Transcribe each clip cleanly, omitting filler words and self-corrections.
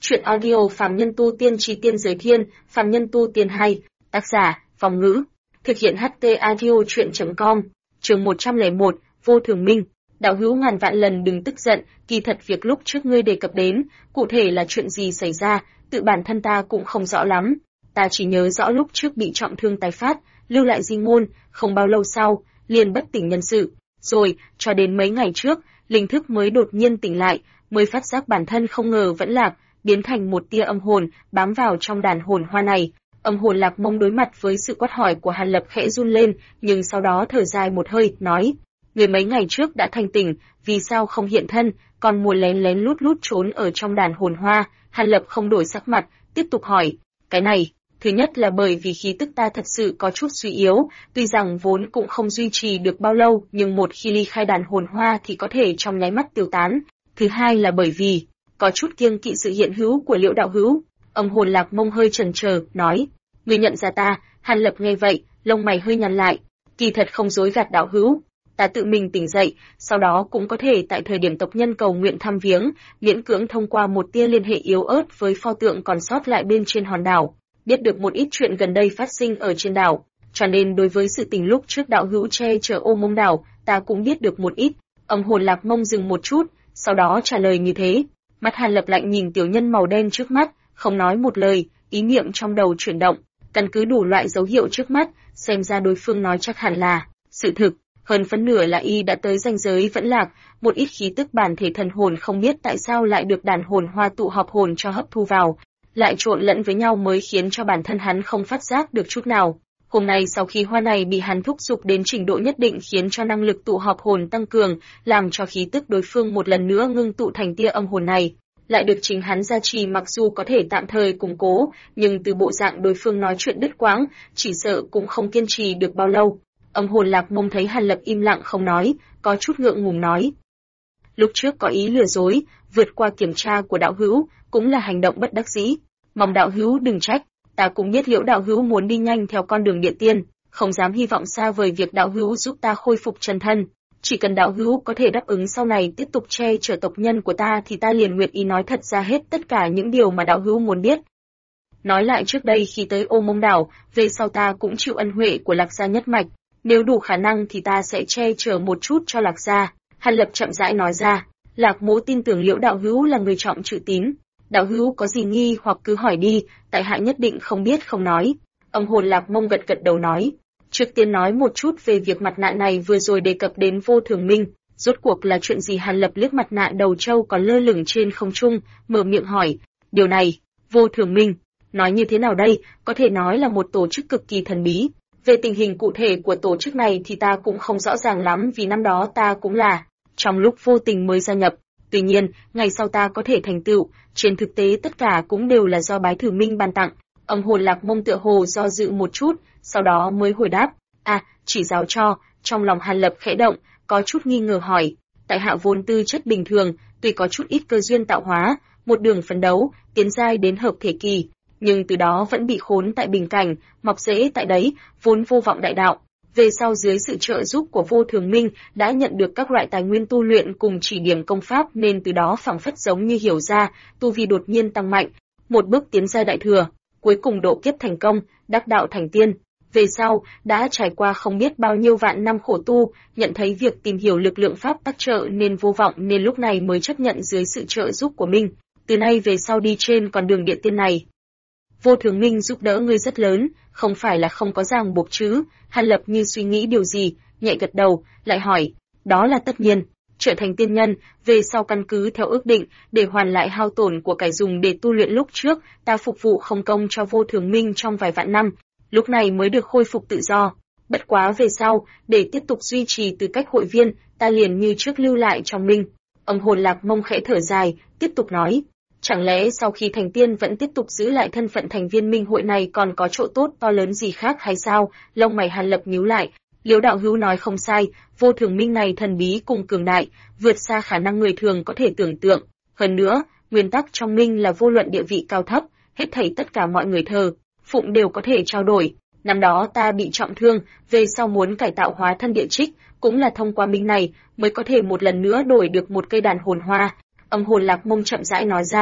Chuyện audio Phàm Nhân Tu Tiên Chí Tiên Giới Thiên, Phàm Nhân Tu Tiên hay, tác giả, Phong Ngữ. Thực hiện HT Audio Chuyện.com, chương 101, Vô Thường Minh. Đạo hữu ngàn vạn lần đừng tức giận, kỳ thật việc lúc trước ngươi đề cập đến, cụ thể là chuyện gì xảy ra, tự bản thân ta cũng không rõ lắm. Ta chỉ nhớ rõ lúc trước bị trọng thương tái phát, lưu lại di ngôn, không bao lâu sau, liền bất tỉnh nhân sự. Rồi, cho đến mấy ngày trước, linh thức mới đột nhiên tỉnh lại, mới phát giác bản thân không ngờ vẫn lạc, biến thành một tia âm hồn, bám vào trong đàn hồn hoa này. Âm hồn Lạc Mông đối mặt với sự quát hỏi của Hàn Lập khẽ run lên, nhưng sau đó thở dài một hơi, nói: người mấy ngày trước đã thành tỉnh, vì sao không hiện thân, còn muốn lén lén lút lút trốn ở trong đàn hồn hoa? Hàn Lập không đổi sắc mặt, tiếp tục hỏi: cái này, thứ nhất là bởi vì khí tức ta thật sự có chút suy yếu, tuy rằng vốn cũng không duy trì được bao lâu, nhưng một khi ly khai đàn hồn hoa thì có thể trong nháy mắt tiêu tán. Thứ hai là bởi vì có chút kiêng kỵ sự hiện hữu của Liễu đạo hữu. Âm hồn Lạc Mông hơi chần chờ, nói: người nhận ra ta? Hàn Lập nghe vậy, lông mày hơi nhăn lại. Kỳ thật không dối gạt đạo hữu, ta tự mình tỉnh dậy, sau đó cũng có thể tại thời điểm tộc nhân cầu nguyện thăm viếng, miễn cưỡng thông qua một tia liên hệ yếu ớt với pho tượng còn sót lại bên trên hòn đảo, biết được một ít chuyện gần đây phát sinh ở trên đảo, cho nên đối với sự tình lúc trước đạo hữu che chở Ô Mông đảo, ta cũng biết được một ít. Âm hồn Lạc Mông dừng một chút, sau đó trả lời như thế. Mắt Hàn Lập lạnh nhìn tiểu nhân màu đen trước mắt, không nói một lời, ý niệm trong đầu chuyển động, căn cứ đủ loại dấu hiệu trước mắt, xem ra đối phương nói chắc hẳn là sự thực, hơn phân nửa là y đã tới ranh giới vẫn lạc, một ít khí tức bản thể thần hồn không biết tại sao lại được đàn hồn hoa tụ họp hồn cho hấp thu vào, lại trộn lẫn với nhau mới khiến cho bản thân hắn không phát giác được chút nào. Hôm nay sau khi hoa này bị hắn thúc giục đến trình độ nhất định khiến cho năng lực tụ họp hồn tăng cường, làm cho khí tức đối phương một lần nữa ngưng tụ thành tia âm hồn này, lại được chính hắn gia trì, mặc dù có thể tạm thời củng cố, nhưng từ bộ dạng đối phương nói chuyện đứt quãng, chỉ sợ cũng không kiên trì được bao lâu. Âm hồn Lạc Mông thấy Hàn Lập im lặng không nói, có chút ngượng ngùng nói: lúc trước có ý lừa dối, vượt qua kiểm tra của đạo hữu, cũng là hành động bất đắc dĩ, mong đạo hữu đừng trách. Ta cũng biết Liễu đạo hữu muốn đi nhanh theo con đường địa tiên, không dám hy vọng xa vời việc đạo hữu giúp ta khôi phục chân thân. Chỉ cần đạo hữu có thể đáp ứng sau này tiếp tục che chở tộc nhân của ta thì ta liền nguyện ý nói thật ra hết tất cả những điều mà đạo hữu muốn biết. Nói lại trước đây khi tới Ô Mông đảo, về sau ta cũng chịu ân huệ của Lạc gia nhất mạch, nếu đủ khả năng thì ta sẽ che chở một chút cho Lạc gia. Hàn Lập chậm rãi nói ra. Lạc Mỗ tin tưởng Liễu đạo hữu là người trọng chữ tín. Đạo hữu có gì nghi hoặc cứ hỏi đi, tại hạ nhất định không biết không nói. Âm hồn Lạc Mông gật gật đầu nói: trước tiên nói một chút về việc mặt nạ này vừa rồi đề cập đến Vô Thường Minh, rốt cuộc là chuyện gì? Hàn Lập liếc mặt nạ đầu trâu còn lơ lửng trên không trung, mở miệng hỏi: điều này, Vô Thường Minh, nói như thế nào đây? Có thể nói là một tổ chức cực kỳ thần bí. Về tình hình cụ thể của tổ chức này thì ta cũng không rõ ràng lắm, vì năm đó ta cũng là trong lúc vô tình mới gia nhập. Tuy nhiên, ngày sau ta có thể thành tựu, trên thực tế tất cả cũng đều là do Bái Thử Minh ban tặng. Âm hồn Lạc Mông tựa hồ do dự một chút, sau đó mới hồi đáp: chỉ giáo cho. Trong lòng Hàn Lập khẽ động, có chút nghi ngờ hỏi: tại hạ vốn tư chất bình thường, tuy có chút ít cơ duyên tạo hóa, một đường phấn đấu, tiến giai đến hợp thể kỳ, nhưng từ đó vẫn bị khốn tại bình cảnh, mọc rễ tại đấy, vốn vô vọng đại đạo. Về sau dưới sự trợ giúp của Vô Thường Minh đã nhận được các loại tài nguyên tu luyện cùng chỉ điểm công pháp, nên từ đó phảng phất giống như hiểu ra, tu vi đột nhiên tăng mạnh, một bước tiến giai đại thừa, cuối cùng độ kiếp thành công, đắc đạo thành tiên. Về sau, đã trải qua không biết bao nhiêu vạn năm khổ tu, nhận thấy việc tìm hiểu lực lượng pháp tắc trợ nên vô vọng, nên lúc này mới chấp nhận dưới sự trợ giúp của Minh, từ nay về sau đi trên con đường địa tiên này. Vô Thường Minh giúp đỡ ngươi rất lớn, không phải là không có ràng buộc chứ? Hàn Lập như suy nghĩ điều gì, nhẹ gật đầu, lại hỏi: đó là tất nhiên, trở thành tiên nhân, về sau căn cứ theo ước định, để hoàn lại hao tổn của cải dùng để tu luyện lúc trước, ta phục vụ không công cho Vô Thường Minh trong vài vạn năm, lúc này mới được khôi phục tự do. Bất quá về sau, để tiếp tục duy trì tư cách hội viên, ta liền như trước lưu lại trong Minh. Âm hồn Lạc Mông khẽ thở dài, tiếp tục nói: chẳng lẽ sau khi thành tiên vẫn tiếp tục giữ lại thân phận thành viên minh hội này còn có chỗ tốt to lớn gì khác hay sao? Lông mày Hàn Lập nhíu lại. Liễu đạo hữu nói không sai, Vô Thường Minh này thần bí cùng cường đại, vượt xa khả năng người thường có thể tưởng tượng. Hơn nữa, nguyên tắc trong Minh là vô luận địa vị cao thấp, hết thảy tất cả mọi người thờ phụng đều có thể trao đổi. Năm đó ta bị trọng thương, về sau muốn cải tạo hóa thân địa trích, cũng là thông qua Minh này mới có thể một lần nữa đổi được một cây đàn hồn hoa. Âm hồn Lạc Mông chậm rãi nói ra.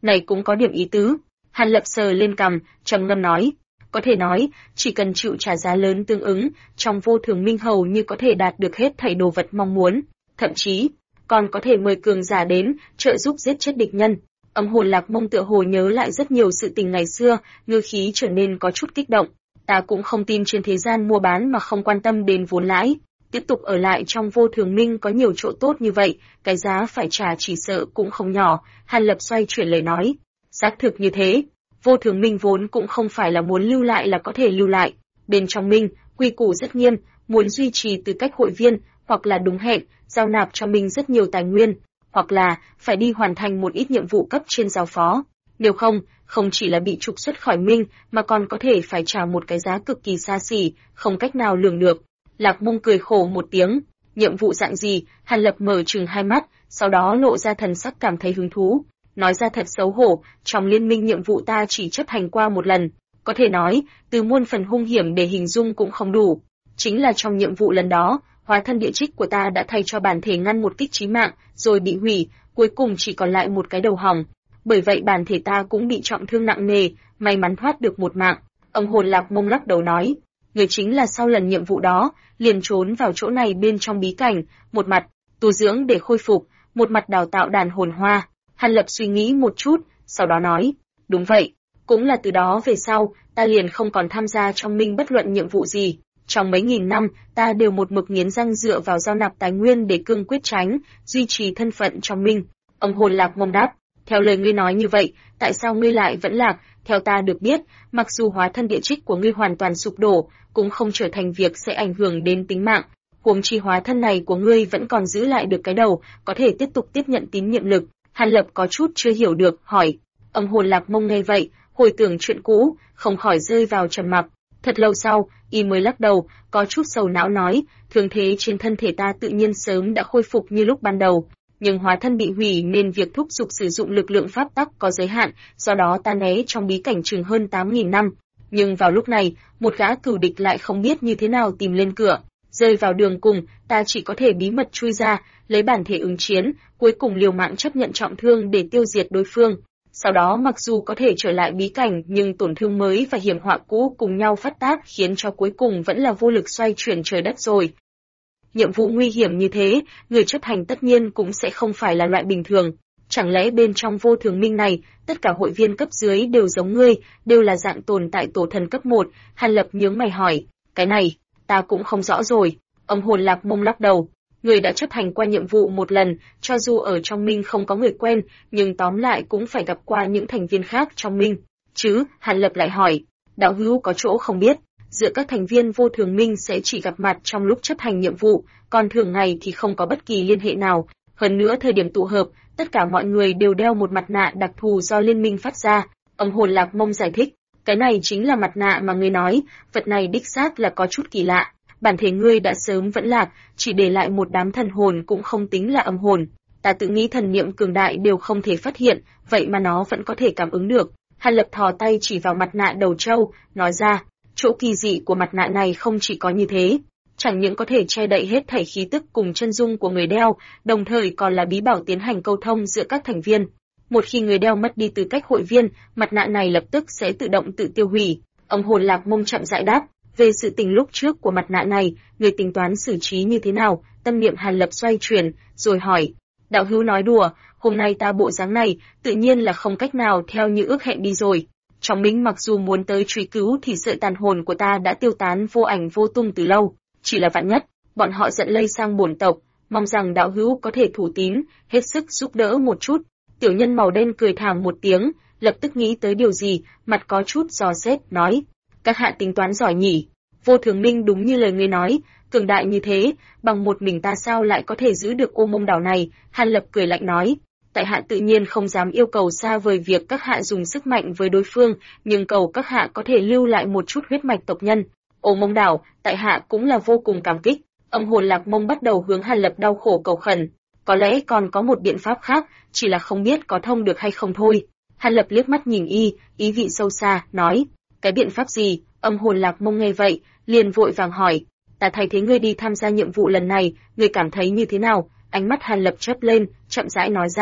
Này cũng có điểm ý tứ. Hàn Lập sờ lên cằm, trầm ngâm nói, có thể nói, chỉ cần chịu trả giá lớn tương ứng, trong Vô Thường Minh hầu như có thể đạt được hết thảy đồ vật mong muốn, thậm chí còn có thể mời cường giả đến trợ giúp giết chết địch nhân. Âm hồn Lạc Mông tựa hồ nhớ lại rất nhiều sự tình ngày xưa, ngữ khí trở nên có chút kích động. Ta cũng không tin trên thế gian mua bán mà không quan tâm đến vốn lãi. Tiếp tục ở lại trong Vô Thường Minh có nhiều chỗ tốt như vậy, cái giá phải trả chỉ sợ cũng không nhỏ. Hàn Lập xoay chuyển lời nói, xác thực như thế. Vô Thường Minh vốn cũng không phải là muốn lưu lại là có thể lưu lại. Bên trong Minh, quy củ rất nghiêm, muốn duy trì tư cách hội viên, hoặc là đúng hẹn, giao nạp cho Minh rất nhiều tài nguyên, hoặc là phải đi hoàn thành một ít nhiệm vụ cấp trên giao phó. Nếu không, không chỉ là bị trục xuất khỏi Minh, mà còn có thể phải trả một cái giá cực kỳ xa xỉ, không cách nào lường được. Lạc Mông cười khổ một tiếng, nhiệm vụ dạng gì? Hàn Lập mở trừng hai mắt, sau đó lộ ra thần sắc cảm thấy hứng thú. Nói ra thật xấu hổ, trong liên minh nhiệm vụ ta chỉ chấp hành qua một lần, có thể nói, từ muôn phần hung hiểm để hình dung cũng không đủ. Chính là trong nhiệm vụ lần đó, hóa thân địa trích của ta đã thay cho bản thể ngăn một kích chí mạng, rồi bị hủy, cuối cùng chỉ còn lại một cái đầu hỏng. Bởi vậy bản thể ta cũng bị trọng thương nặng nề, may mắn thoát được một mạng. Âm hồn Lạc Mông lắc đầu nói, người chính là sau lần nhiệm vụ đó, liền trốn vào chỗ này bên trong bí cảnh, một mặt tu dưỡng để khôi phục, một mặt đào tạo đàn hồn hoa. Hàn Lập suy nghĩ một chút, sau đó nói, đúng vậy, cũng là từ đó về sau, ta liền không còn tham gia trong Minh bất luận nhiệm vụ gì. Trong mấy nghìn năm, ta đều một mực nghiến răng dựa vào giao nạp tài nguyên để cương quyết tránh, duy trì thân phận trong Minh. Âm hồn Lạc Mông đáp, theo lời ngươi nói như vậy, tại sao ngươi lại vẫn lạc? Theo ta được biết, mặc dù hóa thân địa trích của ngươi hoàn toàn sụp đổ, cũng không trở thành việc sẽ ảnh hưởng đến tính mạng. Huống chi hóa thân này của ngươi vẫn còn giữ lại được cái đầu, có thể tiếp tục tiếp nhận tín nhiệm lực. Hàn Lập có chút chưa hiểu được, hỏi. Âm hồn Lạc Mông nghe vậy, hồi tưởng chuyện cũ, không khỏi rơi vào trầm mặc. Thật lâu sau, y mới lắc đầu, có chút sầu não nói, thương thế trên thân thể ta tự nhiên sớm đã khôi phục như lúc ban đầu, nhưng hóa thân bị hủy nên việc thúc giục sử dụng lực lượng pháp tắc có giới hạn, do đó ta né trong bí cảnh chừng hơn 8.000 năm. Nhưng vào lúc này, một gã cửu địch lại không biết như thế nào tìm lên cửa, rơi vào đường cùng, ta chỉ có thể bí mật chui ra, lấy bản thể ứng chiến, cuối cùng liều mạng chấp nhận trọng thương để tiêu diệt đối phương. Sau đó mặc dù có thể trở lại bí cảnh nhưng tổn thương mới và hiểm họa cũ cùng nhau phát tác khiến cho cuối cùng vẫn là vô lực xoay chuyển trời đất rồi. Nhiệm vụ nguy hiểm như thế, người chấp hành tất nhiên cũng sẽ không phải là loại bình thường. Chẳng lẽ bên trong Vô Thường Minh này, tất cả hội viên cấp dưới đều giống ngươi, đều là dạng tồn tại tổ thần cấp 1, Hàn Lập nhướng mày hỏi, cái này, ta cũng không rõ rồi. Âm hồn Lạc Mông lắc đầu. Người đã chấp hành qua nhiệm vụ một lần, cho dù ở trong Minh không có người quen, nhưng tóm lại cũng phải gặp qua những thành viên khác trong Minh. Chứ, Hàn Lập lại hỏi, đạo hữu có chỗ không biết, giữa các thành viên Vô Thường Minh sẽ chỉ gặp mặt trong lúc chấp hành nhiệm vụ, còn thường ngày thì không có bất kỳ liên hệ nào. Hơn nữa thời điểm tụ hợp, tất cả mọi người đều đeo một mặt nạ đặc thù do liên minh phát ra. Âm hồn Lạc Mông giải thích, cái này chính là mặt nạ mà ngươi nói, vật này đích xác là có chút kỳ lạ. Bản thể ngươi đã sớm vẫn lạc, chỉ để lại một đám thần hồn cũng không tính là âm hồn. Ta tự nghĩ thần niệm cường đại đều không thể phát hiện, vậy mà nó vẫn có thể cảm ứng được. Hàn Lập thò tay chỉ vào mặt nạ đầu trâu, nói ra, chỗ kỳ dị của mặt nạ này không chỉ có như thế, chẳng những có thể che đậy hết thảy khí tức cùng chân dung của người đeo, đồng thời còn là bí bảo tiến hành câu thông giữa các thành viên. Một khi người đeo mất đi tư cách hội viên, mặt nạ này lập tức sẽ tự động tự tiêu hủy. Âm hồn Lạc Mông chậm rãi đáp, về sự tình lúc trước của mặt nạ này, người tính toán xử trí như thế nào? Tâm niệm Hàn Lập xoay chuyển, rồi hỏi, đạo hữu nói đùa, hôm nay ta bộ dáng này, tự nhiên là không cách nào theo như ước hẹn đi rồi. Trong Minh mặc dù muốn tới truy cứu thì sợi tàn hồn của ta đã tiêu tán vô ảnh vô tung từ lâu, chỉ là vạn nhất, bọn họ giận lây sang bổn tộc, mong rằng đạo hữu có thể thủ tín, hết sức giúp đỡ một chút. Tiểu nhân màu đen cười thảm một tiếng, lập tức nghĩ tới điều gì, mặt có chút dò xét, nói, các hạ tính toán giỏi nhỉ, Vô Thường Minh đúng như lời ngươi nói, cường đại như thế, bằng một mình ta sao lại có thể giữ được Ô Mông đảo này? Hàn Lập cười lạnh nói, tại hạ tự nhiên không dám yêu cầu xa vời việc các hạ dùng sức mạnh với đối phương, nhưng cầu các hạ có thể lưu lại một chút huyết mạch tộc nhân. Ô Mông đảo, tại hạ cũng là vô cùng cảm kích. Âm hồn Lạc Mông bắt đầu hướng Hàn Lập đau khổ cầu khẩn, có lẽ còn có một biện pháp khác, chỉ là không biết có thông được hay không thôi. Hàn Lập liếc mắt nhìn y, ý vị sâu xa, nói, cái biện pháp gì? Âm hồn Lạc Mông nghe vậy, liền vội vàng hỏi, ta thay thế ngươi đi tham gia nhiệm vụ lần này, ngươi cảm thấy như thế nào? Ánh mắt Hàn Lập chớp lên, chậm rãi nói ra,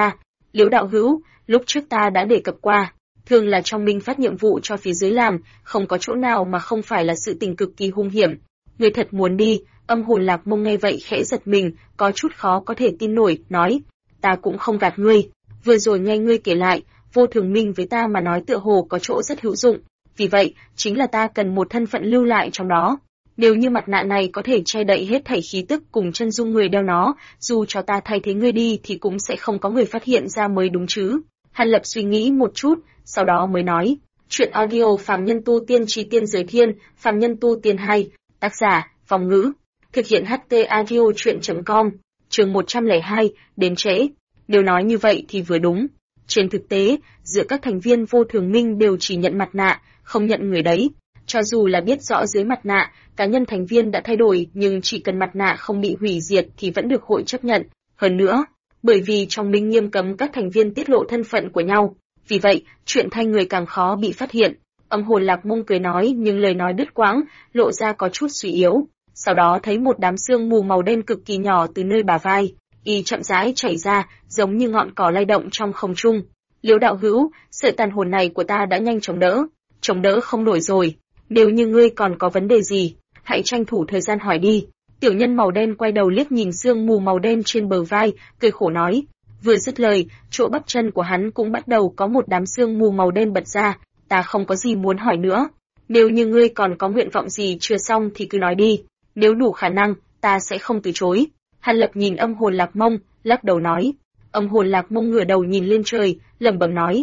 Liễu đạo hữu, lúc trước ta đã đề cập qua, thường là trong minh phát nhiệm vụ cho phía dưới làm, không có chỗ nào mà không phải là sự tình cực kỳ hung hiểm. Ngươi thật muốn đi? Âm hồn Lạc Mông nghe vậy khẽ giật mình, có chút khó có thể tin nổi, nói, ta cũng không gạt ngươi, vừa rồi nghe ngươi kể lại, Vô Thường Minh với ta mà nói tựa hồ có chỗ rất hữu dụng, vì vậy, chính là ta cần một thân phận lưu lại trong đó. Nếu như mặt nạ này có thể che đậy hết thảy khí tức cùng chân dung người đeo nó, dù cho ta thay thế ngươi đi thì cũng sẽ không có người phát hiện ra mới đúng chứ. Hàn Lập suy nghĩ một chút, sau đó mới nói, chuyện audio Phàm Nhân Tu Tiên Chí Tiên Giới Thiên, Phàm Nhân Tu Tiên 2, tác giả, Phong Ngữ, thực hiện HT audio chuyện.com, chương 102, đến trễ. Nếu nói như vậy thì vừa đúng. Trên thực tế, giữa các thành viên Vô Thường Minh đều chỉ nhận mặt nạ, không nhận người đấy. Cho dù là biết rõ dưới mặt nạ, cá nhân thành viên đã thay đổi nhưng chỉ cần mặt nạ không bị hủy diệt thì vẫn được hội chấp nhận. Hơn nữa, bởi vì trong minh nghiêm cấm các thành viên tiết lộ thân phận của nhau, vì vậy, chuyện thay người càng khó bị phát hiện. Âm hồn Lạc Mông cười nói nhưng lời nói đứt quãng, lộ ra có chút suy yếu. Sau đó thấy một đám sương mù màu đen cực kỳ nhỏ từ nơi bả vai, y chậm rãi chảy ra, giống như ngọn cỏ lay động trong không trung. Liễu đạo hữu, sợi tàn hồn này của ta đã nhanh chống đỡ không nổi rồi. Nếu như ngươi còn có vấn đề gì, hãy tranh thủ thời gian hỏi đi. Tiểu nhân màu đen quay đầu liếc nhìn sương mù màu đen trên bờ vai, cười khổ nói. Vừa dứt lời, chỗ bắp chân của hắn cũng bắt đầu có một đám sương mù màu đen bật ra. Ta không có gì muốn hỏi nữa. Nếu như ngươi còn có nguyện vọng gì chưa xong thì cứ nói đi. Nếu đủ khả năng, ta sẽ không từ chối. Hàn Lập nhìn âm hồn Lạc Mông, lắc đầu nói. Âm hồn Lạc Mông ngửa đầu nhìn lên trời, lẩm bẩm nói.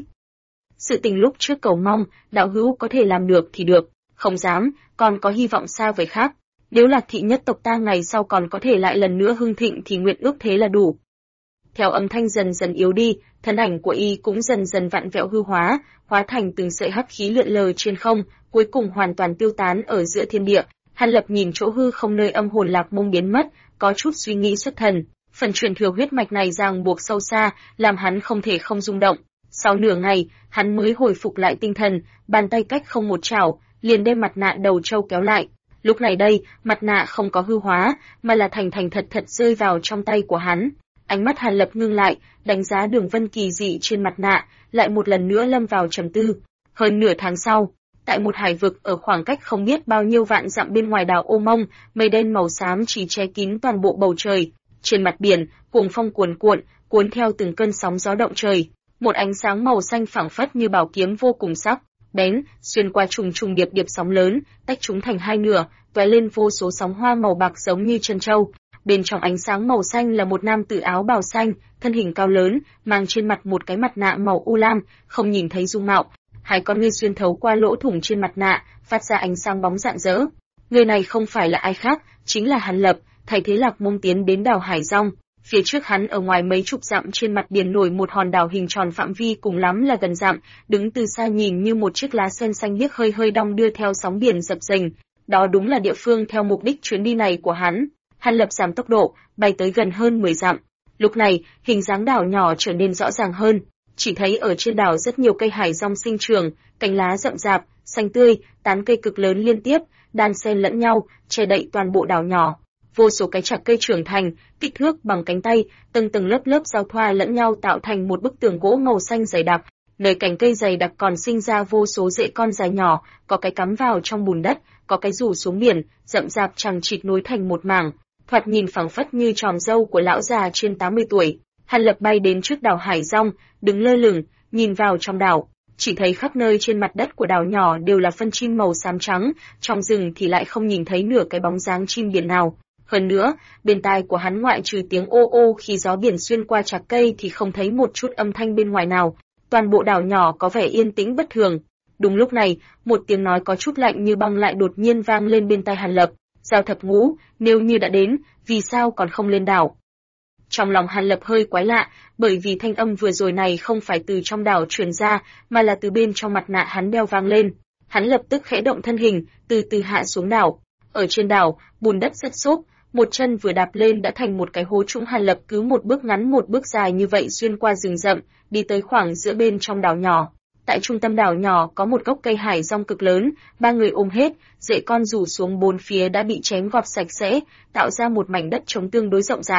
Sự tình lúc trước cầu mong, đạo hữu có thể làm được thì được, không dám, còn có hy vọng sao vậy khác. Nếu Lạc thị nhất tộc ta ngày sau còn có thể lại lần nữa hưng thịnh thì nguyện ước thế là đủ. Theo âm thanh dần dần yếu đi, thân ảnh của y cũng dần dần vặn vẹo hư hóa, hóa thành từng sợi hắc khí lượn lờ trên không, cuối cùng hoàn toàn tiêu tán ở giữa thiên địa. Hàn Lập nhìn chỗ hư không nơi âm hồn Lạc Mông biến mất, có chút suy nghĩ xuất thần. Phần truyền thừa huyết mạch này ràng buộc sâu xa, làm hắn không thể không rung động. Sau nửa ngày, hắn mới hồi phục lại tinh thần, bàn tay cách không một chảo, liền đem mặt nạ đầu trâu kéo lại. Lúc này đây, mặt nạ không có hư hóa, mà là thành thật rơi vào trong tay của hắn. Ánh mắt Hàn Lập ngưng lại, đánh giá đường vân kỳ dị trên mặt nạ, lại một lần nữa lâm vào trầm tư. Hơn nửa tháng sau, tại một hải vực ở khoảng cách không biết bao nhiêu vạn dặm bên ngoài đảo Ô Mông, mây đen màu xám chỉ che kín toàn bộ bầu trời. Trên mặt biển, cuồng phong cuồn cuộn, cuốn theo từng cơn sóng gió động trời. Một ánh sáng màu xanh phảng phất như bảo kiếm vô cùng sắc bén, xuyên qua trùng điệp sóng lớn, tách chúng thành hai nửa, tóe lên vô số sóng hoa màu bạc giống như chân châu. Bên trong ánh sáng màu xanh là một nam tử áo bào xanh, thân hình cao lớn, mang trên mặt một cái mặt nạ màu u lam, không nhìn thấy dung mạo. Hai con ngươi xuyên thấu qua lỗ thủng trên mặt nạ, phát ra ánh sáng bóng rạng rỡ. Người này không phải là ai khác, chính là Hàn Lập, thay thế Lạc Mông tiến đến đảo Hải Rong. Phía trước hắn ở ngoài mấy chục dặm trên mặt biển nổi một hòn đảo hình tròn phạm vi cùng lắm là gần dặm, đứng từ xa nhìn như một chiếc lá sen xanh biếc hơi đong đưa theo sóng biển dập dềnh. Đó đúng là địa phương theo mục đích chuyến đi này của hắn. Hàn Lập giảm tốc độ, bay tới gần hơn 10 dặm. Lúc này, hình dáng đảo nhỏ trở nên rõ ràng hơn. Chỉ thấy ở trên đảo rất nhiều cây hải rong sinh trưởng, cành lá rậm rạp, xanh tươi, tán cây cực lớn liên tiếp, đan xen lẫn nhau, che đậy toàn bộ đảo nhỏ. Vô số cái chạc cây trưởng thành, kích thước bằng cánh tay, tầng lớp giao thoa lẫn nhau tạo thành một bức tường gỗ màu xanh dày đặc. Nơi cành cây dày đặc còn sinh ra vô số rễ con dài nhỏ, có cái cắm vào trong bùn đất, có cái rủ xuống biển, rậm rạp chằng chịt nối thành một mảng, thoạt nhìn phảng phất như tròm râu của lão già trên 80 tuổi. Hàn Lập bay đến trước đảo Hải Rong, đứng lơ lửng, nhìn vào trong đảo, chỉ thấy khắp nơi trên mặt đất của đảo nhỏ đều là phân chim màu xám trắng, trong rừng thì lại không nhìn thấy nửa cái bóng dáng chim biển nào. Hơn nữa, bên tai của hắn ngoại trừ tiếng ô ô khi gió biển xuyên qua chạc cây thì không thấy một chút âm thanh bên ngoài nào. Toàn bộ đảo nhỏ có vẻ yên tĩnh bất thường. Đúng lúc này, một tiếng nói có chút lạnh như băng lại đột nhiên vang lên bên tai Hàn Lập. Giao Thập Ngũ, nếu như đã đến, vì sao còn không lên đảo? Trong lòng Hàn Lập hơi quái lạ, bởi vì thanh âm vừa rồi này không phải từ trong đảo truyền ra, mà là từ bên trong mặt nạ hắn đeo vang lên. Hắn lập tức khẽ động thân hình, từ từ hạ xuống đảo. Ở trên đảo, bùn đất rất xốp, một chân vừa đạp lên đã thành một cái hố trũng. Hàn Lập cứ một bước ngắn một bước dài như vậy xuyên qua rừng rậm, đi tới khoảng giữa bên trong đảo nhỏ. Tại trung tâm đảo nhỏ có một gốc cây hải rong cực lớn, ba người ôm hết, rễ con rủ xuống bốn phía đã bị chém gọt sạch sẽ, tạo ra một mảnh đất trống tương đối rộng rãi.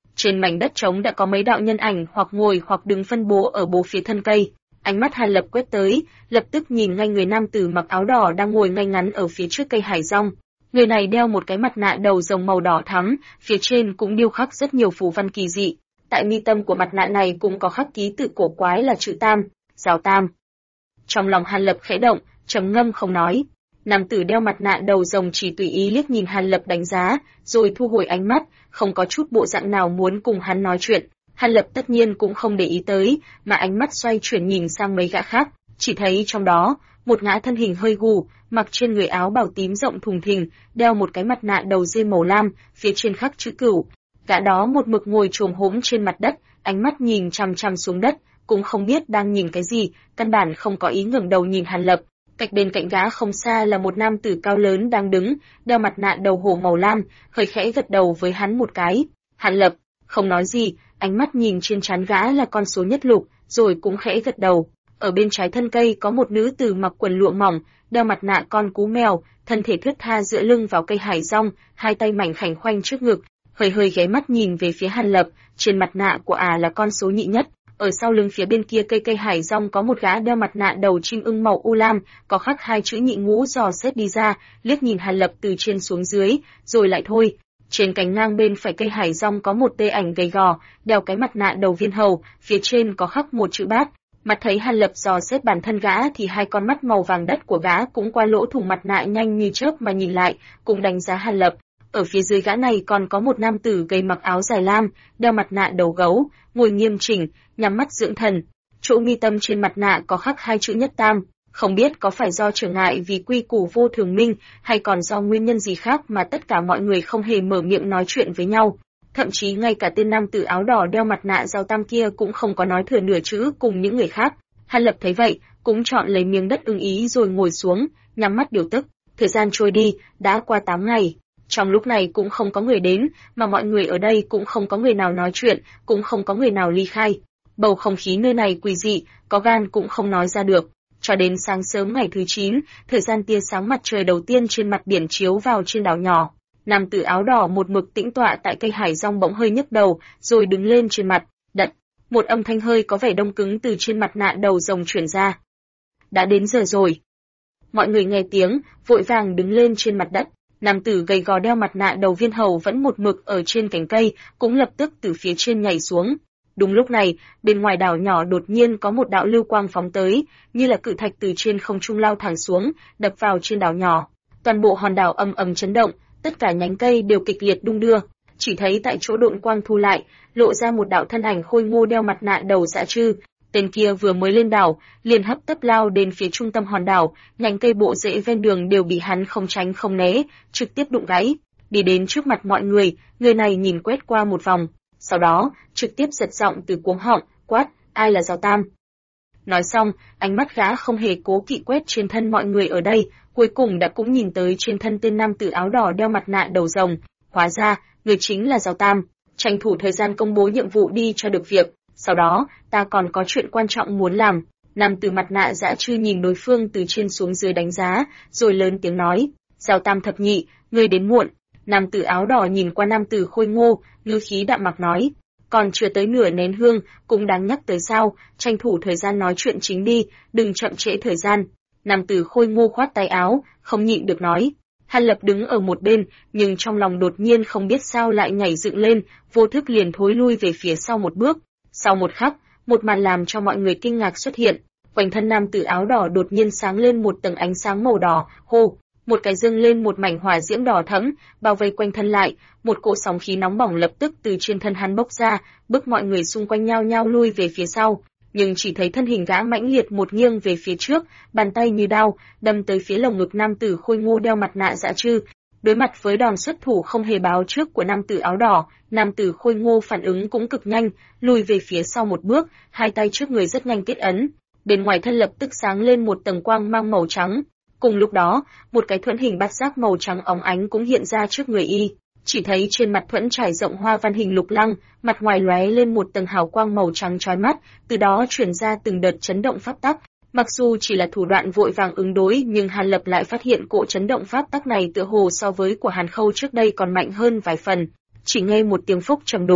Trên mảnh đất trống đã có mấy đạo nhân ảnh hoặc ngồi hoặc đứng phân bố ở bốn phía thân cây. Ánh mắt Hàn Lập quét tới, lập tức nhìn ngay người nam tử mặc áo đỏ đang ngồi ngay ngắn ở phía trước cây hải rong. Người này đeo một cái mặt nạ đầu rồng màu đỏ thắm, phía trên cũng điêu khắc rất nhiều phù văn kỳ dị. Tại mi tâm của mặt nạ này cũng có khắc ký tự cổ quái là chữ Tam, Giáo Tam. Trong lòng Hàn Lập khẽ động, trầm ngâm không nói. Nam tử đeo mặt nạ đầu rồng chỉ tùy ý liếc nhìn Hàn Lập đánh giá, rồi thu hồi ánh mắt, không có chút bộ dạng nào muốn cùng hắn nói chuyện. Hàn Lập tất nhiên cũng không để ý tới, mà ánh mắt xoay chuyển nhìn sang mấy gã khác, chỉ thấy trong đó, một gã thân hình hơi gù, mặc trên người áo bào tím rộng thùng thình, đeo một cái mặt nạ đầu dê màu lam, phía trên khắc chữ Cửu. Gã đó một mực ngồi chồm hổm trên mặt đất, ánh mắt nhìn chằm chằm xuống đất, cũng không biết đang nhìn cái gì, căn bản không có ý ngẩng đầu nhìn Hàn Lập. Cách bên cạnh gã không xa là một nam tử cao lớn đang đứng, đeo mặt nạ đầu hổ màu lam, hơi khẽ gật đầu với hắn một cái. Hàn Lập không nói gì, ánh mắt nhìn trên trán gã là con số nhất lục, rồi cũng khẽ gật đầu. Ở bên trái thân cây có một nữ tử mặc quần lụa mỏng, đeo mặt nạ con cú mèo, thân thể thướt tha dựa lưng vào cây hải rong, hai tay mảnh khảnh khoanh trước ngực, hơi hơi ghé mắt nhìn về phía Hàn Lập. Trên mặt nạ của là con số nhị nhất. Ở sau lưng phía bên kia cây hải rong có một gã đeo mặt nạ đầu chim ưng màu u lam, có khắc hai chữ nhị ngũ dò xét đi ra, liếc nhìn Hàn Lập từ trên xuống dưới, rồi lại thôi. Trên cánh ngang bên phải cây hải rong có một tê ảnh gầy gò, đeo cái mặt nạ đầu viên hầu, phía trên có khắc một chữ Bát. Mặt thấy Hàn Lập dò xét bản thân gã thì hai con mắt màu vàng đất của gã cũng qua lỗ thủng mặt nạ nhanh như chớp mà nhìn lại, cũng đánh giá Hàn Lập. Ở phía dưới gã này còn có một nam tử gầy mặc áo dài lam, đeo mặt nạ đầu gấu, ngồi nghiêm chỉnh, nhắm mắt dưỡng thần. Chỗ mi tâm trên mặt nạ có khắc hai chữ Nhất Tam, không biết có phải do trở ngại vì quy củ vô thường minh, hay còn do nguyên nhân gì khác mà tất cả mọi người không hề mở miệng nói chuyện với nhau. Thậm chí ngay cả tên nam tử áo đỏ đeo mặt nạ Giáo Tam kia cũng không có nói thừa nửa chữ cùng những người khác. Hàn Lập thấy vậy, cũng chọn lấy miếng đất ưng ý rồi ngồi xuống, nhắm mắt điều tức. Thời gian trôi đi, đã qua 8 ngày. Trong lúc này cũng không có người đến, mà mọi người ở đây cũng không có người nào nói chuyện, cũng không có người nào ly khai. Bầu không khí nơi này quỷ dị, có gan cũng không nói ra được. Cho đến sáng sớm ngày thứ 9, thời gian tia sáng mặt trời đầu tiên trên mặt biển chiếu vào trên đảo nhỏ. Nam tử áo đỏ một mực tĩnh tọa tại cây hải rong bỗng hơi nhấc đầu, rồi đứng lên trên mặt đất. Một âm thanh hơi có vẻ đông cứng từ trên mặt nạ đầu rồng truyền ra. Đã đến giờ rồi. Mọi người nghe tiếng, vội vàng đứng lên trên mặt đất. Nam tử gầy gò đeo mặt nạ đầu viên hầu vẫn một mực ở trên cành cây, cũng lập tức từ phía trên nhảy xuống. Đúng lúc này, bên ngoài đảo nhỏ đột nhiên có một đạo lưu quang phóng tới, như là cự thạch từ trên không trung lao thẳng xuống, đập vào trên đảo nhỏ. Toàn bộ hòn đảo ầm ầm chấn động, tất cả nhánh cây đều kịch liệt đung đưa. Chỉ thấy tại chỗ độn quang thu lại, lộ ra một đạo thân ảnh khôi ngô đeo mặt nạ đầu Dã Trư. Tên kia vừa mới lên đảo, liền hấp tấp lao đến phía trung tâm hòn đảo, nhánh cây bộ rễ ven đường đều bị hắn không tránh không né, trực tiếp đụng gãy. Đi đến trước mặt mọi người, người này nhìn quét qua một vòng, sau đó trực tiếp giật giọng từ cuống họng, quát: "Ai là Giáo Tam?" Nói xong, ánh mắt gã không hề cố kỵ quét trên thân mọi người ở đây, cuối cùng đã cũng nhìn tới trên thân tên nam tử áo đỏ đeo mặt nạ đầu rồng. Hóa ra, người chính là Giáo Tam. Tranh thủ thời gian công bố nhiệm vụ đi cho được việc. Sau đó, ta còn có chuyện quan trọng muốn làm. Nam tử mặt nạ Dã Trư nhìn đối phương từ trên xuống dưới đánh giá, rồi lớn tiếng nói: "Giáo Tam thập nhị, ngươi đến muộn." Nam tử áo đỏ nhìn qua nam tử khôi ngô, ngữ khí đạm mạc nói: "Còn chưa tới nửa nén hương, cũng đáng nhắc tới sao, tranh thủ thời gian nói chuyện chính đi, đừng chậm trễ thời gian." Nam tử khôi ngô khoát tay áo, không nhịn được nói. Hàn Lập đứng ở một bên, nhưng trong lòng đột nhiên không biết sao lại nhảy dựng lên, vô thức liền thối lui về phía sau một bước. Sau một khắc, một màn làm cho mọi người kinh ngạc xuất hiện. Quanh thân nam tử áo đỏ đột nhiên sáng lên một tầng ánh sáng màu đỏ, hô, một cái dâng lên một mảnh hỏa diễm đỏ thẫm, bao vây quanh thân lại, một cỗ sóng khí nóng bỏng lập tức từ trên thân hắn bốc ra, bức mọi người xung quanh nhao nhao lui về phía sau. Nhưng chỉ thấy thân hình gã mãnh liệt một nghiêng về phía trước, bàn tay như đao, đâm tới phía lồng ngực nam tử khôi ngô đeo mặt nạ Dã Trư. Đối mặt với đòn xuất thủ không hề báo trước của nam tử áo đỏ, nam tử khôi ngô phản ứng cũng cực nhanh, lùi về phía sau một bước, hai tay trước người rất nhanh kết ấn. Bên ngoài thân lập tức sáng lên một tầng quang mang màu trắng. Cùng lúc đó, một cái thuẫn hình bát giác màu trắng óng ánh cũng hiện ra trước người y. Chỉ thấy trên mặt thuẫn trải rộng hoa văn hình lục lăng, mặt ngoài lóe lên một tầng hào quang màu trắng chói mắt, từ đó truyền ra từng đợt chấn động pháp tắc. Mặc dù chỉ là thủ đoạn vội vàng ứng đối, nhưng Hàn Lập lại phát hiện cỗ chấn động pháp tắc này tựa hồ so với của Hàn Khâu trước đây còn mạnh hơn vài phần. Chỉ nghe một tiếng phốc trầm đục,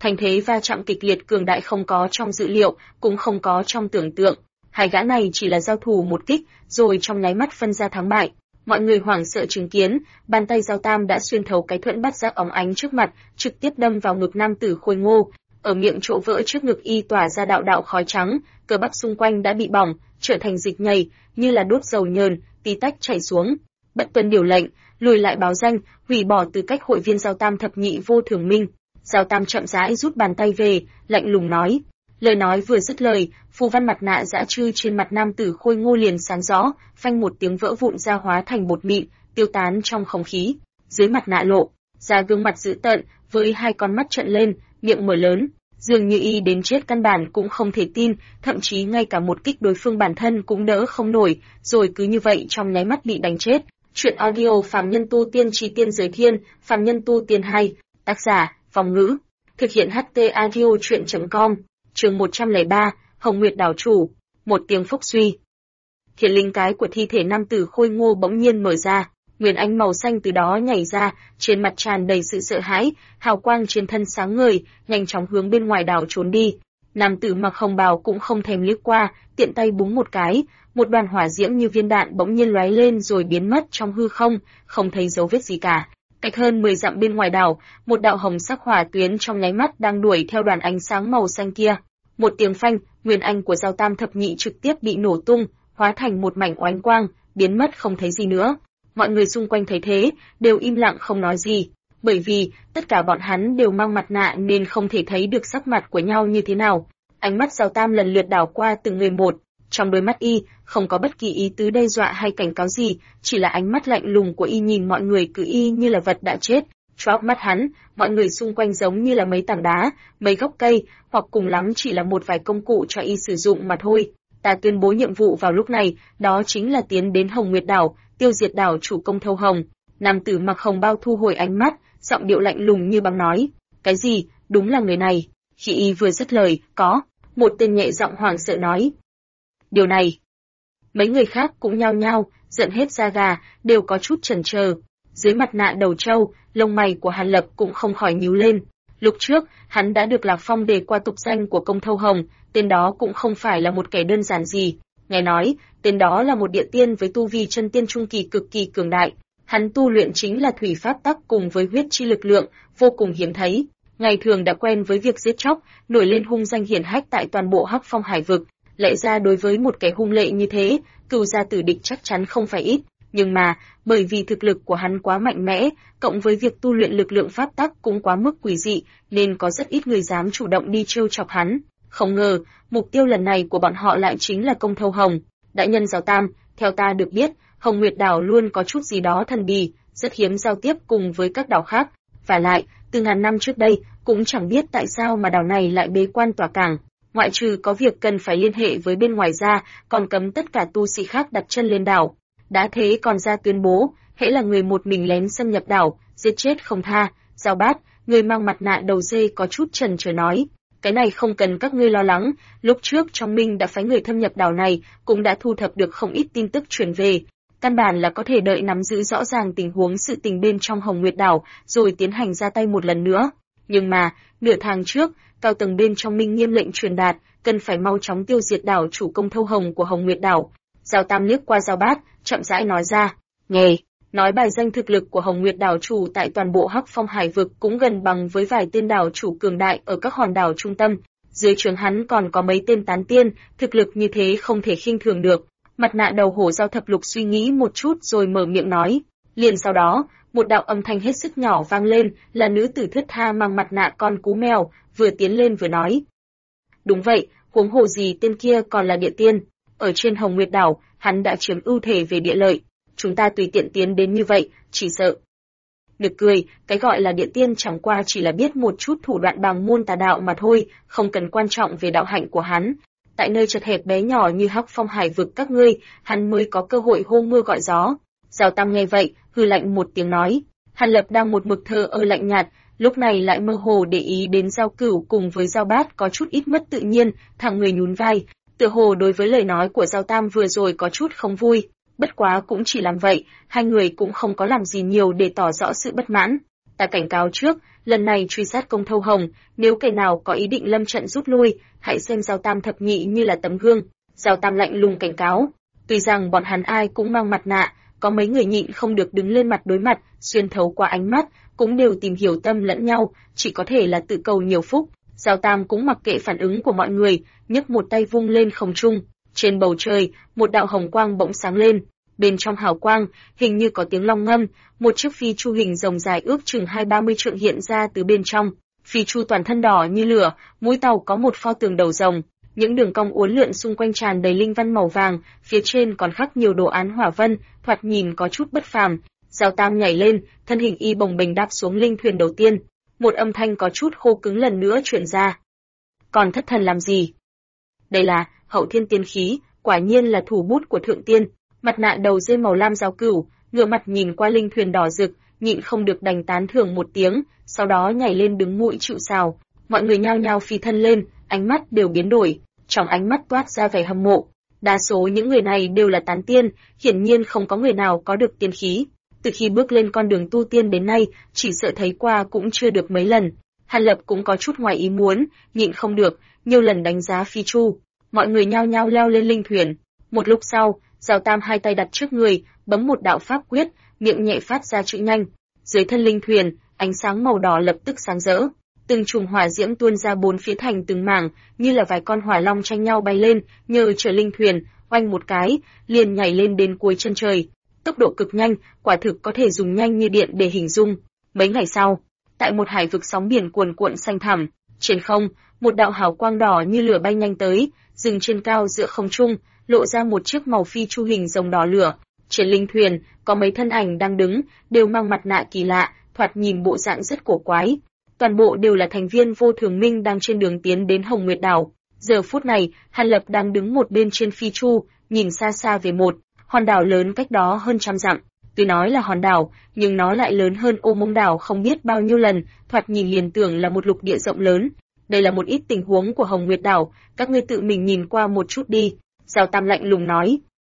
Thành thế va chạm kịch liệt cường đại không có trong dự liệu, cũng không có trong tưởng tượng. Hai gã này chỉ là giao thủ một kích, rồi trong nháy mắt phân ra thắng bại. Mọi người hoảng sợ chứng kiến, bàn tay Giao Tam đã xuyên thấu cái thuẫn bắt giác óng ánh trước mặt, trực tiếp đâm vào ngực nam tử Khôi Ngô. Ở miệng chỗ vỡ trước ngực y tỏa ra đạo đạo khói trắng, cơ bắp xung quanh đã bị bỏng, trở thành dịch nhầy, như là đốt dầu nhờn, tí tách chảy xuống. Bận tuân điều lệnh, lùi lại báo danh, hủy bỏ tư cách hội viên Giao Tam thập nhị vô thường minh. Giao Tam chậm rãi rút bàn tay về, lạnh lùng nói. Lời nói vừa dứt lời, phù văn mặt nạ dã trư trên mặt nam tử Khôi Ngô liền sáng rõ, phanh một tiếng vỡ vụn ra hóa thành bột mịn, tiêu tán trong không khí. Dưới mặt nạ lộ ra gương mặt dữ tợn, với hai con mắt trợn lên, miệng mở lớn, dường như y đến chết căn bản cũng không thể tin, thậm chí ngay cả một kích đối phương bản thân cũng đỡ không nổi, rồi cứ như vậy trong nháy mắt bị đánh chết. Chuyện audio Phàm Nhân Tu Tiên Chi Tiên Giới Thiên, Phàm Nhân Tu Tiên 2, tác giả, Vong Ngữ, thực hiện HT audio truyện.com, chương 103, Hồng Nguyệt đảo chủ, một tiếng phốc suy. Thiền linh cái của thi thể nam tử Khôi Ngô bỗng nhiên mở ra, nguyên ánh màu xanh từ đó nhảy ra, trên mặt tràn đầy sự sợ hãi, hào quang trên thân sáng ngời, nhanh chóng hướng bên ngoài đảo trốn đi. Nam tử mặc hồng bào cũng không thèm liếc qua, tiện tay búng một cái, một đoàn hỏa diễm như viên đạn bỗng nhiên lóe lên rồi biến mất trong hư không, không thấy dấu vết gì cả. Cách hơn 10 dặm bên ngoài đảo, một đạo hồng sắc hỏa tuyến trong nháy mắt đang đuổi theo đoàn ánh sáng màu xanh kia. Một tiếng phanh, nguyên anh của Giao Tam thập nhị trực tiếp bị nổ tung, hóa thành một mảnh oánh quang, biến mất không thấy gì nữa. Mọi người xung quanh thấy thế, đều im lặng không nói gì, bởi vì tất cả bọn hắn đều mang mặt nạ nên không thể thấy được sắc mặt của nhau như thế nào. Ánh mắt Giao Tam lần lượt đảo qua từng người một, trong đôi mắt y không có bất kỳ ý tứ đe dọa hay cảnh cáo gì, chỉ là ánh mắt lạnh lùng của y nhìn mọi người cứ y như là vật đã chết. Trong mắt hắn, mọi người xung quanh giống như là mấy tảng đá, mấy gốc cây, hoặc cùng lắm chỉ là một vài công cụ cho y sử dụng mà thôi. Ta tuyên bố nhiệm vụ vào lúc này, đó chính là tiến đến Hồng Nguyệt đảo, tiêu diệt đảo chủ Công Thâu Hồng. Nam tử mặc hồng bao thu hồi ánh mắt, giọng điệu lạnh lùng như băng nói, cái gì, đúng là người này. Khi y vừa dứt lời, có một tên nhẹ giọng hoảng sợ nói, điều này. Mấy người khác cũng nhao nhao, giận hết da gà, đều có chút chần chờ. Dưới mặt nạ đầu trâu, lông mày của Hàn Lập cũng không khỏi nhíu lên. Lúc trước, hắn đã được Lạc Phong đề qua tục danh của Công Thâu Hồng, tên đó cũng không phải là một kẻ đơn giản gì. Nghe nói, tên đó là một địa tiên với tu vi chân tiên trung kỳ cực kỳ cường đại. Hắn tu luyện chính là thủy pháp tắc cùng với huyết chi lực lượng, vô cùng hiếm thấy. Ngày thường đã quen với việc giết chóc, nổi lên hung danh hiển hách tại toàn bộ Hắc Phong Hải vực. Lẽ ra đối với một kẻ hung lệ như thế, cừu gia tử địch chắc chắn không phải ít. Nhưng mà, bởi vì thực lực của hắn quá mạnh mẽ, cộng với việc tu luyện lực lượng pháp tắc cũng quá mức quỷ dị, nên có rất ít người dám chủ động đi trêu chọc hắn. Không ngờ, mục tiêu lần này của bọn họ lại chính là Công Thâu Hồng. Đại nhân Giao Tam, theo ta được biết, Hồng Nguyệt đảo luôn có chút gì đó thần bí, rất hiếm giao tiếp cùng với các đảo khác. Và lại, từ ngàn năm trước đây, cũng chẳng biết tại sao mà đảo này lại bế quan tỏa cảng. Ngoại trừ có việc cần phải liên hệ với bên ngoài ra, còn cấm tất cả tu sĩ khác đặt chân lên đảo. Đã thế còn ra tuyên bố, hễ là người một mình lén xâm nhập đảo, giết chết không tha. Giao Bát, người mang mặt nạ đầu dê có chút chần chờ nói, cái này không cần các ngươi lo lắng, lúc trước trong Minh đã phái người thâm nhập đảo này, cũng đã thu thập được không ít tin tức truyền về. Căn bản là có thể đợi nắm giữ rõ ràng tình huống sự tình bên trong Hồng Nguyệt đảo, rồi tiến hành ra tay một lần nữa. Nhưng mà, nửa tháng trước, cao tầng bên trong Minh nghiêm lệnh truyền đạt, cần phải mau chóng tiêu diệt đảo chủ Công Thâu Hồng của Hồng Nguyệt đảo. Giao Tam liếc qua Giao Bát, chậm rãi nói ra, nghe, nói bài danh thực lực của Hồng Nguyệt đảo chủ tại toàn bộ Hắc Phong Hải vực cũng gần bằng với vài tên đảo chủ cường đại ở các hòn đảo trung tâm. Dưới trướng hắn còn có mấy tên tán tiên, thực lực như thế không thể khinh thường được. Mặt nạ đầu hổ Giao Thập Lục suy nghĩ một chút rồi mở miệng nói. Liền sau đó, một đạo âm thanh hết sức nhỏ vang lên, là nữ tử Thướt Tha mang mặt nạ con cú mèo, vừa tiến lên vừa nói. Đúng vậy, huống hồ gì tên kia còn là địa tiên. Ở trên Hồng Nguyệt đảo, hắn đã chiếm ưu thể về địa lợi. Chúng ta tùy tiện tiến đến như vậy, chỉ sợ. Nực cười, cái gọi là địa tiên chẳng qua chỉ là biết một chút thủ đoạn bằng môn tà đạo mà thôi, không cần quan trọng về đạo hạnh của hắn. Tại nơi chật hẹp bé nhỏ như Hắc Phong Hải vực các ngươi, hắn mới có cơ hội hô mưa gọi gió. Giao Tam nghe vậy, hừ lạnh một tiếng nói. Hàn Lập đang một mực thờ ơ lạnh nhạt, lúc này lại mơ hồ để ý đến Giao Cửu cùng với Giao Bát có chút ít mất tự nhiên, thằng người nhún vai, tựa hồ đối với lời nói của Giao Tam vừa rồi có chút không vui. Bất quá cũng chỉ làm vậy, hai người cũng không có làm gì nhiều để tỏ rõ sự bất mãn. Ta cảnh cáo trước, lần này truy sát Công Thâu Hồng, nếu kẻ nào có ý định lâm trận rút lui, hãy xem Giao Tam thập nhị như là tấm gương. Giao Tam lạnh lùng cảnh cáo. Tuy rằng bọn hắn ai cũng mang mặt nạ, có mấy người nhịn không được đứng lên mặt đối mặt, xuyên thấu qua ánh mắt, cũng đều tìm hiểu tâm lẫn nhau, chỉ có thể là tự cầu nhiều phúc. Giao Tam cũng mặc kệ phản ứng của mọi người, nhấc một tay vung lên không trung. Trên bầu trời, một đạo hồng quang bỗng sáng lên. Bên trong hào quang, hình như có tiếng long ngâm, một chiếc phi chu hình rồng dài ước chừng 20-30 trượng hiện ra từ bên trong. Phi chu toàn thân đỏ như lửa, mũi tàu có một pho tường đầu rồng, những đường cong uốn lượn xung quanh tràn đầy linh văn màu vàng, phía trên còn khắc nhiều đồ án hỏa vân, thoạt nhìn có chút bất phàm. Giao Tam nhảy lên, thân hình y bồng bềnh đáp xuống linh thuyền đầu tiên. Một âm thanh có chút khô cứng lần nữa truyền ra. Còn thất thần làm gì? Đây là hậu thiên tiên khí, quả nhiên là thủ bút của thượng tiên. Mặt nạ đầu dê màu lam Giao Cửu, ngửa mặt nhìn qua linh thuyền đỏ rực, nhịn không được đành tán thưởng một tiếng, sau đó nhảy lên đứng mũi chịu sào. Mọi người nhao nhao phi thân lên, ánh mắt đều biến đổi, trong ánh mắt toát ra vẻ hâm mộ. Đa số những người này đều là tán tiên, hiển nhiên không có người nào có được tiên khí. Từ khi bước lên con đường tu tiên đến nay, chỉ sợ thấy qua cũng chưa được mấy lần. Hàn Lập cũng có chút ngoài ý muốn, nhịn không được, nhiều lần đánh giá phi chu. Mọi người nhao nhao leo lên linh thuyền. Một lúc sau, Giao Tam hai tay đặt trước người, bấm một đạo pháp quyết, miệng nhẹ phát ra chữ nhanh. Dưới thân linh thuyền, ánh sáng màu đỏ lập tức sáng rỡ. Từng chùm hỏa diễm tuôn ra bốn phía thành từng mảng, như là vài con hỏa long tranh nhau bay lên, nhờ trở linh thuyền, oanh một cái, liền nhảy lên đến cuối chân trời. Tốc độ cực nhanh, quả thực có thể dùng nhanh như điện để hình dung. Mấy ngày sau, tại một hải vực sóng biển cuồn cuộn xanh thẳm, trên không, một đạo hào quang đỏ như lửa bay nhanh tới, dừng trên cao giữa không trung, lộ ra một chiếc màu phi chu hình rồng đỏ lửa. Trên linh thuyền, có mấy thân ảnh đang đứng, đều mang mặt nạ kỳ lạ, thoạt nhìn bộ dạng rất cổ quái. Toàn bộ đều là thành viên Vô Thường Minh đang trên đường tiến đến Hồng Nguyệt Đảo. Giờ phút này, Hàn Lập đang đứng một bên trên phi chu, nhìn xa xa về một hòn đảo lớn cách đó hơn 100 dặm. Tuy nói là hòn đảo, nhưng nó lại lớn hơn Ô Mông đảo không biết bao nhiêu lần, thoạt nhìn liền tưởng là một lục địa rộng lớn. Đây là một ít tình huống của Hồng Nguyệt Đảo, các ngươi tự mình nhìn qua một chút đi. Giao Tam lạnh lùng nói.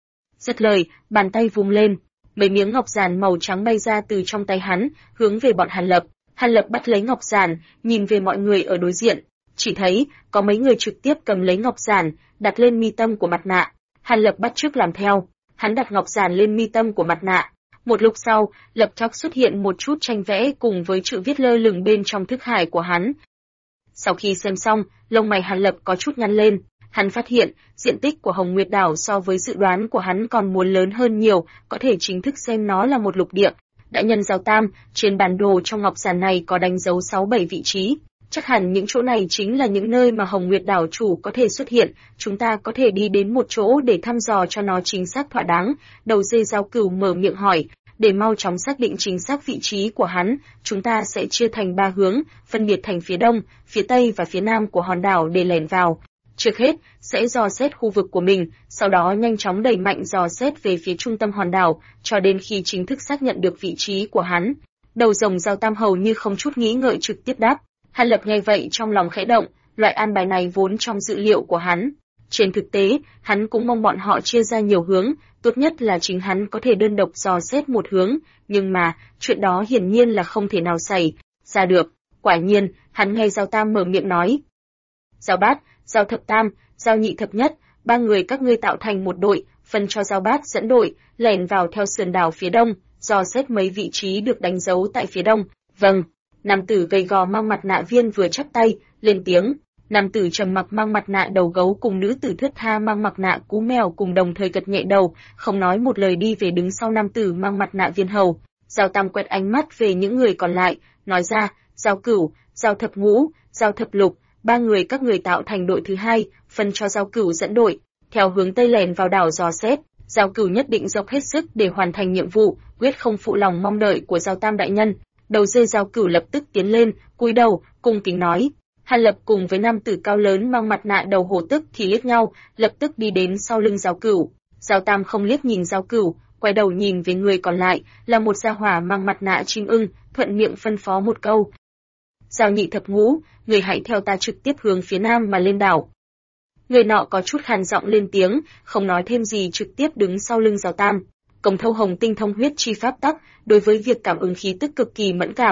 Dứt lời, bàn tay vung lên, mấy miếng ngọc giản màu trắng bay ra từ trong tay hắn, hướng về bọn Hàn Lập. Hàn Lập bắt lấy ngọc giản, nhìn về mọi người ở đối diện, chỉ thấy có mấy người trực tiếp cầm lấy ngọc giản, đặt lên mi tâm của mặt nạ. Hàn Lập bắt chước làm theo, hắn đặt ngọc giản lên mi tâm của mặt nạ. Một lúc sau, lập tức xuất hiện một chút tranh vẽ cùng với chữ viết lơ lửng bên trong thức hải của hắn. Sau khi xem xong, lông mày Hàn Lập có chút nhăn lên. Hắn phát hiện, diện tích của Hồng Nguyệt Đảo so với dự đoán của hắn còn muốn lớn hơn nhiều, có thể chính thức xem nó là một lục địa. Đại nhân Giao Tam, trên bản đồ trong ngọc giản này có đánh dấu 6-7 vị trí. Chắc hẳn những chỗ này chính là những nơi mà Hồng Nguyệt Đảo chủ có thể xuất hiện, chúng ta có thể đi đến một chỗ để thăm dò cho nó chính xác thỏa đáng. Đầu dê Giao Cửu mở miệng hỏi, để mau chóng xác định chính xác vị trí của hắn, chúng ta sẽ chia thành 3 hướng, phân biệt thành phía đông, phía tây và phía nam của hòn đảo để lẻn vào. Trước hết, sẽ dò xét khu vực của mình, sau đó nhanh chóng đẩy mạnh dò xét về phía trung tâm hòn đảo, cho đến khi chính thức xác nhận được vị trí của hắn. Đầu rồng Giao Tam hầu như không chút nghĩ ngợi trực tiếp đáp. Hàn Lập nghe vậy trong lòng khẽ động, loại an bài này vốn trong dự liệu của hắn. Trên thực tế, hắn cũng mong bọn họ chia ra nhiều hướng, tốt nhất là chính hắn có thể đơn độc dò xét một hướng, nhưng mà, chuyện đó hiển nhiên là không thể nào xảy ra được. Quả nhiên, hắn nghe Giao Tam mở miệng nói. Giao Bát, Giao Thập Tam, Giao Nhị Thập Nhất, 3 người các ngươi tạo thành một đội, phân cho Giao Bát dẫn đội, lẻn vào theo sườn đảo phía đông, dò xét mấy vị trí được đánh dấu tại phía đông. Vâng. Nam tử gầy gò mang mặt nạ viên vừa chắp tay, lên tiếng. Nam tử trầm mặc mang mặt nạ đầu gấu cùng nữ tử thướt tha mang mặt nạ cú mèo cùng đồng thời gật nhẹ đầu, không nói một lời đi về đứng sau nam tử mang mặt nạ viên hầu. Giao Tam quét ánh mắt về những người còn lại, nói ra, Giao Cửu, Giao Thập Ngũ, Giao Thập Lục, 3 người các người tạo thành đội thứ hai, phân cho Giao Cửu dẫn đội, theo hướng tây lẻn vào đảo dò xét. Giao Cửu nhất định dốc hết sức để hoàn thành nhiệm vụ, quyết không phụ lòng mong đợi của Giao Tam đại nhân. Đầu dê Giao Cửu lập tức tiến lên, cúi đầu, cung kính nói. Hàn Lập cùng với nam tử cao lớn mang mặt nạ đầu hổ tức thì liếc nhau, lập tức đi đến sau lưng Giao Cửu. Giao Tam không liếc nhìn Giao Cửu, quay đầu nhìn về người còn lại, là một gia hỏa mang mặt nạ chim ưng, thuận miệng phân phó một câu. Giao Nhị Thập Ngũ, người hãy theo ta trực tiếp hướng phía nam mà lên đảo. Người nọ có chút khàn giọng lên tiếng, không nói thêm gì trực tiếp đứng sau lưng Giao Tam. Công Thâu Hồng tinh thông huyết chi pháp tắc, đối với việc cảm ứng khí tức cực kỳ mẫn cảm.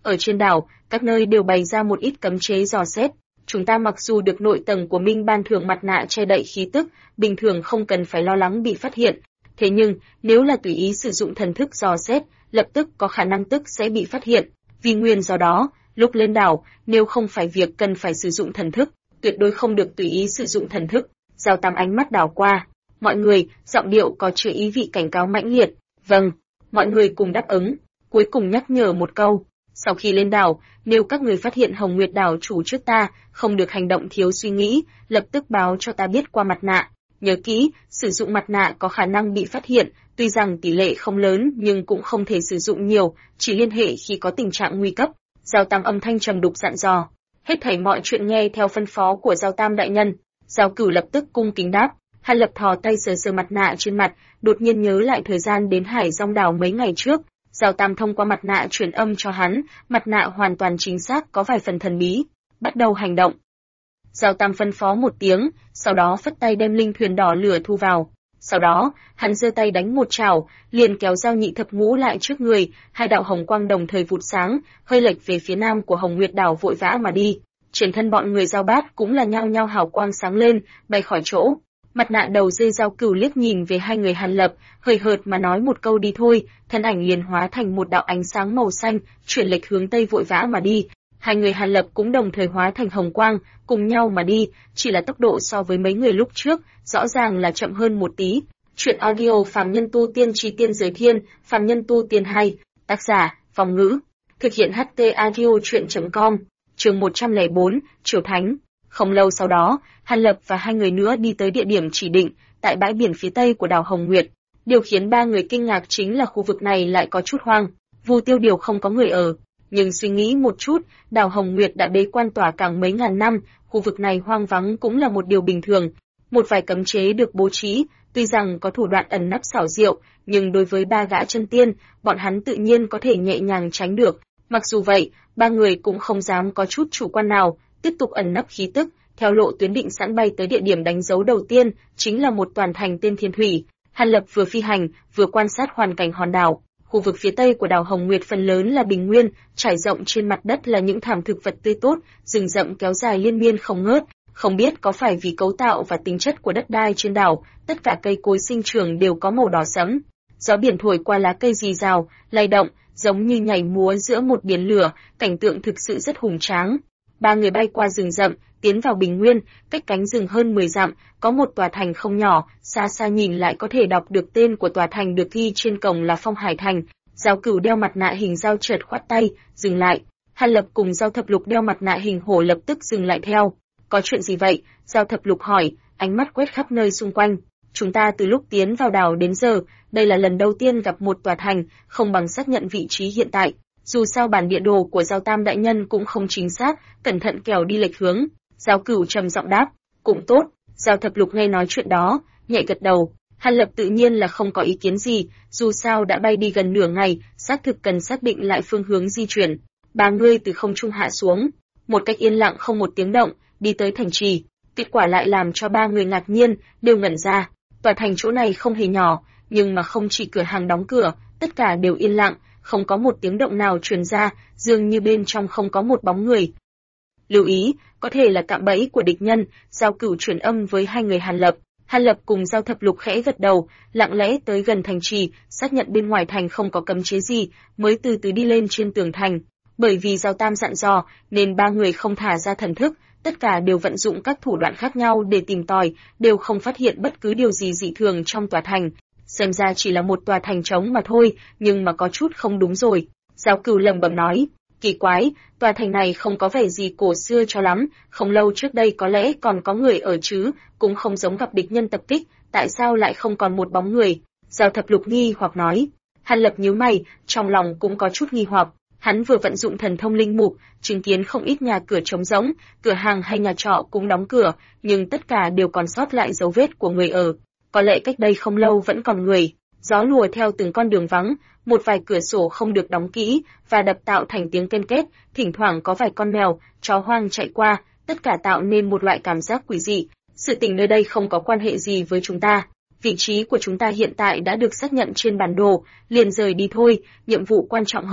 Ở trên đảo, các nơi đều bày ra một ít cấm chế dò xét. Chúng ta mặc dù được nội tầng của Minh Ban Thưởng mặt nạ che đậy khí tức, bình thường không cần phải lo lắng bị phát hiện. Thế nhưng, nếu là tùy ý sử dụng thần thức dò xét, lập tức có khả năng tức sẽ bị phát hiện. Vì nguyên do đó, lúc lên đảo, nếu không phải việc cần phải sử dụng thần thức, tuyệt đối không được tùy ý sử dụng thần thức. Giao Tam ánh mắt đảo qua. Mọi người, giọng điệu có chứa ý vị cảnh cáo mãnh liệt. Vâng, mọi người cùng đáp ứng. Cuối cùng nhắc nhở một câu. Sau khi lên đảo, nếu các người phát hiện Hồng Nguyệt đảo chủ trước ta, không được hành động thiếu suy nghĩ, lập tức báo cho ta biết qua mặt nạ. Nhớ kỹ, sử dụng mặt nạ có khả năng bị phát hiện, tuy rằng tỷ lệ không lớn nhưng cũng không thể sử dụng nhiều, chỉ liên hệ khi có tình trạng nguy cấp. Giao Tam âm thanh trầm đục dặn dò. Hết thảy mọi chuyện nghe theo phân phó của Giao Tam đại nhân. Giao Cửu lập tức cung kính đáp. Hàn Lập thò tay sờ sờ mặt nạ trên mặt, đột nhiên nhớ lại thời gian đến Hải Giong đảo mấy ngày trước. Giao Tam thông qua mặt nạ truyền âm cho hắn, mặt nạ hoàn toàn chính xác có vài phần thần bí. Bắt đầu hành động. Giao Tam phân phó một tiếng, sau đó phất tay đem linh thuyền đỏ lửa thu vào. Sau đó, hắn giơ tay đánh một chảo, liền kéo Giao Nhị Thập Ngũ lại trước người, hai đạo hồng quang đồng thời vụt sáng, hơi lệch về phía nam của Hồng Nguyệt đảo vội vã mà đi. Trên thân bọn người Giao Bát cũng là nhao nhao hào quang sáng lên, bay khỏi chỗ. Mặt nạ đầu dây Giao Cửu liếc nhìn về hai người Hàn Lập, hời hợt mà nói một câu đi thôi, thân ảnh liền hóa thành một đạo ánh sáng màu xanh, chuyển lệch hướng tây vội vã mà đi. Hai người Hàn Lập cũng đồng thời hóa thành hồng quang, cùng nhau mà đi, chỉ là tốc độ so với mấy người lúc trước, rõ ràng là chậm hơn một tí. Chuyện audio Phàm Nhân Tu Tiên Chi Tiên Giới Thiên, Phàm Nhân Tu Tiên 2, tác giả, Phong Ngữ, thực hiện HT audio chuyện.com, chương 104, Triều Thánh. Không lâu sau đó, Hàn Lập và hai người nữa đi tới địa điểm chỉ định, tại bãi biển phía tây của đảo Hồng Nguyệt. Điều khiến ba người kinh ngạc chính là khu vực này lại có chút hoang, Vu Tiêu Điều không có người ở. Nhưng suy nghĩ một chút, đảo Hồng Nguyệt đã bế quan tỏa cảng mấy ngàn năm, khu vực này hoang vắng cũng là một điều bình thường. Một vài cấm chế được bố trí, tuy rằng có thủ đoạn ẩn nấp xảo diệu, nhưng đối với ba gã chân tiên, bọn hắn tự nhiên có thể nhẹ nhàng tránh được. Mặc dù vậy, ba người cũng không dám có chút chủ quan nào, tiếp tục ẩn nấp khí tức, theo lộ tuyến định sẵn bay tới địa điểm đánh dấu đầu tiên, chính là một toàn thành tên Thiên Thủy. Hàn Lập vừa phi hành, vừa quan sát hoàn cảnh hòn đảo. Khu vực phía tây của đảo Hồng Nguyệt phần lớn là bình nguyên, trải rộng trên mặt đất là những thảm thực vật tươi tốt, rừng rậm kéo dài liên miên không ngớt. Không biết có phải vì cấu tạo và tính chất của đất đai trên đảo, tất cả cây cối sinh trưởng đều có màu đỏ sẫm. Gió biển thổi qua lá cây rì rào, lay động, giống như nhảy múa giữa một biển lửa, cảnh tượng thực sự rất hùng tráng. Ba người bay qua rừng rậm, tiến vào bình nguyên, cách cánh rừng hơn 10 dặm, có một tòa thành không nhỏ, xa xa nhìn lại có thể đọc được tên của tòa thành được ghi trên cổng là Phong Hải Thành. Giao Cửu đeo mặt nạ hình dao chợt khoát tay, dừng lại. Hàn Lập cùng Giao Thập Lục đeo mặt nạ hình hổ lập tức dừng lại theo. Có chuyện gì vậy? Giao Thập Lục hỏi, ánh mắt quét khắp nơi xung quanh. Chúng ta từ lúc tiến vào đảo đến giờ, đây là lần đầu tiên gặp một tòa thành, không bằng xác nhận vị trí hiện tại. Dù sao bản địa đồ của Giao Tam đại nhân cũng không chính xác, cẩn thận kẻo đi lệch hướng. Giao Cửu trầm giọng đáp, cũng tốt. Giao Thập Lục nghe nói chuyện đó, nhẹ gật đầu. Hàn Lập tự nhiên là không có ý kiến gì, dù sao đã bay đi gần nửa ngày, xác thực cần xác định lại phương hướng di chuyển. Ba người từ không trung hạ xuống, một cách yên lặng không một tiếng động, đi tới thành trì. Kết quả lại làm cho ba người ngạc nhiên, đều ngẩn ra. Tòa thành chỗ này không hề nhỏ, nhưng mà không chỉ cửa hàng đóng cửa, tất cả đều yên lặng, không có một tiếng động nào truyền ra, dường như bên trong không có một bóng người. Lưu ý, có thể là cạm bẫy của địch nhân. Giao Cửu truyền âm với hai người Hàn Lập. Hàn Lập cùng Giao Thập Lục khẽ gật đầu, lặng lẽ tới gần thành trì, xác nhận bên ngoài thành không có cấm chế gì, mới từ từ đi lên trên tường thành. Bởi vì Giao Tam dặn dò, nên ba người không thả ra thần thức, tất cả đều vận dụng các thủ đoạn khác nhau để tìm tòi, đều không phát hiện bất cứ điều gì dị thường trong tòa thành. Xem ra chỉ là một tòa thành trống mà thôi, nhưng mà có chút không đúng rồi. Giao Cửu lẩm bẩm nói, kỳ quái, tòa thành này không có vẻ gì cổ xưa cho lắm, không lâu trước đây có lẽ còn có người ở chứ, cũng không giống gặp địch nhân tập kích, tại sao lại không còn một bóng người? Giao Thập Lục nghi hoặc nói. Hàn Lập nhíu mày, trong lòng cũng có chút nghi hoặc. Hắn vừa vận dụng thần thông linh mục, chứng kiến không ít nhà cửa trống rỗng, cửa hàng hay nhà trọ cũng đóng cửa, nhưng tất cả đều còn sót lại dấu vết của người ở. Có lẽ cách đây không lâu vẫn còn người. Gió lùa theo từng con đường vắng, một vài cửa sổ không được đóng kỹ và đập tạo thành tiếng ken két, thỉnh thoảng có vài con mèo, chó hoang chạy qua, tất cả tạo nên một loại cảm giác quỷ dị. Sự tình nơi đây không có quan hệ gì với chúng ta. Vị trí của chúng ta hiện tại đã được xác nhận trên bản đồ, liền rời đi thôi, nhiệm vụ quan trọng hơn.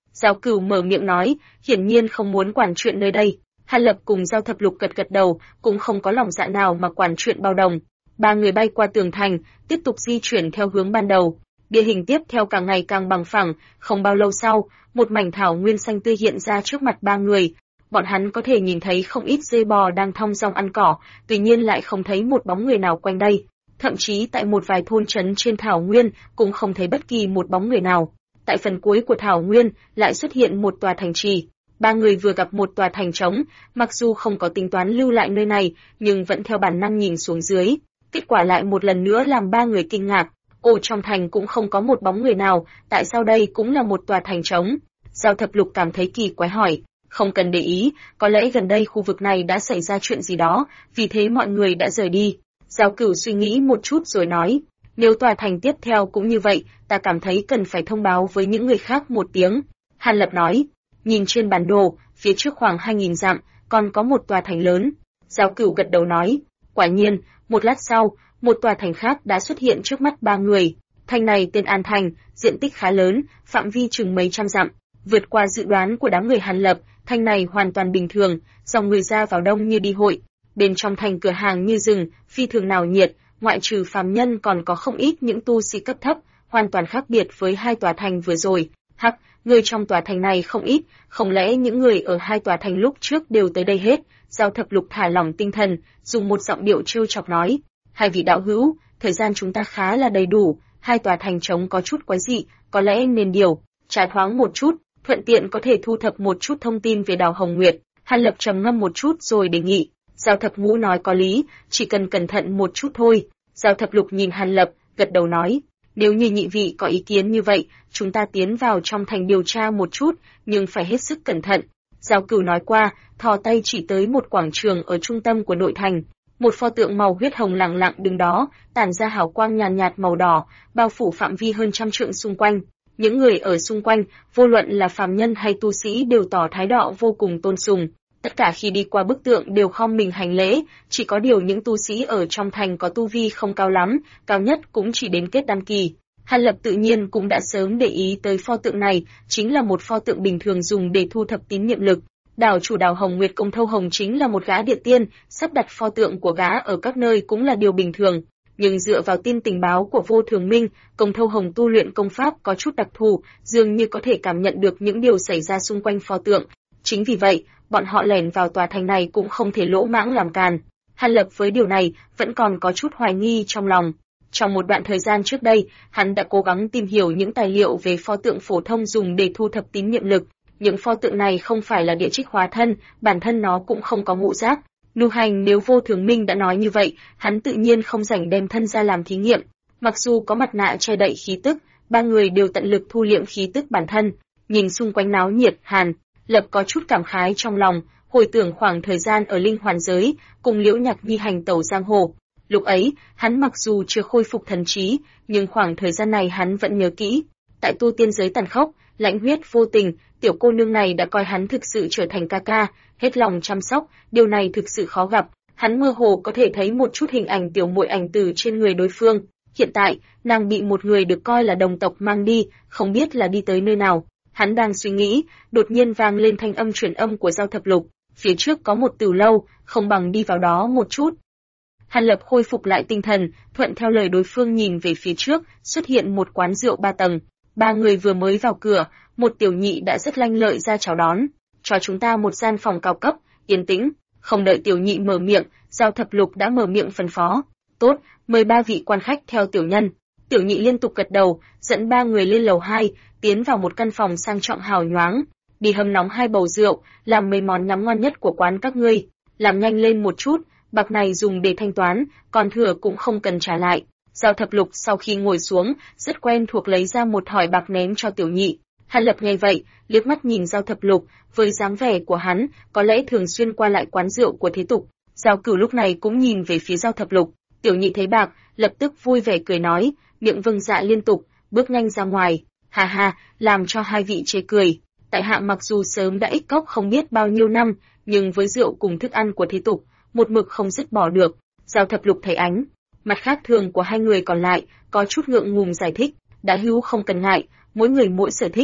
Giao Cửu mở miệng nói, hiển nhiên không muốn quản chuyện nơi đây. Hàn Lập cùng Giao Thập Lục gật gật đầu, cũng không có lòng dạ nào mà quản chuyện bao đồng. Ba người bay qua tường thành, tiếp tục di chuyển theo hướng ban đầu. Địa hình tiếp theo càng ngày càng bằng phẳng, không bao lâu sau, một mảnh thảo nguyên xanh tươi hiện ra trước mặt ba người. Bọn hắn có thể nhìn thấy không ít dê bò đang thong dong ăn cỏ, tuy nhiên lại không thấy một bóng người nào quanh đây. Thậm chí tại một vài thôn trấn trên thảo nguyên cũng không thấy bất kỳ một bóng người nào. Tại phần cuối của thảo nguyên lại xuất hiện một tòa thành trì. Ba người vừa gặp một tòa thành trống, mặc dù không có tính toán lưu lại nơi này, nhưng vẫn theo bản năng nhìn xuống dưới. Kết quả lại một lần nữa làm ba người kinh ngạc. Ồ, trong thành cũng không có một bóng người nào, tại sao đây cũng là một tòa thành trống? Giao Thập Lục cảm thấy kỳ quái hỏi. Không cần để ý, có lẽ gần đây khu vực này đã xảy ra chuyện gì đó, vì thế mọi người đã rời đi. Giao Cửu suy nghĩ một chút rồi nói, nếu tòa thành tiếp theo cũng như vậy, ta cảm thấy cần phải thông báo với những người khác một tiếng. Hàn Lập nói, nhìn trên bản đồ, phía trước khoảng 2.000 dặm, còn có một tòa thành lớn. Giao Cửu gật đầu nói, quả nhiên, một lát sau, một tòa thành khác đã xuất hiện trước mắt ba người. Thành này tên An Thành, diện tích khá lớn, phạm vi chừng mấy trăm dặm. Vượt qua dự đoán của đám người Hàn Lập, thành này hoàn toàn bình thường, dòng người ra vào đông như đi hội. Bên trong thành cửa hàng như rừng, phi thường náo nhiệt, ngoại trừ phàm nhân còn có không ít những tu sĩ cấp thấp, hoàn toàn khác biệt với hai tòa thành vừa rồi. Hắc, người trong tòa thành này không ít, không lẽ những người ở hai tòa thành lúc trước đều tới đây hết? Giao Thập Lục thả lỏng tinh thần, dùng một giọng điệu trêu chọc nói, hai vị đạo hữu, thời gian chúng ta khá là đầy đủ, hai tòa thành trống có chút quái dị, có lẽ nên trà thoáng một chút, thuận tiện có thể thu thập một chút thông tin về Đào Hồng Nguyệt. Hàn Lập trầm ngâm một chút rồi đề nghị. Giao Thập Ngũ nói có lý, chỉ cần cẩn thận một chút thôi. Giao Thập Lục nhìn Hàn Lập, gật đầu nói, nếu như nhị vị có ý kiến như vậy, chúng ta tiến vào trong thành điều tra một chút, nhưng phải hết sức cẩn thận. Giao Cửu nói qua, thò tay chỉ tới một quảng trường ở trung tâm của nội thành. Một pho tượng màu huyết hồng lặng lặng đứng đó, tản ra hào quang nhàn nhạt màu đỏ, bao phủ phạm vi hơn 100 trượng xung quanh. Những người ở xung quanh, vô luận là phàm nhân hay tu sĩ đều tỏ thái độ vô cùng tôn sùng. Tất cả khi đi qua bức tượng đều khom mình hành lễ, chỉ có điều những tu sĩ ở trong thành có tu vi không cao lắm, cao nhất cũng chỉ đến kết đan kỳ. Hàn Lập tự nhiên cũng đã sớm để ý tới pho tượng này, chính là một pho tượng bình thường dùng để thu thập tín niệm lực. Đảo chủ Đào Hồng Nguyệt Công Thâu Hồng chính là một gã địa tiên, sắp đặt pho tượng của gã ở các nơi cũng là điều bình thường. Nhưng dựa vào tin tình báo của Vô Thường Minh, Công Thâu Hồng tu luyện công pháp có chút đặc thù, dường như có thể cảm nhận được những điều xảy ra xung quanh pho tượng. Chính vì vậy, bọn họ lẻn vào tòa thành này cũng không thể lỗ mãng làm càn. Hàn Lập với điều này vẫn còn có chút hoài nghi trong lòng. Trong một đoạn thời gian trước đây, hắn đã cố gắng tìm hiểu những tài liệu về pho tượng phổ thông dùng để thu thập tín niệm lực. Những pho tượng này không phải là địa trích hóa thân, bản thân nó cũng không có ngũ giác. Nu Hành nếu Vô Thường Minh đã nói như vậy, hắn tự nhiên không rảnh đem thân ra làm thí nghiệm. Mặc dù có mặt nạ che đậy khí tức, ba người đều tận lực thu liễm khí tức bản thân. Nhìn xung quanh náo nhiệt, Hàn Lập có chút cảm khái trong lòng, hồi tưởng khoảng thời gian ở Linh Hoàn giới, cùng Liễu Nhạc Nhi hành tẩu giang hồ. Lúc ấy, hắn mặc dù chưa khôi phục thần trí, nhưng khoảng thời gian này hắn vẫn nhớ kỹ. Tại tu tiên giới tàn khốc, lãnh huyết vô tình, tiểu cô nương này đã coi hắn thực sự trở thành ca ca, hết lòng chăm sóc, điều này thực sự khó gặp. Hắn mơ hồ có thể thấy một chút hình ảnh tiểu muội ảnh từ trên người đối phương. Hiện tại, nàng bị một người được coi là đồng tộc mang đi, không biết là đi tới nơi nào. Hắn đang suy nghĩ, đột nhiên vang lên thanh âm truyền âm của Giao Thập Lục. Phía trước có một tử lâu, không bằng đi vào đó một chút. Hàn Lập khôi phục lại tinh thần, thuận theo lời đối phương nhìn về phía trước, xuất hiện một quán rượu 3 tầng. Ba người vừa mới vào cửa, một tiểu nhị đã rất lanh lợi ra chào đón. Cho chúng ta một gian phòng cao cấp, yên tĩnh. Không đợi tiểu nhị mở miệng, Giao Thập Lục đã mở miệng phân phó. Tốt, mời ba vị quan khách theo tiểu nhân. Tiểu nhị liên tục gật đầu, dẫn ba người lên lầu 2, tiến vào một căn phòng sang trọng hào nhoáng. Đi hâm nóng 2 bầu rượu, làm mấy món nhắm ngon nhất của quán các ngươi. Làm nhanh lên một chút, bạc này dùng để thanh toán, còn thừa cũng không cần trả lại. Giao Thập Lục sau khi ngồi xuống, rất quen thuộc lấy ra một thỏi bạc ném cho tiểu nhị. Hàn Lập nghe vậy, liếc mắt nhìn Giao Thập Lục, với dáng vẻ của hắn, có lẽ thường xuyên qua lại quán rượu của thế tục. Giao Cửu lúc này cũng nhìn về phía Giao Thập Lục, tiểu nhị thấy bạc, lập tức vui vẻ cười nói, miệng vâng dạ liên tục, bước nhanh ra ngoài. Ha ha, làm cho hai vị chê cười. Tại hạ mặc dù sớm đã ích cốc không biết bao nhiêu năm, nhưng với rượu cùng thức ăn của thế tục, một mực không dứt bỏ được. Giao Thập Lục thấy ánh mặt khác thường của hai người còn lại, có chút ngượng ngùng giải thích, đã hữu không cần ngại, mỗi người mỗi sở thích,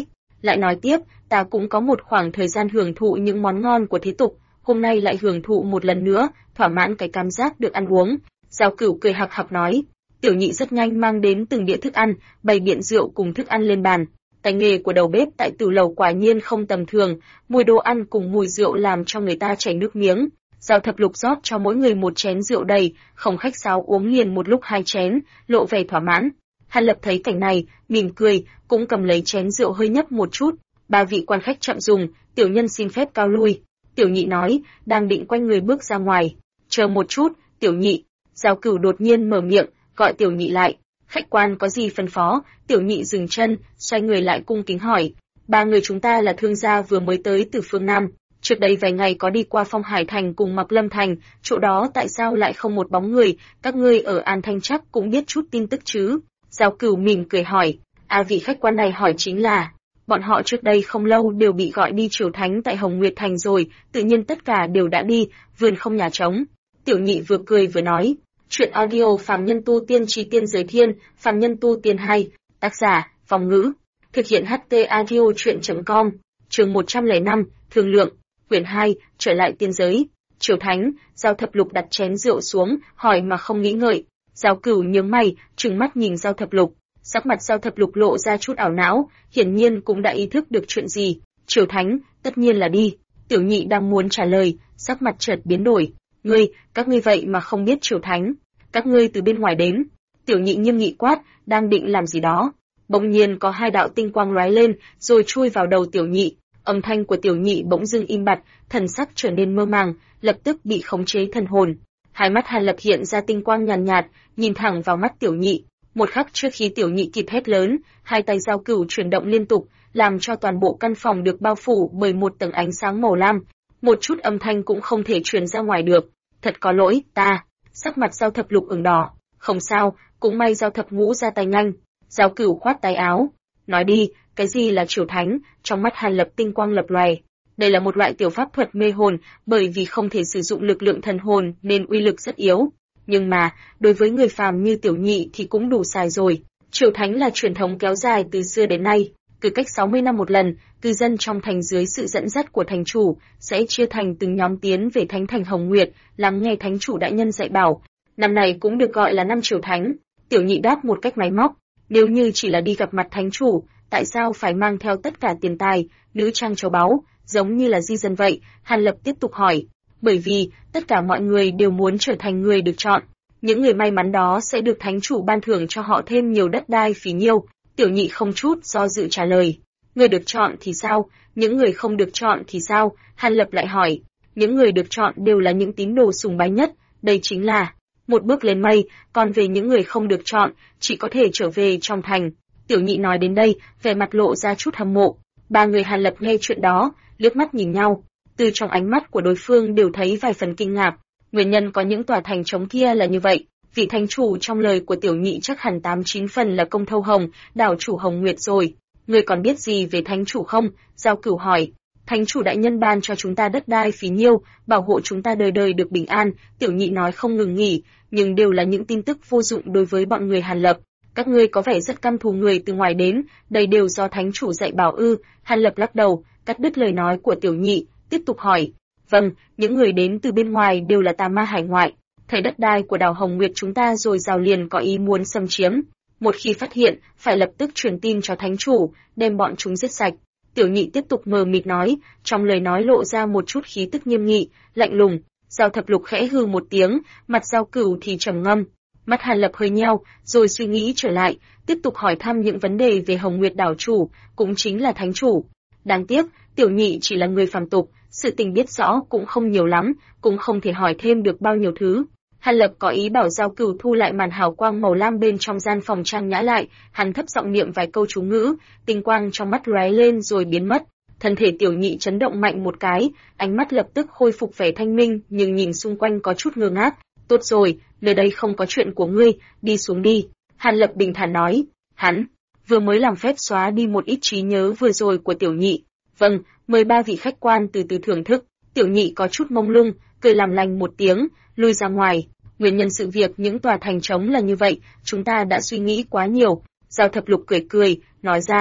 lại nói tiếp, ta cũng có một khoảng thời gian hưởng thụ những món ngon của thế tục, hôm nay lại hưởng thụ một lần nữa, thỏa mãn cái cảm giác được ăn uống. Giao Cửu cười hạc hạc nói. Tiểu Nhị rất nhanh mang đến từng đĩa thức ăn, bày biện rượu cùng thức ăn lên bàn. Tay nghề của đầu bếp tại Tử lầu quả nhiên không tầm thường, mùi đồ ăn cùng mùi rượu làm cho người ta chảy nước miếng. Giao Thập Lục rót cho mỗi người một chén rượu đầy, không khách sáo uống liền một lúc 2 chén, lộ vẻ thỏa mãn. Hàn Lập thấy cảnh này, mỉm cười, cũng cầm lấy chén rượu hơi nhấp một chút. 3 vị quan khách chậm dùng, tiểu nhân xin phép cáo lui. Tiểu Nhị nói, đang định quay người bước ra ngoài. Chờ một chút, Tiểu Nhị. Giao Cửu đột nhiên mở miệng, gọi Tiểu Nhị lại. Khách quan có gì phân phó? Tiểu Nhị dừng chân, xoay người lại cung kính hỏi. 3 người chúng ta là thương gia vừa mới tới từ phương Nam. Trước đây vài ngày có đi qua Phong Hải Thành cùng Mạc Lâm Thành, chỗ đó tại sao lại không một bóng người, các ngươi ở An Thanh chắc cũng biết chút tin tức chứ? Giao Cửu mỉm cười hỏi, vị khách quan này hỏi chính là, bọn họ trước đây không lâu đều bị gọi đi triều thánh tại Hồng Nguyệt Thành rồi, tự nhiên tất cả đều đã đi, vườn không nhà trống. Tiểu Nhị vừa cười vừa nói, chuyện audio Phàm Nhân Tu Tiên Chi Tiên Giới Thiên, Phàm Nhân Tu Tiên 2, tác giả, Phong Ngữ, thực hiện HT audio chuyện.com, chương 105, thương lượng. Quyển 2, trở lại tiên giới. Triều thánh, Giao Thập Lục đặt chén rượu xuống, hỏi mà không nghĩ ngợi. Giao Cửu nhướng mày, trừng mắt nhìn Giao Thập Lục. Sắc mặt Giao Thập Lục lộ ra chút ảo não, hiển nhiên cũng đã ý thức được chuyện gì. Triều thánh, tất nhiên là đi. Tiểu Nhị đang muốn trả lời, sắc mặt chợt biến đổi. Các ngươi vậy mà không biết triều thánh? Các ngươi từ bên ngoài đến. Tiểu Nhị nghiêm nghị quát, đang định làm gì đó. Bỗng nhiên có 2 đạo tinh quang lóe lên, rồi chui vào đầu Tiểu Nhị. Âm thanh của Tiểu Nhị bỗng dưng im bặt, thần sắc trở nên mơ màng, lập tức bị khống chế thần hồn. Hai mắt Hàn Lập hiện ra tinh quang nhàn nhạt, nhìn thẳng vào mắt Tiểu Nhị. Một khắc trước khi Tiểu Nhị kịp hét lớn, 2 tay Giao Cửu chuyển động liên tục, làm cho toàn bộ căn phòng được bao phủ bởi một tầng ánh sáng màu lam. Một chút âm thanh cũng không thể truyền ra ngoài được. Thật có lỗi, ta. Sắc mặt Giao Thập Lục ửng đỏ. Không sao, cũng may Giao Thập Ngũ ra tay nhanh. Giao Cửu khoát tay áo. Nói đi, cái gì là triều thánh? Trong mắt Hàn Lập tinh quang lập lòe. Đây là một loại tiểu pháp thuật mê hồn, bởi vì không thể sử dụng lực lượng thần hồn nên uy lực rất yếu. Nhưng mà, đối với người phàm như Tiểu Nhị thì cũng đủ xài rồi. Triều thánh là truyền thống kéo dài từ xưa đến nay. Cứ cách 60 năm một lần, cư dân trong thành dưới sự dẫn dắt của thành chủ sẽ chia thành từng nhóm tiến về thánh thành Hồng Nguyệt, lắng nghe thánh chủ đại nhân dạy bảo. Năm này cũng được gọi là năm triều thánh. Tiểu Nhị đáp một cách máy móc. Nếu như chỉ là đi gặp mặt thánh chủ, tại sao phải mang theo tất cả tiền tài, nữ trang châu báu, giống như là di dân vậy? Hàn Lập tiếp tục hỏi. Bởi vì, tất cả mọi người đều muốn trở thành người được chọn. Những người may mắn đó sẽ được thánh chủ ban thưởng cho họ thêm nhiều đất đai phí nhiêu. Tiểu Nhị không chút do dự trả lời. Người được chọn thì sao? Những người không được chọn thì sao? Hàn Lập lại hỏi. Những người được chọn đều là những tín đồ sùng bái nhất, đây chính là một bước lên mây, còn về những người không được chọn, chỉ có thể trở về trong thành. Tiểu Nhị nói đến đây, vẻ mặt lộ ra chút hâm mộ. 3 người Hàn Lập nghe chuyện đó, liếc mắt nhìn nhau. Từ trong ánh mắt của đối phương đều thấy vài phần kinh ngạc. Nguyên nhân có những tòa thành trống kia là như vậy. Vị thánh chủ trong lời của Tiểu Nhị chắc hẳn 8-9 phần là Công Thâu Hồng, đảo chủ Hồng Nguyệt rồi. Ngươi còn biết gì về thánh chủ không? Giao Cửu hỏi. Thánh chủ đại nhân ban cho chúng ta đất đai phí nhiêu, bảo hộ chúng ta đời đời được bình an. Tiểu Nhị nói không ngừng nghỉ, nhưng đều là những tin tức vô dụng đối với bọn người Hàn Lập. Các ngươi có vẻ rất căm thù người từ ngoài đến, đây đều do thánh chủ dạy bảo ư? Hàn Lập lắc đầu, cắt đứt lời nói của Tiểu Nhị, tiếp tục hỏi. Vâng, những người đến từ bên ngoài đều là tà ma hải ngoại. Thấy đất đai của đảo Hồng Nguyệt chúng ta rồi rào liền có ý muốn xâm chiếm. Một khi phát hiện, phải lập tức truyền tin cho thánh chủ, đem bọn chúng giết sạch. Tiểu Nhị tiếp tục mờ mịt nói, trong lời nói lộ ra một chút khí tức nghiêm nghị, lạnh lùng. Giao Thập Lục khẽ hừ một tiếng, mặt Giao Cửu thì trầm ngâm. Mắt Hàn Lập hơi nheo, rồi suy nghĩ trở lại, tiếp tục hỏi thăm những vấn đề về Hồng Nguyệt đảo chủ, cũng chính là thánh chủ. Đáng tiếc, Tiểu Nhị chỉ là người phàm tục, sự tình biết rõ cũng không nhiều lắm, cũng không thể hỏi thêm được bao nhiêu thứ. Hàn Lập có ý bảo Giao Cửu thu lại màn hào quang màu lam bên trong gian phòng trang nhã lại, hắn thấp giọng niệm vài câu chú ngữ, tinh quang trong mắt lóe lên rồi biến mất. Thân thể Tiểu Nhị chấn động mạnh một cái, ánh mắt lập tức khôi phục vẻ thanh minh, nhưng nhìn xung quanh có chút ngơ ngác. Tốt rồi, nơi đây không có chuyện của ngươi, đi xuống đi. Hàn Lập bình thản nói. Hắn vừa mới làm phép xóa đi một ít trí nhớ vừa rồi của Tiểu Nhị. Vâng, mời 3 vị khách quan từ từ thưởng thức. Tiểu Nhị có chút mông lung, cười làm lành một tiếng, lui ra ngoài. Nguyên nhân sự việc những tòa thành trống là như vậy, chúng ta đã suy nghĩ quá nhiều. Giao Thập Lục cười cười, nói ra.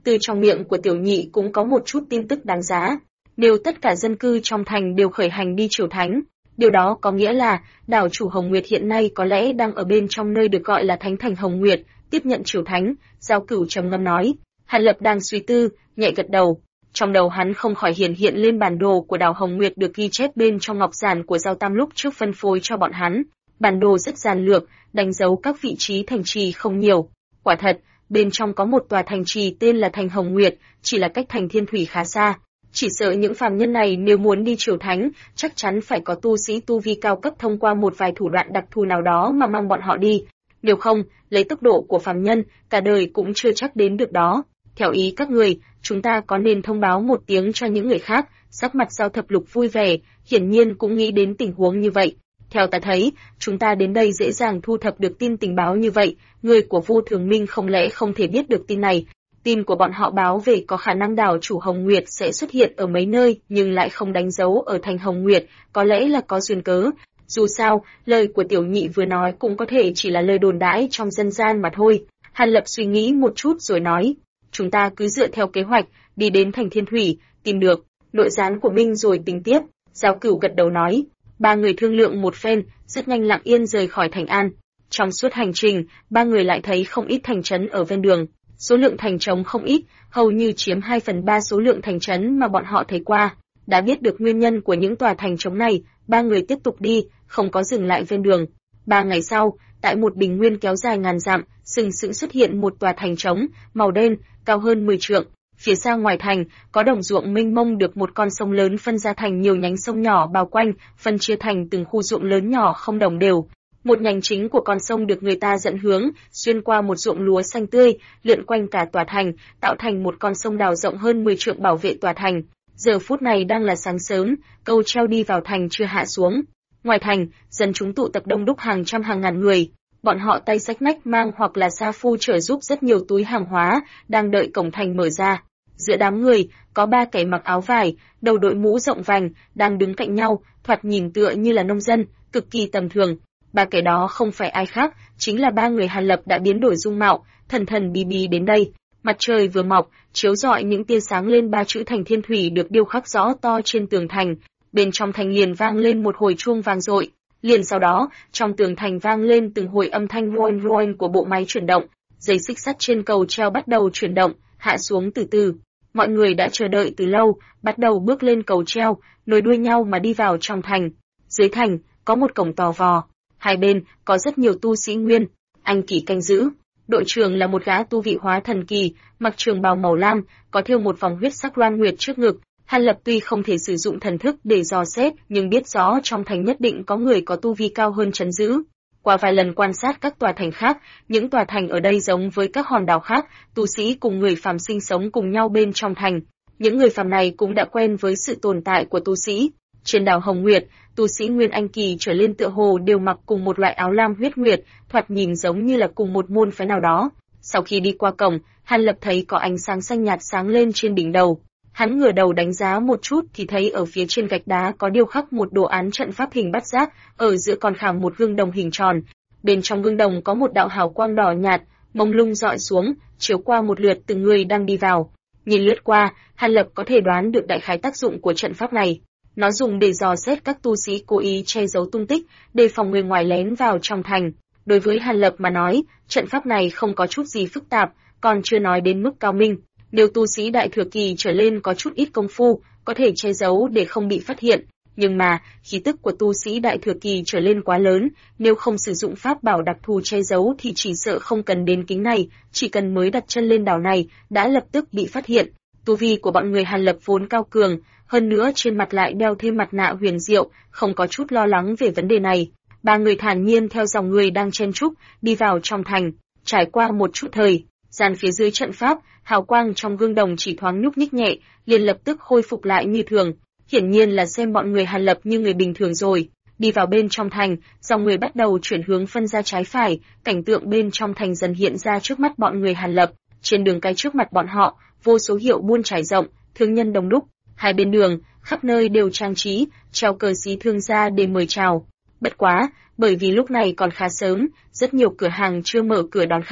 Từ trong miệng của Tiểu Nhị cũng có một chút tin tức đáng giá. Nếu tất cả dân cư trong thành đều khởi hành đi triều thánh, điều đó có nghĩa là đảo chủ Hồng Nguyệt hiện nay có lẽ đang ở bên trong nơi được gọi là Thánh Thành Hồng Nguyệt, tiếp nhận triều thánh. Giao Cửu trầm ngâm nói. Hàn Lập đang suy tư, nhẹ gật đầu. Trong đầu hắn không khỏi hiện lên bản đồ của đảo Hồng Nguyệt được ghi chép bên trong ngọc giản của Giao Tam lúc trước phân phối cho bọn hắn. Bản đồ rất giản lược, đánh dấu các vị trí thành trì không nhiều. Quả thật, bên trong có một tòa thành trì tên là Thành Hồng Nguyệt, chỉ là cách thành Thiên Thủy khá xa. Chỉ sợ những phàm nhân này nếu muốn đi triều thánh, chắc chắn phải có tu sĩ tu vi cao cấp thông qua một vài thủ đoạn đặc thù nào đó mà mang bọn họ đi. Nếu không, lấy tốc độ của phàm nhân, cả đời cũng chưa chắc đến được đó. Theo ý các người, chúng ta có nên thông báo một tiếng cho những người khác? Sắc mặt Giao Thập Lục vui vẻ, hiển nhiên cũng nghĩ đến tình huống như vậy. Theo ta thấy, chúng ta đến đây dễ dàng thu thập được tin tình báo như vậy, người của Vu Thường Minh không lẽ không thể biết được tin này. Tin của bọn họ báo về có khả năng đảo chủ Hồng Nguyệt sẽ xuất hiện ở mấy nơi nhưng lại không đánh dấu ở thành Hồng Nguyệt, có lẽ là có duyên cớ. Dù sao, lời của Tiểu Nhị vừa nói cũng có thể chỉ là lời đồn đãi trong dân gian mà thôi. Hàn Lập suy nghĩ một chút rồi nói, chúng ta cứ dựa theo kế hoạch, đi đến thành Thiên Thủy, tìm được nội gián của Minh rồi tính tiếp. Giao Cửu gật đầu nói. Ba người thương lượng một phen, rất nhanh lặng yên rời khỏi thành An. Trong suốt hành trình, ba người lại thấy không ít thành trấn ở ven đường. Số lượng thành trống không ít, hầu như chiếm 2/3 số lượng thành trấn mà bọn họ thấy qua. Đã biết được nguyên nhân của những tòa thành trống này, ba người tiếp tục đi, không có dừng lại ven đường. 3 ngày sau, tại một bình nguyên kéo dài ngàn dặm, sừng sững xuất hiện một tòa thành trống, màu đen, cao hơn 10 trượng. Phía xa ngoài thành, có đồng ruộng mênh mông được một con sông lớn phân ra thành nhiều nhánh sông nhỏ bao quanh, phân chia thành từng khu ruộng lớn nhỏ không đồng đều. Một nhánh chính của con sông được người ta dẫn hướng, xuyên qua một ruộng lúa xanh tươi, lượn quanh cả tòa thành, tạo thành một con sông đào rộng hơn 10 trượng bảo vệ tòa thành. Giờ phút này đang là sáng sớm, cầu treo đi vào thành chưa hạ xuống. Ngoài thành, dân chúng tụ tập đông đúc hàng trăm hàng ngàn người. Bọn họ tay xách nách mang hoặc là sa phu chở giúp rất nhiều túi hàng hóa, đang đợi cổng thành mở ra. Giữa đám người, có 3 kẻ mặc áo vải, đầu đội mũ rộng vành, đang đứng cạnh nhau, thoạt nhìn tựa như là nông dân, cực kỳ tầm thường. 3 kẻ đó không phải ai khác, chính là 3 người Hàn Lập đã biến đổi dung mạo, thần thần bí bí đến đây. Mặt trời vừa mọc, chiếu rọi những tia sáng lên 3 chữ Thành Thiên Thủy được điêu khắc rõ to trên tường thành. Bên trong thành liền vang lên một hồi chuông vang dội. Liền sau đó, trong tường thành vang lên từng hồi âm thanh roing roing của bộ máy chuyển động. Dây xích sắt trên cầu treo bắt đầu chuyển động, hạ xuống từ từ. Mọi người đã chờ đợi từ lâu, bắt đầu bước lên cầu treo, nối đuôi nhau mà đi vào trong thành. Dưới thành, có một cổng tò vò. Hai bên, có rất nhiều tu sĩ nguyên. Anh Kỳ canh giữ. Đội trưởng là một gã tu vị hóa thần kỳ, mặc trường bào màu lam, có thêu một vòng huyết sắc loan nguyệt trước ngực. Hàn Lập tuy không thể sử dụng thần thức để dò xét, nhưng biết rõ trong thành nhất định có người có tu vi cao hơn trấn giữ. Qua vài lần quan sát các tòa thành khác, những tòa thành ở đây giống với các hòn đảo khác, tu sĩ cùng người phàm sinh sống cùng nhau bên trong thành. Những người phàm này cũng đã quen với sự tồn tại của tu sĩ. Trên đảo Hồng Nguyệt, tu sĩ Nguyên Anh kỳ trở lên tựa hồ đều mặc cùng một loại áo lam huyết nguyệt, thoạt nhìn giống như là cùng một môn phái nào đó. Sau khi đi qua cổng, Hàn Lập thấy có ánh sáng xanh nhạt sáng lên trên đỉnh đầu. Hắn ngửa đầu đánh giá một chút thì thấy ở phía trên gạch đá có điêu khắc một đồ án trận pháp hình bát giác, ở giữa còn khảm một gương đồng hình tròn. Bên trong gương đồng có một đạo hào quang đỏ nhạt, mông lung dọi xuống, chiếu qua một lượt từng người đang đi vào. Nhìn lướt qua, Hàn Lập có thể đoán được đại khái tác dụng của trận pháp này. Nó dùng để dò xét các tu sĩ cố ý che giấu tung tích, đề phòng người ngoài lén vào trong thành. Đối với Hàn Lập mà nói, trận pháp này không có chút gì phức tạp, còn chưa nói đến mức cao minh. Nếu tu sĩ đại thừa kỳ trở lên có chút ít công phu, có thể che giấu để không bị phát hiện. Nhưng mà, khí tức của tu sĩ đại thừa kỳ trở lên quá lớn, nếu không sử dụng pháp bảo đặc thù che giấu thì chỉ sợ không cần đến kính này, chỉ cần mới đặt chân lên đảo này, đã lập tức bị phát hiện. Tu vi của bọn người Hàn Lập vốn cao cường, hơn nữa trên mặt lại đeo thêm mặt nạ huyền diệu, không có chút lo lắng về vấn đề này. Ba người thản nhiên theo dòng người đang chen chúc, đi vào trong thành. Trải qua một chút thời gian phía dưới trận pháp, hào quang trong gương đồng chỉ thoáng nhúc nhích nhẹ, liền lập tức khôi phục lại như thường. Hiển nhiên là xem bọn người Hàn Lập như người bình thường rồi. Đi vào bên trong thành, dòng người bắt đầu chuyển hướng phân ra trái phải, cảnh tượng bên trong thành dần hiện ra trước mắt bọn người Hàn Lập. Trên đường cái trước mặt bọn họ, vô số hiệu buôn trải rộng, thương nhân đông đúc. Hai bên đường, khắp nơi đều trang trí, treo cờ xí thương gia để mời chào. Bất quá, bởi vì lúc này còn khá sớm, rất nhiều cửa hàng chưa mở cửa đón khách.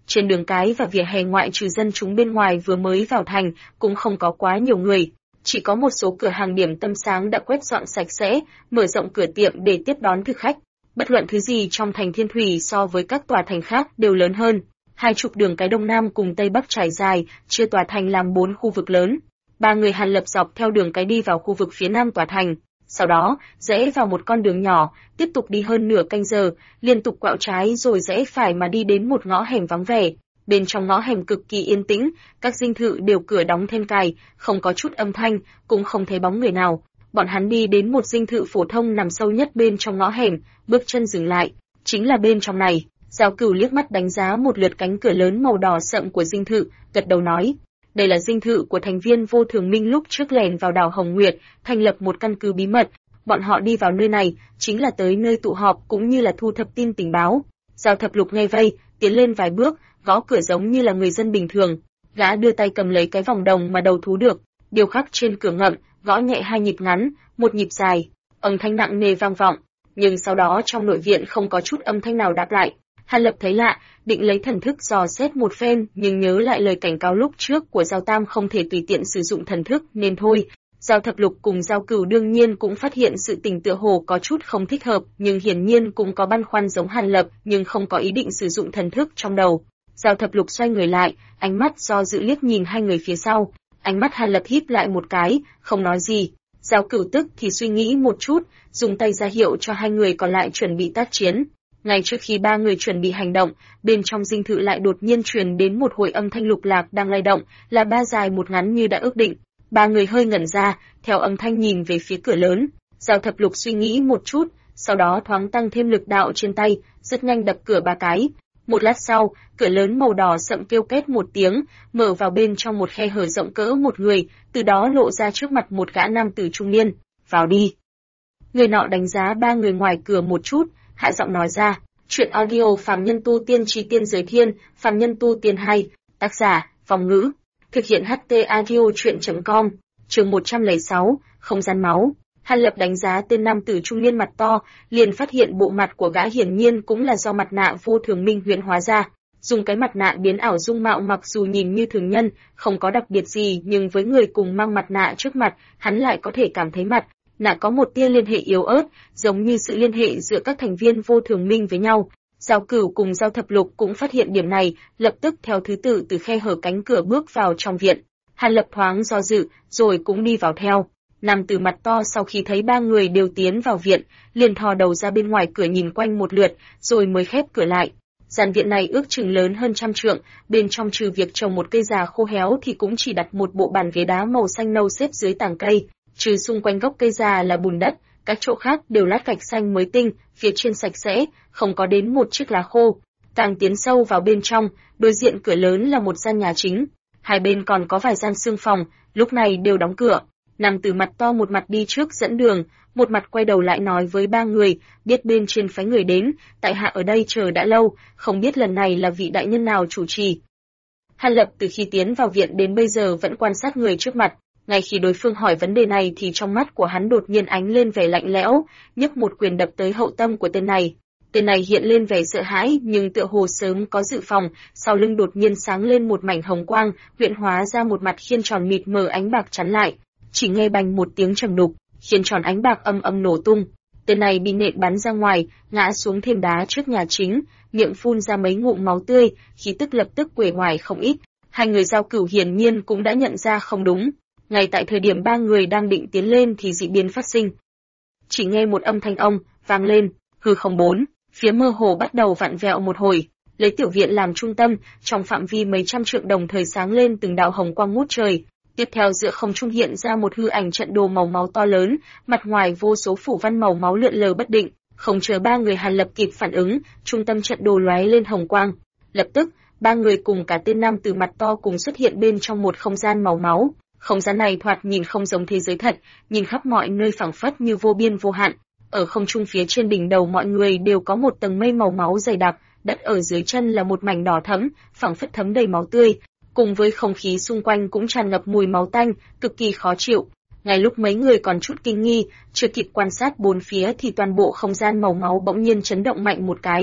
Trên đường cái và vỉa hè ngoại trừ dân chúng bên ngoài vừa mới vào thành, cũng không có quá nhiều người. Chỉ có một số cửa hàng điểm tâm sáng đã quét dọn sạch sẽ, mở rộng cửa tiệm để tiếp đón thực khách. Bất luận thứ gì trong thành Thiên Thủy so với các tòa thành khác đều lớn hơn. 20 đường cái đông nam cùng tây bắc trải dài, chia tòa thành làm 4 khu vực lớn. Ba người Hàn Lập dọc theo đường cái đi vào khu vực phía nam tòa thành. Sau đó, rẽ vào một con đường nhỏ, tiếp tục đi hơn nửa canh giờ, liên tục quẹo trái rồi rẽ phải mà đi đến một ngõ hẻm vắng vẻ. Bên trong ngõ hẻm cực kỳ yên tĩnh, các dinh thự đều cửa đóng then cài, không có chút âm thanh, cũng không thấy bóng người nào. Bọn hắn đi đến một dinh thự phổ thông nằm sâu nhất bên trong ngõ hẻm, bước chân dừng lại. Chính là bên trong này. Giao Cửu liếc mắt đánh giá một lượt cánh cửa lớn màu đỏ sậm của dinh thự, gật đầu nói. Đây là dinh thự của thành viên Vô Thường Minh lúc trước lẻn vào đảo Hồng Nguyệt, thành lập một căn cứ bí mật. Bọn họ đi vào nơi này, chính là tới nơi tụ họp cũng như là thu thập tin tình báo. Giao Thập Lục nghe vây, tiến lên vài bước, gõ cửa giống như là người dân bình thường. Gã đưa tay cầm lấy cái vòng đồng mà đầu thú được, điêu khắc trên cửa ngậm, gõ nhẹ 2 nhịp ngắn, một nhịp dài, âm thanh nặng nề vang vọng. Nhưng sau đó trong nội viện không có chút âm thanh nào đáp lại. Hàn Lập thấy lạ, định lấy thần thức dò xét một phen, nhưng nhớ lại lời cảnh cáo lúc trước của Giao Tam không thể tùy tiện sử dụng thần thức nên thôi. Giao Thập Lục cùng Giao Cửu đương nhiên cũng phát hiện sự tình tựa hồ có chút không thích hợp, nhưng hiển nhiên cũng có băn khoăn giống Hàn Lập, nhưng không có ý định sử dụng thần thức trong đầu. Giao Thập Lục xoay người lại, ánh mắt do dự liếc nhìn hai người phía sau, ánh mắt Hàn Lập híp lại một cái, không nói gì. Giao Cửu tức thì suy nghĩ một chút, dùng tay ra hiệu cho hai người còn lại chuẩn bị tác chiến. Ngay trước khi ba người chuẩn bị hành động, bên trong dinh thự lại đột nhiên truyền đến một hồi âm thanh lục lạc đang lay động, là ba dài một ngắn như đã ước định. Ba người hơi ngẩn ra, theo âm thanh nhìn về phía cửa lớn. Giao Thập Lục suy nghĩ một chút, sau đó thoáng tăng thêm lực đạo trên tay, rất nhanh đập cửa ba cái. Một lát sau, cửa lớn màu đỏ sậm kêu két một tiếng, mở vào bên trong một khe hở rộng cỡ một người, từ đó lộ ra trước mặt một gã nam tử trung niên. Vào đi. Người nọ đánh giá ba người ngoài cửa một chút, hạ giọng nói ra. Chuyện audio Phàm Nhân Tu Tiên Chi Tiên Giới Thiên, Phàm Nhân Tu Tiên hay, tác giả, Phong Ngữ. Thực hiện HT Audio Chuyện.com, chương 106, Không gian máu. Hàn Lập đánh giá tên nam tử trung niên mặt to, liền phát hiện bộ mặt của gã hiển nhiên cũng là do mặt nạ Vô Thường Minh huyễn hóa ra. Dùng cái mặt nạ biến ảo dung mạo mặc dù nhìn như thường nhân, không có đặc biệt gì nhưng với người cùng mang mặt nạ trước mặt, hắn lại có thể cảm thấy mặt nạ có một tia liên hệ yếu ớt, giống như sự liên hệ giữa các thành viên Vô Thường Minh với nhau. Giao Cửu cùng Giao Thập Lục cũng phát hiện điểm này, lập tức theo thứ tự từ khe hở cánh cửa bước vào trong viện. Hàn Lập thoáng do dự, rồi cũng đi vào theo. Nam tử mặt to sau khi thấy ba người đều tiến vào viện, liền thò đầu ra bên ngoài cửa nhìn quanh một lượt, rồi mới khép cửa lại. Gian viện này ước chừng lớn hơn 100 trượng, bên trong trừ việc trồng một cây già khô héo thì cũng chỉ đặt một bộ bàn ghế đá màu xanh nâu xếp dưới tàng cây, trừ xung quanh gốc cây già là bùn đất, các chỗ khác đều lát gạch xanh mới tinh, phía trên sạch sẽ, không có đến một chiếc lá khô. Càng tiến sâu vào bên trong, đối diện cửa lớn là một gian nhà chính, hai bên còn có vài gian xương phòng, lúc này đều đóng cửa. Nam tử mặt to một mặt đi trước dẫn đường, một mặt quay đầu lại nói với ba người, biết bên trên phái người đến, tại hạ ở đây chờ đã lâu, không biết lần này là vị đại nhân nào chủ trì. Hàn Lập từ khi tiến vào viện đến bây giờ vẫn quan sát người trước mặt, ngay khi đối phương hỏi vấn đề này thì trong mắt của hắn đột nhiên ánh lên vẻ lạnh lẽo, nhấc một quyền đập tới hậu tâm của tên này. Tên này hiện lên vẻ sợ hãi nhưng tựa hồ sớm có dự phòng, sau lưng đột nhiên sáng lên một mảnh hồng quang, huyễn hóa ra một mặt khiên tròn mịt mờ ánh bạc chắn lại. Chỉ nghe bành một tiếng trầm đục, khiên tròn ánh bạc âm âm nổ tung. Tên này bị nện bắn ra ngoài, ngã xuống thềm đá trước nhà chính, miệng phun ra mấy ngụm máu tươi, khí tức lập tức quể oải không ít. Hai người Giao Cửu hiển nhiên cũng đã nhận ra không đúng. Ngay tại thời điểm ba người đang định tiến lên thì dị biến phát sinh. Chỉ nghe một âm thanh ông vang lên, hư không bốn, phía mơ hồ bắt đầu vặn vẹo một hồi, lấy tiểu viện làm trung tâm, trong phạm vi mấy trăm trượng đồng thời sáng lên từng đạo hồng quang ngút trời. Tiếp theo giữa không trung hiện ra một hư ảnh trận đồ màu máu to lớn, mặt ngoài vô số phủ văn màu máu lượn lờ bất định, không chờ ba người Hàn Lập kịp phản ứng, trung tâm trận đồ lóe lên hồng quang. Lập tức, ba người cùng cả tên nam tử mặt to cùng xuất hiện bên trong một không gian màu máu. Không gian này thoạt nhìn không giống thế giới thật, nhìn khắp mọi nơi phảng phất như vô biên vô hạn. Ở không trung phía trên đỉnh đầu mọi người đều có một tầng mây màu máu dày đặc, đất ở dưới chân là một mảnh đỏ thẫm, phảng phất thấm đầy máu tươi, cùng với không khí xung quanh cũng tràn ngập mùi máu tanh, cực kỳ khó chịu. Ngay lúc mấy người còn chút kinh nghi, chưa kịp quan sát bốn phía thì toàn bộ không gian màu máu bỗng nhiên chấn động mạnh một cái,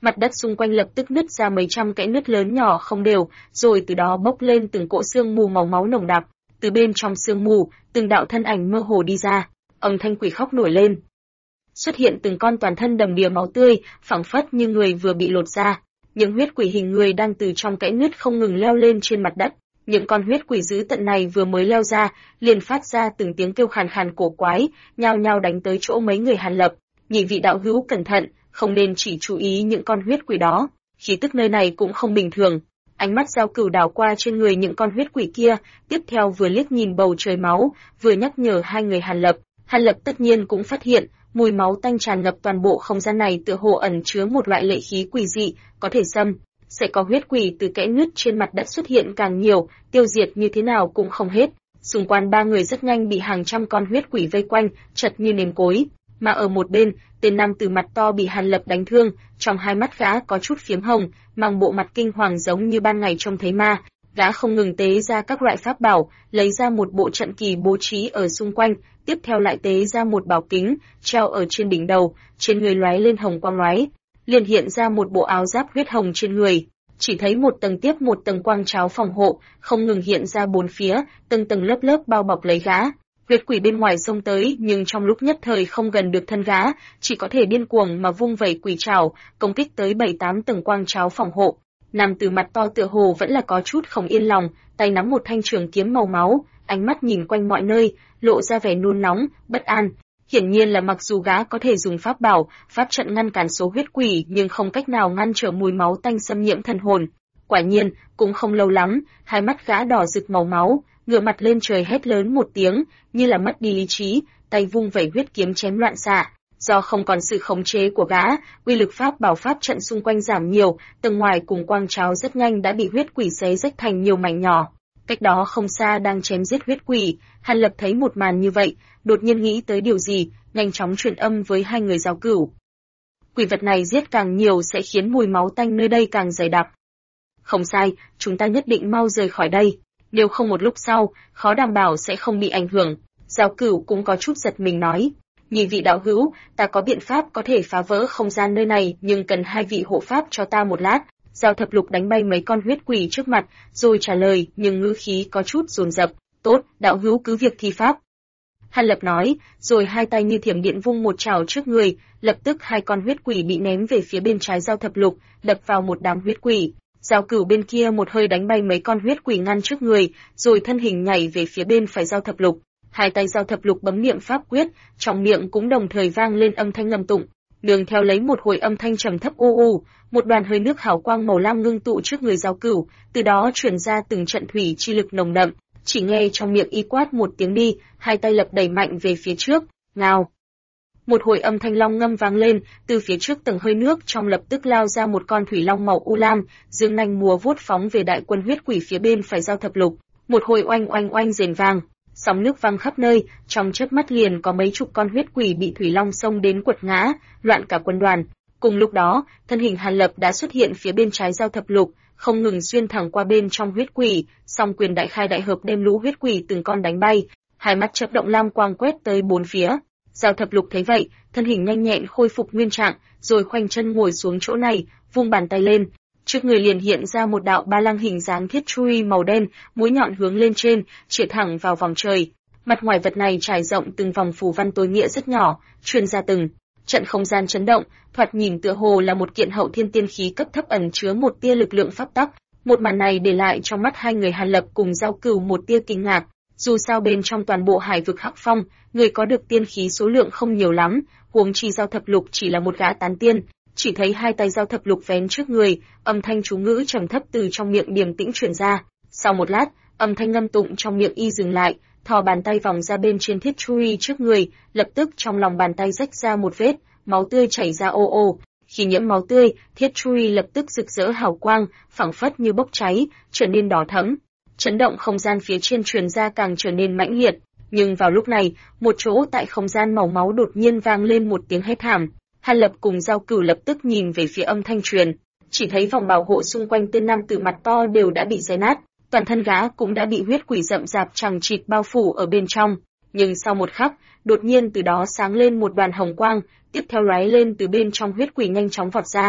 Mặt đất xung quanh lập tức nứt ra mấy trăm kẽ nứt lớn nhỏ không đều, rồi từ đó bốc lên từng cỗ sương mù màu máu nồng đặc. Từ bên trong sương mù, từng đạo thân ảnh mơ hồ đi ra, âm thanh quỷ khóc nổi lên. Xuất hiện từng con toàn thân đầm đìa máu tươi, phảng phất như người vừa bị lột ra. Những huyết quỷ hình người đang từ trong kẽ nứt không ngừng leo lên trên mặt đất. Những con huyết quỷ dữ tận này vừa mới leo ra, liền phát ra từng tiếng kêu khàn khàn cổ quái, nhao nhao đánh tới chỗ mấy người Hàn Lập. Nhị vị đạo hữu cẩn thận, không nên chỉ chú ý những con huyết quỷ đó, khí tức nơi này cũng không bình thường. Ánh mắt Giao Cửu đảo qua trên người những con huyết quỷ kia, tiếp theo vừa liếc nhìn bầu trời máu, vừa nhắc nhở hai người Hàn Lập. Hàn Lập tất nhiên cũng phát hiện, mùi máu tanh tràn ngập toàn bộ không gian này tựa hồ ẩn chứa một loại lệ khí quỷ dị, có thể xâm sẽ có huyết quỷ từ kẽ nứt trên mặt đất xuất hiện càng nhiều, tiêu diệt như thế nào cũng không hết. Xung quanh ba người rất nhanh bị hàng trăm con huyết quỷ vây quanh, chật như nêm cối. Mà ở một bên, tên nam tử mặt to bị Hàn Lập đánh thương, trong hai mắt gã có chút phiếm hồng, mang bộ mặt kinh hoàng giống như ban ngày trông thấy ma. Gã không ngừng tế ra các loại pháp bảo, lấy ra một bộ trận kỳ bố trí ở xung quanh, tiếp theo lại tế ra một bảo kính, treo ở trên đỉnh đầu, trên người lóe lên hồng quang lóe, liền hiện ra một bộ áo giáp huyết hồng trên người. Chỉ thấy một tầng tiếp một tầng quang cháo phòng hộ, không ngừng hiện ra bốn phía, từng tầng lớp lớp bao bọc lấy gã. Huyết quỷ bên ngoài xông tới, nhưng trong lúc nhất thời không gần được thân gã, chỉ có thể điên cuồng mà vung vẩy quỷ trảo, công kích tới 7-8 tầng quang cháo phòng hộ. Nam tử mặt to tựa hồ vẫn là có chút không yên lòng, tay nắm một thanh trường kiếm màu máu, ánh mắt nhìn quanh mọi nơi, lộ ra vẻ nôn nóng, bất an. Hiển nhiên là mặc dù gã có thể dùng pháp bảo, pháp trận ngăn cản số huyết quỷ, nhưng không cách nào ngăn trở mùi máu tanh xâm nhiễm thần hồn. Quả nhiên, cũng không lâu lắm, hai mắt gã đỏ rực màu máu, ngửa mặt lên trời hét lớn một tiếng, như là mất đi lý trí, tay vung vẩy huyết kiếm chém loạn xạ. Do không còn sự khống chế của gã, uy lực pháp bảo pháp trận xung quanh giảm nhiều, tầng ngoài cùng quang cháo rất nhanh đã bị huyết quỷ xé rách thành nhiều mảnh nhỏ. Cách đó không xa đang chém giết huyết quỷ, Hàn Lập thấy một màn như vậy, đột nhiên nghĩ tới điều gì, nhanh chóng truyền âm với hai người Giao Cửu. Quỷ vật này giết càng nhiều sẽ khiến mùi máu tanh nơi đây càng dày đặc. Không sai, chúng ta nhất định mau rời khỏi đây, nếu không một lúc sau, khó đảm bảo sẽ không bị ảnh hưởng. Giao Cửu cũng có chút giật mình nói. Nhị vị đạo hữu, ta có biện pháp có thể phá vỡ không gian nơi này, nhưng cần hai vị hộ pháp cho ta một lát. Giao Thập Lục đánh bay mấy con huyết quỷ trước mặt, rồi trả lời, nhưng ngữ khí có chút dồn dập. Tốt, đạo hữu cứ việc thi pháp. Hàn Lập nói, rồi hai tay như thiểm điện vung một chảo trước người, lập tức hai con huyết quỷ bị ném về phía bên trái Giao Thập Lục, đập vào một đám huyết quỷ. Giao Cửu bên kia một hơi đánh bay mấy con huyết quỷ ngăn trước người, rồi thân hình nhảy về phía bên phải Giao Thập Lục. Hai tay Giao Thập Lục bấm niệm pháp quyết, trong miệng cũng đồng thời vang lên âm thanh ngâm tụng. Nương theo lấy một hồi âm thanh trầm thấp u u, một đoàn hơi nước hào quang màu lam ngưng tụ trước người Giao Cửu, từ đó truyền ra từng trận thủy chi lực nồng đậm. Chỉ nghe trong miệng y quát một tiếng đi, hai tay lập đẩy mạnh về phía trước, ngao. Một hồi âm thanh long ngâm vang lên, từ phía trước tầng hơi nước trong lập tức lao ra một con thủy long màu u lam, dương nanh múa vuốt phóng về đại quân huyết quỷ phía bên phải Giao Thập Lục. Một hồi oanh oanh oanh rền vang, sóng nước vang khắp nơi, trong chớp mắt liền có mấy chục con huyết quỷ bị thủy long xông đến quật ngã, loạn cả quân đoàn. Cùng lúc đó, thân hình Hàn Lập đã xuất hiện phía bên trái Giao Thập Lục, không ngừng xuyên thẳng qua bên trong huyết quỷ, song quyền đại khai đại hợp đem lũ huyết quỷ từng con đánh bay, hai mắt chớp động lam quang quét tới bốn phía. Giao Thập Lục thấy vậy, thân hình nhanh nhẹn khôi phục nguyên trạng, rồi khoanh chân ngồi xuống chỗ này, vung bàn tay lên, trước người liền hiện ra một đạo ba lăng hình dáng thiết chui màu đen, mũi nhọn hướng lên trên, chĩa thẳng vào vòng trời. Mặt ngoài vật này trải rộng từng vòng phù văn tối nghĩa rất nhỏ, truyền ra từng trận không gian chấn động, thoạt nhìn tựa hồ là một kiện hậu thiên tiên khí cấp thấp ẩn chứa một tia lực lượng pháp tắc. Một màn này để lại trong mắt hai người Hàn Lập cùng Giao Cửu một tia kinh ngạc. Dù sao bên trong toàn bộ hải vực Hắc Phong, người có được tiên khí số lượng không nhiều lắm, huống chi Giao Thập Lục chỉ là một gã tán tiên. Chỉ thấy hai tay Giao Thập Lục vén trước người, âm thanh chú ngữ trầm thấp từ trong miệng điềm tĩnh truyền ra. Sau một lát, âm thanh ngâm tụng trong miệng y dừng lại, thò bàn tay vòng ra bên trên thiết chui trước người, lập tức trong lòng bàn tay rách ra một vết, máu tươi chảy ra ô ô. Khi nhiễm máu tươi, thiết chui lập tức rực rỡ hào quang, phảng phất như bốc cháy, trở nên đỏ thẫm. Chấn động không gian phía trên truyền ra càng trở nên mãnh liệt, nhưng vào lúc này, một chỗ tại không gian màu máu đột nhiên vang lên một tiếng hét thảm. Hàn Lập cùng Giao Cửu lập tức nhìn về phía âm thanh truyền, chỉ thấy vòng bảo hộ xung quanh tên nam tử mặt to đều đã bị xé nát, toàn thân gã cũng đã bị huyết quỷ rậm rạp chằng chịt bao phủ ở bên trong. Nhưng sau một khắc, đột nhiên từ đó sáng lên một đoàn hồng quang, tiếp theo lóe lên từ bên trong huyết quỷ nhanh chóng vọt ra,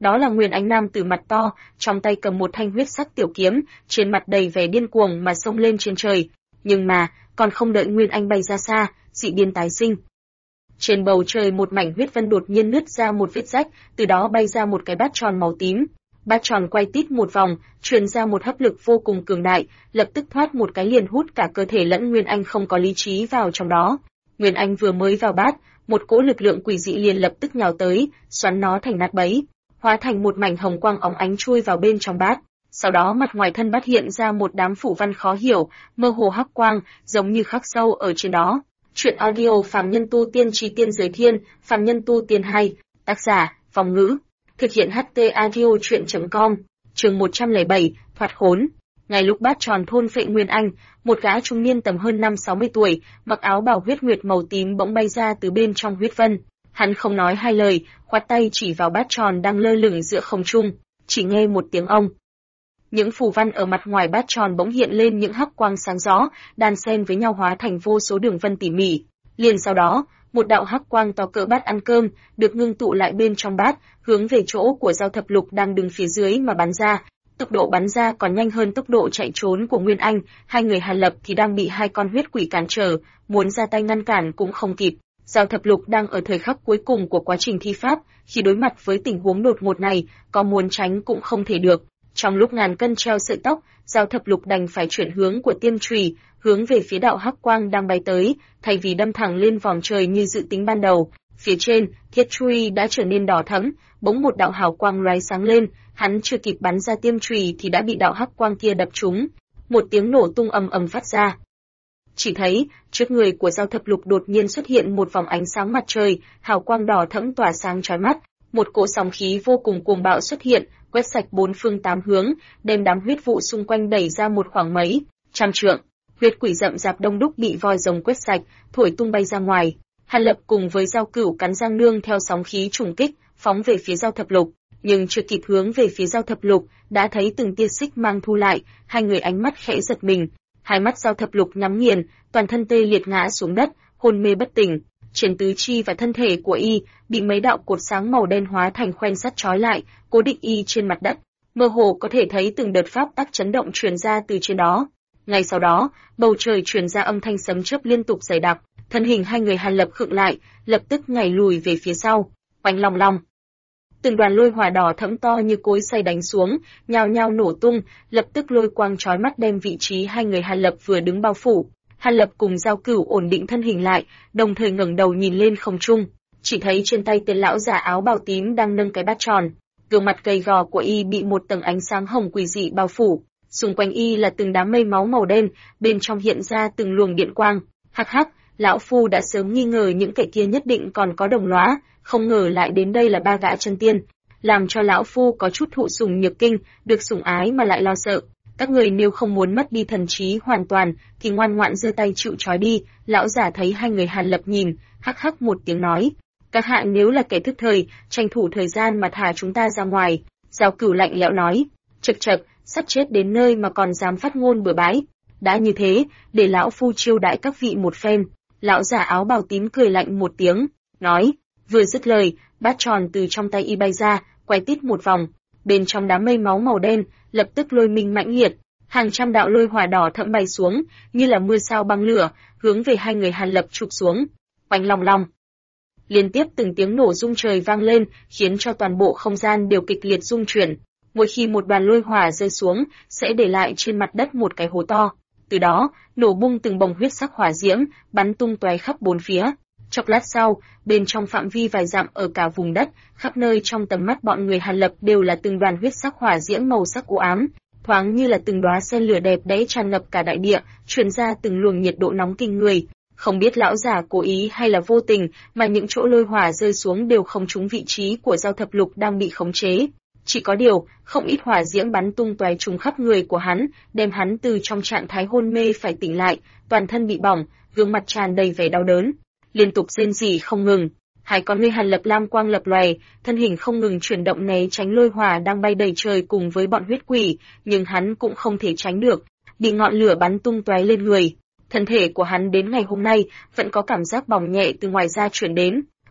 Đó là Nguyên Ánh nam tử mặt to, trong tay cầm một thanh huyết sắc tiểu kiếm, trên mặt đầy vẻ điên cuồng mà xông lên trên trời. Nhưng mà, còn không đợi Nguyên Anh bay ra xa, dị biến tái sinh. Trên bầu trời một mảnh huyết vân đột nhiên nứt ra một vết rách, từ đó bay ra một cái bát tròn màu tím. Bát tròn quay tít một vòng, truyền ra một hấp lực vô cùng cường đại, lập tức thoát một cái liền hút cả cơ thể lẫn Nguyên Anh không có lý trí vào trong đó. Nguyên Anh vừa mới vào bát, một cỗ lực lượng quỷ dị liền lập tức nhào tới, xoắn nó thành nát bấy, hóa thành một mảnh hồng quang óng ánh chui vào bên trong bát. Sau đó mặt ngoài thân bát hiện ra một đám phủ văn khó hiểu, mơ hồ hắc quang, giống như khắc sâu ở trên đó. Truyện audio Phàm Nhân Tu Tiên Chi Tiên Giới Thiên, Phàm Nhân Tu Tiên 2, tác giả, Vong Ngữ, thực hiện HT audio truyện.com, chương 107, thoát khốn. Ngay lúc bát tròn thôn phệ Nguyên Anh, một gã trung niên tầm hơn 50-60 tuổi, mặc áo bào huyết nguyệt màu tím bỗng bay ra từ bên trong huyết vân. Hắn không nói hai lời, khoát tay chỉ vào bát tròn đang lơ lửng giữa không trung, chỉ nghe một tiếng ông. Những phù văn ở mặt ngoài bát tròn bỗng hiện lên những hắc quang sáng rõ, đan xen với nhau hóa thành vô số đường vân tỉ mỉ. Liền sau đó, một đạo hắc quang to cỡ bát ăn cơm được ngưng tụ lại bên trong bát, hướng về chỗ của Giao Thập Lục đang đứng phía dưới mà bắn ra. Tốc độ bắn ra còn nhanh hơn tốc độ chạy trốn của Nguyên Anh, hai người Hàn Lập thì đang bị hai con huyết quỷ cản trở, muốn ra tay ngăn cản cũng không kịp. Giao Thập Lục đang ở thời khắc cuối cùng của quá trình thi pháp, khi đối mặt với tình huống đột ngột này, có muốn tránh cũng không thể được. Trong lúc ngàn cân treo sợi tóc, Giao Thập Lục đành phải chuyển hướng của tiêm chùy, hướng về phía đạo hắc quang đang bay tới, thay vì đâm thẳng lên vòm trời như dự tính ban đầu. Phía trên, thiết chùy đã trở nên đỏ thẫm, bỗng một đạo hào quang lóe sáng lên, hắn chưa kịp bắn ra tiêm chùy thì đã bị đạo hắc quang kia đập trúng. Một tiếng nổ tung ầm ầm phát ra. Chỉ thấy, trước người của Giao Thập Lục đột nhiên xuất hiện một vòng ánh sáng mặt trời, hào quang đỏ thẫm tỏa sáng chói mắt, một cỗ sóng khí vô cùng cuồng bạo xuất hiện, quét sạch bốn phương tám hướng, đem đám huyết vụ xung quanh đẩy ra một khoảng mấy trăm trượng. Huyết quỷ rậm rạp đông đúc bị voi rồng quét sạch, thổi tung bay ra ngoài. Hàn Lập cùng với Giao Cửu cắn răng nương theo sóng khí trùng kích, phóng về phía Giao Thập Lục, nhưng chưa kịp hướng về phía Giao Thập Lục, đã thấy từng tia xích mang thu lại, hai người ánh mắt khẽ giật mình. Hai mắt Giao Thập Lục nhắm nghiền, toàn thân tê liệt ngã xuống đất, hôn mê bất tỉnh. Trên tứ chi và thân thể của y bị mấy đạo cột sáng màu đen hóa thành khoen sắt trói lại, cố định y trên mặt đất. Mơ hồ có thể thấy từng đợt pháp tắc chấn động truyền ra từ trên đó. Ngay sau đó, bầu trời truyền ra âm thanh sấm chớp liên tục dày đặc, thân hình hai người Hàn Lập khựng lại, lập tức nhảy lùi về phía sau. Oanh long long. Từng đoàn lôi hỏa đỏ thẫm to như cối xay đánh xuống, nhao nhao nổ tung, lập tức lôi quang chói mắt đem vị trí hai người Hàn Lập vừa đứng bao phủ. Hàn Lập cùng Giao Cửu ổn định thân hình lại, đồng thời ngẩng đầu nhìn lên không trung, chỉ thấy trên tay tên lão già áo bào tím đang nâng cái bát tròn. Gương mặt gầy gò của y bị một tầng ánh sáng hồng quỷ dị bao phủ, xung quanh y là từng đám mây máu màu đen, bên trong hiện ra từng luồng điện quang. Hắc hắc, lão phu đã sớm nghi ngờ những kẻ kia nhất định còn có đồng lõa, không ngờ lại đến đây là ba gã chân tiên, làm cho lão phu có chút thụ sủng nhược kinh, được sủng ái mà lại lo sợ. Các người nếu không muốn mất đi thần trí hoàn toàn, thì ngoan ngoãn giơ tay chịu trói đi. Lão giả thấy hai người Hàn Lập nhìn, hắc hắc một tiếng nói, các hạ nếu là kẻ thức thời, tranh thủ thời gian mà thả chúng ta ra ngoài. Giao Cửu lạnh lẽo nói, chậc chậc, sắp chết đến nơi mà còn dám phát ngôn bừa bãi. Đã như thế, để lão phu chiêu đãi các vị một phen. Lão giả áo bào tím cười lạnh một tiếng, nói, vừa dứt lời, bát tròn từ trong tay y bay ra, quay tít một vòng. Bên trong đám mây máu màu đen, lập tức lôi minh mãnh liệt, hàng trăm đạo lôi hỏa đỏ thẫm bay xuống, như là mưa sao băng lửa, hướng về hai người Hàn Lập chụp xuống. Oanh long long. Liên tiếp từng tiếng nổ rung trời vang lên, khiến cho toàn bộ không gian đều kịch liệt rung chuyển. Mỗi khi một đoàn lôi hỏa rơi xuống, sẽ để lại trên mặt đất một cái hố to. Từ đó, nổ bung từng bồng huyết sắc hỏa diễm, bắn tung tóe khắp bốn phía. Chốc lát sau, bên trong phạm vi vài dặm ở cả vùng đất, khắp nơi trong tầm mắt bọn người Hàn Lập đều là từng đoàn huyết sắc hỏa diễm màu sắc u ám, thoáng như là từng đóa sen lửa đẹp đẽ tràn ngập cả đại địa, truyền ra từng luồng nhiệt độ nóng kinh người. Không biết lão giả cố ý hay là vô tình, mà những chỗ lôi hỏa rơi xuống đều không trúng vị trí của Giao Thập Lục đang bị khống chế. Chỉ có điều, không ít hỏa diễm bắn tung tóe trúng khắp người của hắn, đem hắn từ trong trạng thái hôn mê phải tỉnh lại, toàn thân bị bỏng, gương mặt tràn đầy vẻ đau đớn, liên tục rên rỉ không ngừng. Hai con ngươi Hàn Lập lam quang lập lòe, thân hình không ngừng chuyển động né tránh lôi hỏa đang bay đầy trời cùng với bọn huyết quỷ, nhưng hắn cũng không thể tránh được, bị ngọn lửa bắn tung tóe lên người. Thân thể của hắn đến ngày hôm nay vẫn có cảm giác bỏng nhẹ từ ngoài da truyền đến,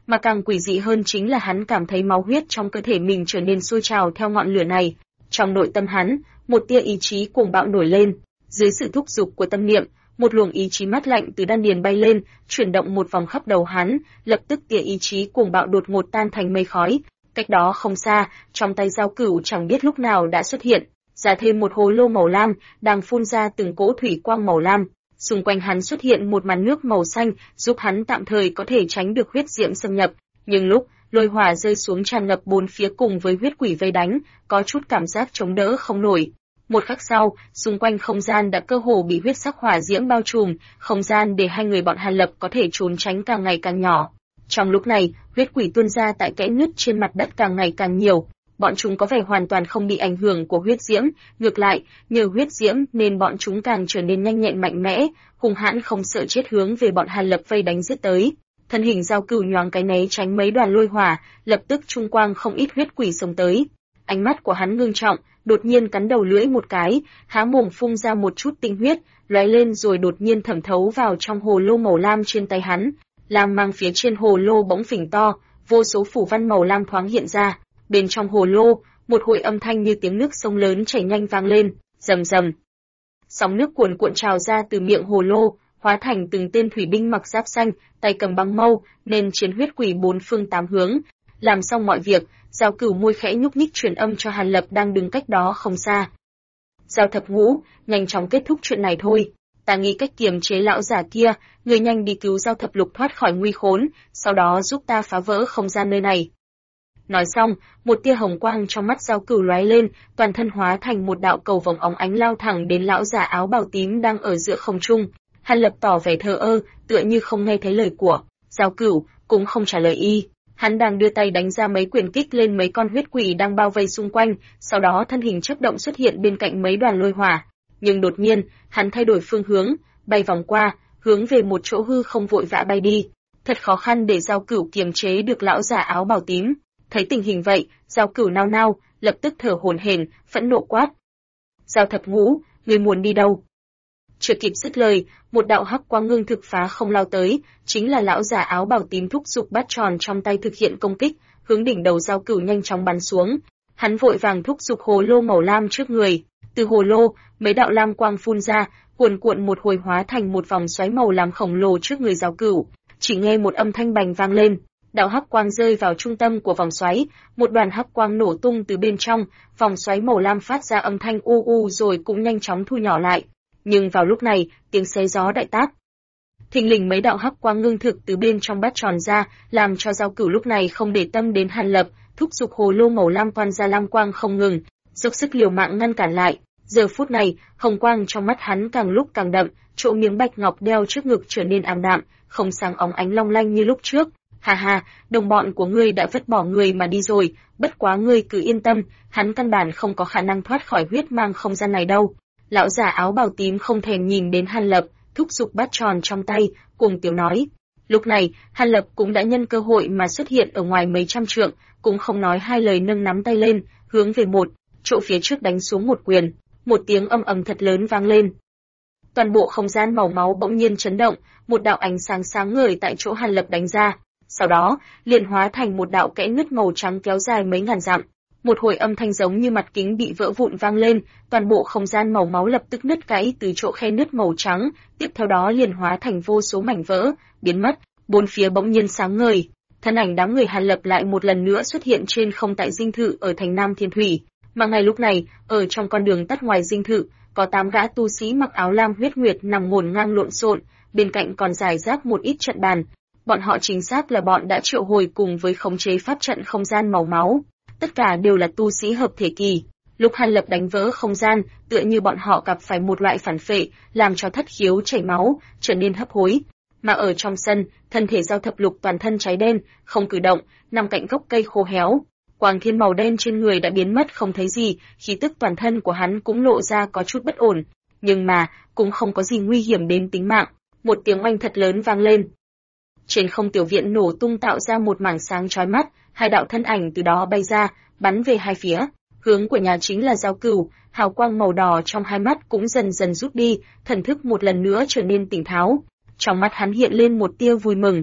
Mà càng quỷ dị hơn chính là hắn cảm thấy máu huyết trong cơ thể mình trở nên sôi trào theo ngọn lửa này. Trong nội tâm hắn, một tia ý chí cuồng bạo nổi lên. Dưới sự thúc giục của tâm niệm, một luồng ý chí mát lạnh từ đan điền bay lên, chuyển động một vòng khắp đầu hắn, lập tức tia ý chí cuồng bạo đột ngột tan thành mây khói. Cách đó không xa, trong tay Giao Cửu chẳng biết lúc nào đã xuất hiện, ra thêm một hồ lô màu lam, đang phun ra từng cỗ thủy quang màu lam. Xung quanh hắn xuất hiện một màn nước màu xanh, giúp hắn tạm thời có thể tránh được huyết diễm xâm nhập. Nhưng lúc lôi hỏa rơi xuống tràn ngập bốn phía cùng với huyết quỷ vây đánh, có chút cảm giác chống đỡ không nổi. Một khắc sau, xung quanh không gian đã cơ hồ bị huyết sắc hỏa diễm bao trùm, không gian để hai người bọn Hàn Lập có thể trốn tránh càng ngày càng nhỏ. Trong lúc này, huyết quỷ tuôn ra tại kẽ nứt trên mặt đất càng ngày càng nhiều. Bọn chúng có vẻ hoàn toàn không bị ảnh hưởng của huyết diễm, ngược lại, nhờ huyết diễm nên bọn chúng càng trở nên nhanh nhẹn mạnh mẽ, hung hãn không sợ chết hướng về bọn Hàn Lập vây đánh giết tới. Thân hình Giao Cửu nhoáng cái né tránh mấy đoàn lôi hỏa, lập tức trung quang không ít huyết quỷ xông tới. Ánh mắt của hắn ngưng trọng, đột nhiên cắn đầu lưỡi một cái, há mồm phun ra một chút tinh huyết, lóe lên rồi đột nhiên thẩm thấu vào trong hồ lô màu lam trên tay hắn. Lam mang phía trên hồ lô bỗng phình to, vô số phủ văn màu lam thoáng hiện ra. Bên trong hồ lô, một hồi âm thanh như tiếng nước sông lớn chảy nhanh vang lên, rầm rầm. Sóng nước cuồn cuộn trào ra từ miệng hồ lô, hóa thành từng tên thủy binh mặc giáp xanh, tay cầm băng mâu, nên chiến huyết quỷ bốn phương tám hướng. Làm xong mọi việc, Giao Cửu môi khẽ nhúc nhích truyền âm cho Hàn Lập đang đứng cách đó không xa. Giao Thập Ngũ, nhanh chóng kết thúc chuyện này thôi. Ta nghĩ cách kiềm chế lão giả kia, người nhanh đi cứu Giao Thập Lục thoát khỏi nguy khốn, sau đó giúp ta phá vỡ không gian nơi này. Nói xong, một tia hồng quang trong mắt Giao Cửu lóe lên, toàn thân hóa thành một đạo cầu vồng óng ánh lao thẳng đến lão giả áo bào tím đang ở giữa không trung. Hàn Lập tỏ vẻ thờ ơ, tựa như không nghe thấy lời của Giao Cửu, cũng không trả lời y. Hắn đang đưa tay đánh ra mấy quyền kích lên mấy con huyết quỷ đang bao vây xung quanh, sau đó thân hình chớp động xuất hiện bên cạnh mấy đoàn lôi hỏa. Nhưng đột nhiên, hắn thay đổi phương hướng, bay vòng qua, hướng về một chỗ hư không vội vã bay đi. Thật khó khăn để Giao Cửu kiềm chế được lão giả áo bào tím. Thấy tình hình vậy, Giao Cửu nao nao, lập tức thở hổn hển, phẫn nộ quát: Giao Thập Ngũ, ngươi muốn đi đâu? Chưa kịp dứt lời, một đạo hắc quang ngưng thực phá không lao tới, chính là lão giả áo bào tím thúc giục bát tròn trong tay thực hiện công kích, hướng đỉnh đầu Giao Cửu nhanh chóng bắn xuống. Hắn vội vàng thúc giục hồ lô màu lam trước người, từ hồ lô, mấy đạo lam quang phun ra, cuồn cuộn một hồi hóa thành một vòng xoáy màu lam khổng lồ trước người Giao Cửu. Chỉ nghe một âm thanh bành vang lên, đạo hắc quang rơi vào trung tâm của vòng xoáy, một đoàn hắc quang nổ tung từ bên trong, vòng xoáy màu lam phát ra âm thanh u u rồi cũng nhanh chóng thu nhỏ lại. Nhưng vào lúc này, tiếng xé gió đại tác. Thình lình mấy đạo hắc quang ngưng thực từ bên trong bát tròn ra, làm cho Giao Cửu lúc này không để tâm đến Hàn Lập, thúc giục hồ lô màu lam toan ra lam quang không ngừng, dốc sức liều mạng ngăn cản lại. Giờ phút này, hồng quang trong mắt hắn càng lúc càng đậm, chỗ miếng bạch ngọc đeo trước ngực trở nên ảm đạm, không sáng óng ánh long lanh như lúc trước. Ha ha, đồng bọn của ngươi đã vứt bỏ ngươi mà đi rồi, bất quá ngươi cứ yên tâm, hắn căn bản không có khả năng thoát khỏi huyết mang không gian này đâu. Lão giả áo bào tím không thèm nhìn đến Hàn Lập, thúc giục bát tròn trong tay, cuồng tiếu nói. Lúc này, Hàn Lập cũng đã nhân cơ hội mà xuất hiện ở ngoài mấy trăm trượng, cũng không nói hai lời nâng nắm tay lên, hướng về một chỗ phía trước đánh xuống một quyền, một tiếng âm ầm thật lớn vang lên. Toàn bộ không gian màu máu bỗng nhiên chấn động, một đạo ánh sáng sáng ngời tại chỗ Hàn Lập đánh ra, sau đó liền hóa thành một đạo kẽ nứt màu trắng kéo dài mấy ngàn dặm. Một hồi âm thanh giống như mặt kính bị vỡ vụn vang lên, toàn bộ không gian màu máu lập tức nứt gãy từ chỗ khe nứt màu trắng, tiếp theo đó liền hóa thành vô số mảnh vỡ, biến mất, bốn phía bỗng nhiên sáng ngời. Thân ảnh đám người Hàn Lập lại một lần nữa xuất hiện trên không tại dinh thự ở thành Nam Thiên Thủy, mà ngay lúc này, ở trong con đường tắt ngoài dinh thự, có 8 gã tu sĩ mặc áo lam huyết nguyệt nằm ngổn ngang lộn xộn, bên cạnh còn rải rác một ít trận bàn. Bọn họ chính xác là bọn đã triệu hồi cùng với khống chế pháp trận không gian màu máu. Tất cả đều là tu sĩ hợp thể kỳ. Lúc Hàn Lập đánh vỡ không gian, tựa như bọn họ gặp phải một loại phản phệ, làm cho thất khiếu chảy máu, trở nên hấp hối. Mà ở trong sân, thân thể Giao Thập Lục toàn thân cháy đen, không cử động, nằm cạnh gốc cây khô héo. Quang thiên màu đen trên người đã biến mất không thấy gì, khí tức toàn thân của hắn cũng lộ ra có chút bất ổn. Nhưng mà, cũng không có gì nguy hiểm đến tính mạng. Một tiếng oanh thật lớn vang lên. Trên không tiểu viện nổ tung tạo ra một mảng sáng chói mắt, hai đạo thân ảnh từ đó bay ra, bắn về hai phía. Hướng của nhà chính là Giao Cửu, hào quang màu đỏ trong hai mắt cũng dần dần rút đi, thần thức một lần nữa trở nên tỉnh táo. Trong mắt hắn hiện lên một tia vui mừng.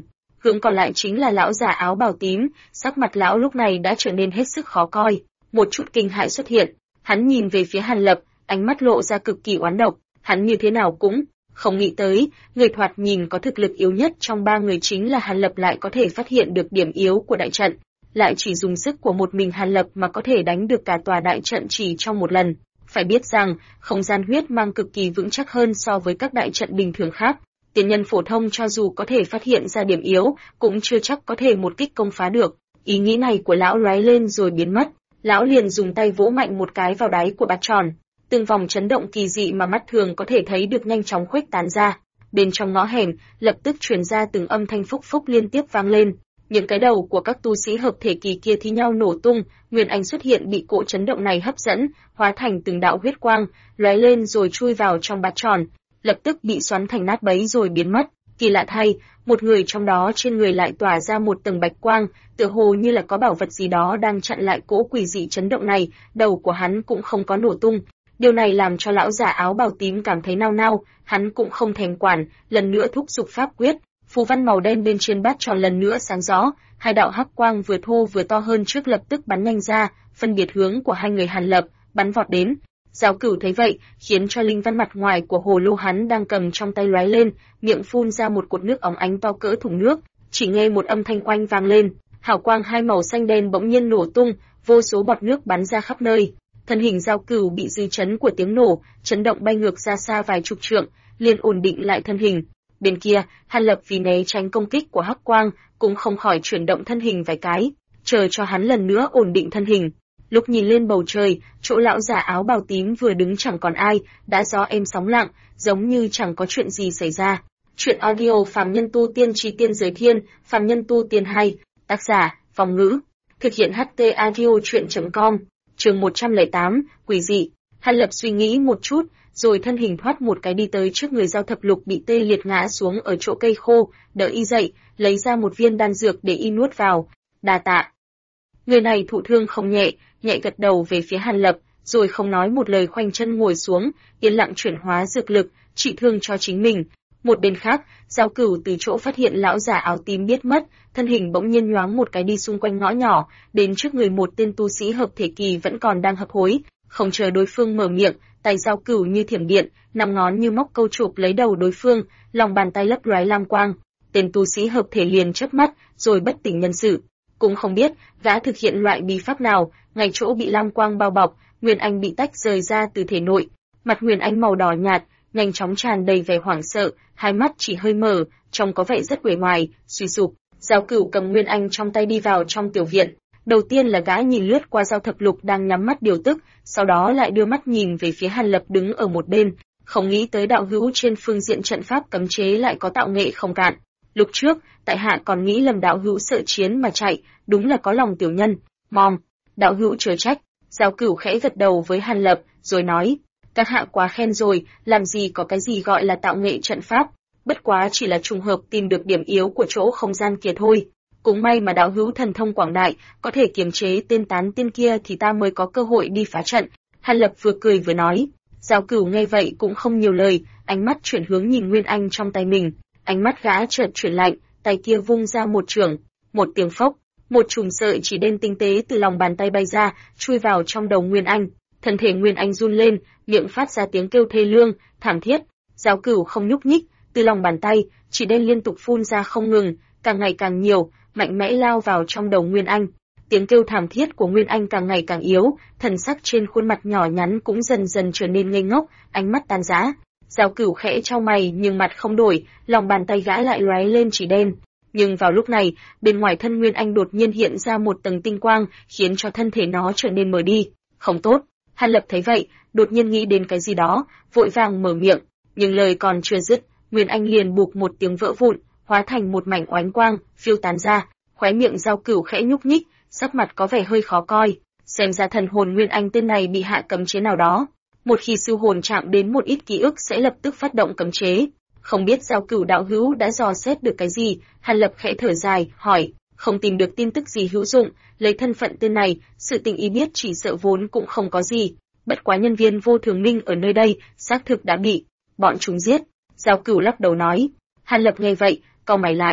hướng còn lại chính là lão già áo bào tím, sắc mặt lão lúc này đã trở nên hết sức khó coi, một chút kinh hãi xuất hiện, hắn nhìn về phía Hàn Lập, ánh mắt lộ ra cực kỳ oán độc, hắn như thế nào cũng không nghĩ tới, người thoạt nhìn có thực lực yếu nhất trong ba người chính là Hàn Lập lại có thể phát hiện được điểm yếu của đại trận, lại chỉ dùng sức của một mình Hàn Lập mà có thể đánh được cả tòa đại trận chỉ trong một lần. Phải biết rằng, không gian huyết mang cực kỳ vững chắc hơn so với các đại trận bình thường khác. Tiền nhân phổ thông cho dù có thể phát hiện ra điểm yếu, cũng chưa chắc có thể một kích công phá được. Ý nghĩ này của lão lóe lên rồi biến mất. Lão liền dùng tay vỗ mạnh một cái vào đáy của bát tròn. Từng vòng chấn động kỳ dị mà mắt thường có thể thấy được nhanh chóng khuếch tán ra. Bên trong ngõ hẻm, lập tức truyền ra từng âm thanh phúc phúc liên tiếp vang lên. Những cái đầu của các tu sĩ hợp thể kỳ kia thi nhau nổ tung, Nguyên Anh xuất hiện bị cỗ chấn động này hấp dẫn, hóa thành từng đạo huyết quang, lóe lên rồi chui vào trong bát tròn, lập tức bị xoắn thành nát bấy rồi biến mất. Kỳ lạ thay, một người trong đó trên người lại tỏa ra một tầng bạch quang, tựa hồ như là có bảo vật gì đó đang chặn lại cỗ quỷ dị chấn động này, đầu của hắn cũng không có nổ tung. Điều này làm cho lão già áo bào tím cảm thấy nao nao, hắn cũng không thèm quản, lần nữa thúc giục pháp quyết. Phù văn màu đen bên trên bát tròn lần nữa sáng rõ, hai đạo hắc quang vừa thô vừa to hơn trước lập tức bắn nhanh ra, phân biệt hướng của hai người Hàn Lập, bắn vọt đến. Giáo Cửu thấy vậy, khiến cho linh văn mặt ngoài của hồ lô hắn đang cầm trong tay lóe lên, miệng phun ra một cột nước óng ánh to cỡ thùng nước, chỉ nghe một âm thanh oanh vang lên, hào quang hai màu xanh đen bỗng nhiên nổ tung, vô số bọt nước bắn ra khắp nơi. Thân hình Giáo Cửu bị dư chấn của tiếng nổ, chấn động bay ngược ra xa vài chục trượng, liền ổn định lại thân hình. Bên kia, Hàn Lập vì né tránh công kích của hắc quang, cũng không khỏi chuyển động thân hình vài cái, chờ cho hắn lần nữa ổn định thân hình. Lúc nhìn lên bầu trời, chỗ lão già áo bào tím vừa đứng chẳng còn ai, đã gió êm sóng lặng, giống như chẳng có chuyện gì xảy ra. Chuyện audio Phàm Nhân Tu Tiên Chí Tiên Giới Thiên, Phàm Nhân Tu Tiên hay, tác giả, Vong Ngữ, thực hiện HT audio chuyện.com, chương 108, quỷ dị. Hàn Lập suy nghĩ một chút, rồi thân hình thoát một cái đi tới trước người Giao Thập Lục bị tê liệt ngã xuống ở chỗ cây khô, đỡ y dậy, lấy ra một viên đan dược để y nuốt vào. Đa tạ. Người này thụ thương không nhẹ, nhẹ gật đầu về phía Hàn Lập, rồi không nói một lời khoanh chân ngồi xuống, yên lặng chuyển hóa dược lực, trị thương cho chính mình. Một bên khác, Giao Cửu từ chỗ phát hiện lão già áo tím biết mất, thân hình bỗng nhiên nhoáng một cái đi xung quanh ngõ nhỏ, đến trước người một tên tu sĩ hợp thể kỳ vẫn còn đang hấp hối, không chờ đối phương mở miệng, tay Giao Cửu như thiểm điện, năm ngón như móc câu chụp lấy đầu đối phương, lòng bàn tay lấp lóe lam quang. Tên tu sĩ hợp thể liền chớp mắt, rồi bất tỉnh nhân sự. Cũng không biết gã thực hiện loại bí pháp nào, ngay chỗ bị lam quang bao bọc, Nguyên Anh bị tách rời ra từ thể nội, mặt Nguyên Anh màu đỏ nhạt, nhanh chóng tràn đầy vẻ hoảng sợ, hai mắt chỉ hơi mở, trông có vẻ rất uể oải, suy sụp. Giao Cửu cầm Nguyên Anh trong tay đi vào trong tiểu viện. Đầu tiên là gã nhìn lướt qua Giao Thập Lục đang nhắm mắt điều tức, sau đó lại đưa mắt nhìn về phía Hàn Lập đứng ở một bên, không nghĩ tới đạo hữu trên phương diện trận pháp cấm chế lại có tạo nghệ không cạn. Lúc trước, tại hạ còn nghĩ lầm đạo hữu sợ chiến mà chạy, đúng là có lòng tiểu nhân. Mong, đạo hữu chớ trách. Giao Cửu khẽ gật đầu với Hàn Lập, rồi nói, các hạ quá khen rồi, làm gì có cái gì gọi là tạo nghệ trận pháp, bất quá chỉ là trùng hợp tìm được điểm yếu của chỗ không gian kia thôi. Cũng may mà đạo hữu thần thông quảng đại, có thể kiềm chế tên tán tiên kia thì ta mới có cơ hội đi phá trận. Hàn Lập vừa cười vừa nói. Giao Cửu nghe vậy cũng không nhiều lời, ánh mắt chuyển hướng nhìn Nguyên Anh trong tay mình. Ánh mắt gã chợt chuyển lạnh, tay kia vung ra một chưởng, một tiếng phốc, một chùm sợi chỉ đen tinh tế từ lòng bàn tay bay ra, chui vào trong đầu Nguyên Anh. Thân thể Nguyên Anh run lên, miệng phát ra tiếng kêu thê lương, thảm thiết. Giao Cửu không nhúc nhích, từ lòng bàn tay, chỉ đen liên tục phun ra không ngừng, càng ngày càng nhiều, mạnh mẽ lao vào trong đầu Nguyên Anh. Tiếng kêu thảm thiết của Nguyên Anh càng ngày càng yếu, thần sắc trên khuôn mặt nhỏ nhắn cũng dần dần trở nên ngây ngốc, ánh mắt tan rã. Giao Cửu khẽ chau mày nhưng mặt không đổi, lòng bàn tay gã lại lóe lên chỉ đen. Nhưng vào lúc này, bên ngoài thân Nguyên Anh đột nhiên hiện ra một tầng tinh quang, khiến cho thân thể nó trở nên mờ đi. Không tốt. Hàn Lập thấy vậy, đột nhiên nghĩ đến cái gì đó, vội vàng mở miệng, nhưng lời còn chưa dứt, Nguyên Anh liền bụp một tiếng vỡ vụn, hóa thành một mảnh oánh quang, phiêu tán ra. Khóe miệng Giao Cửu khẽ nhúc nhích, sắc mặt có vẻ hơi khó coi, xem ra thần hồn Nguyên Anh tên này bị hạ cấm chế nào đó. Một khi siêu hồn chạm đến một ít ký ức sẽ lập tức phát động cấm chế. Không biết Giao Cửu đạo hữu đã dò xét được cái gì? Hàn Lập khẽ thở dài, hỏi. Không tìm được tin tức gì hữu dụng, lấy thân phận tên này, sự tình ý biết chỉ sợ vốn cũng không có gì. Bất quá nhân viên vô thường minh ở nơi đây, xác thực đã bị bọn chúng giết. Giao Cửu lắc đầu nói. Hàn Lập nghe vậy, cau mày lại,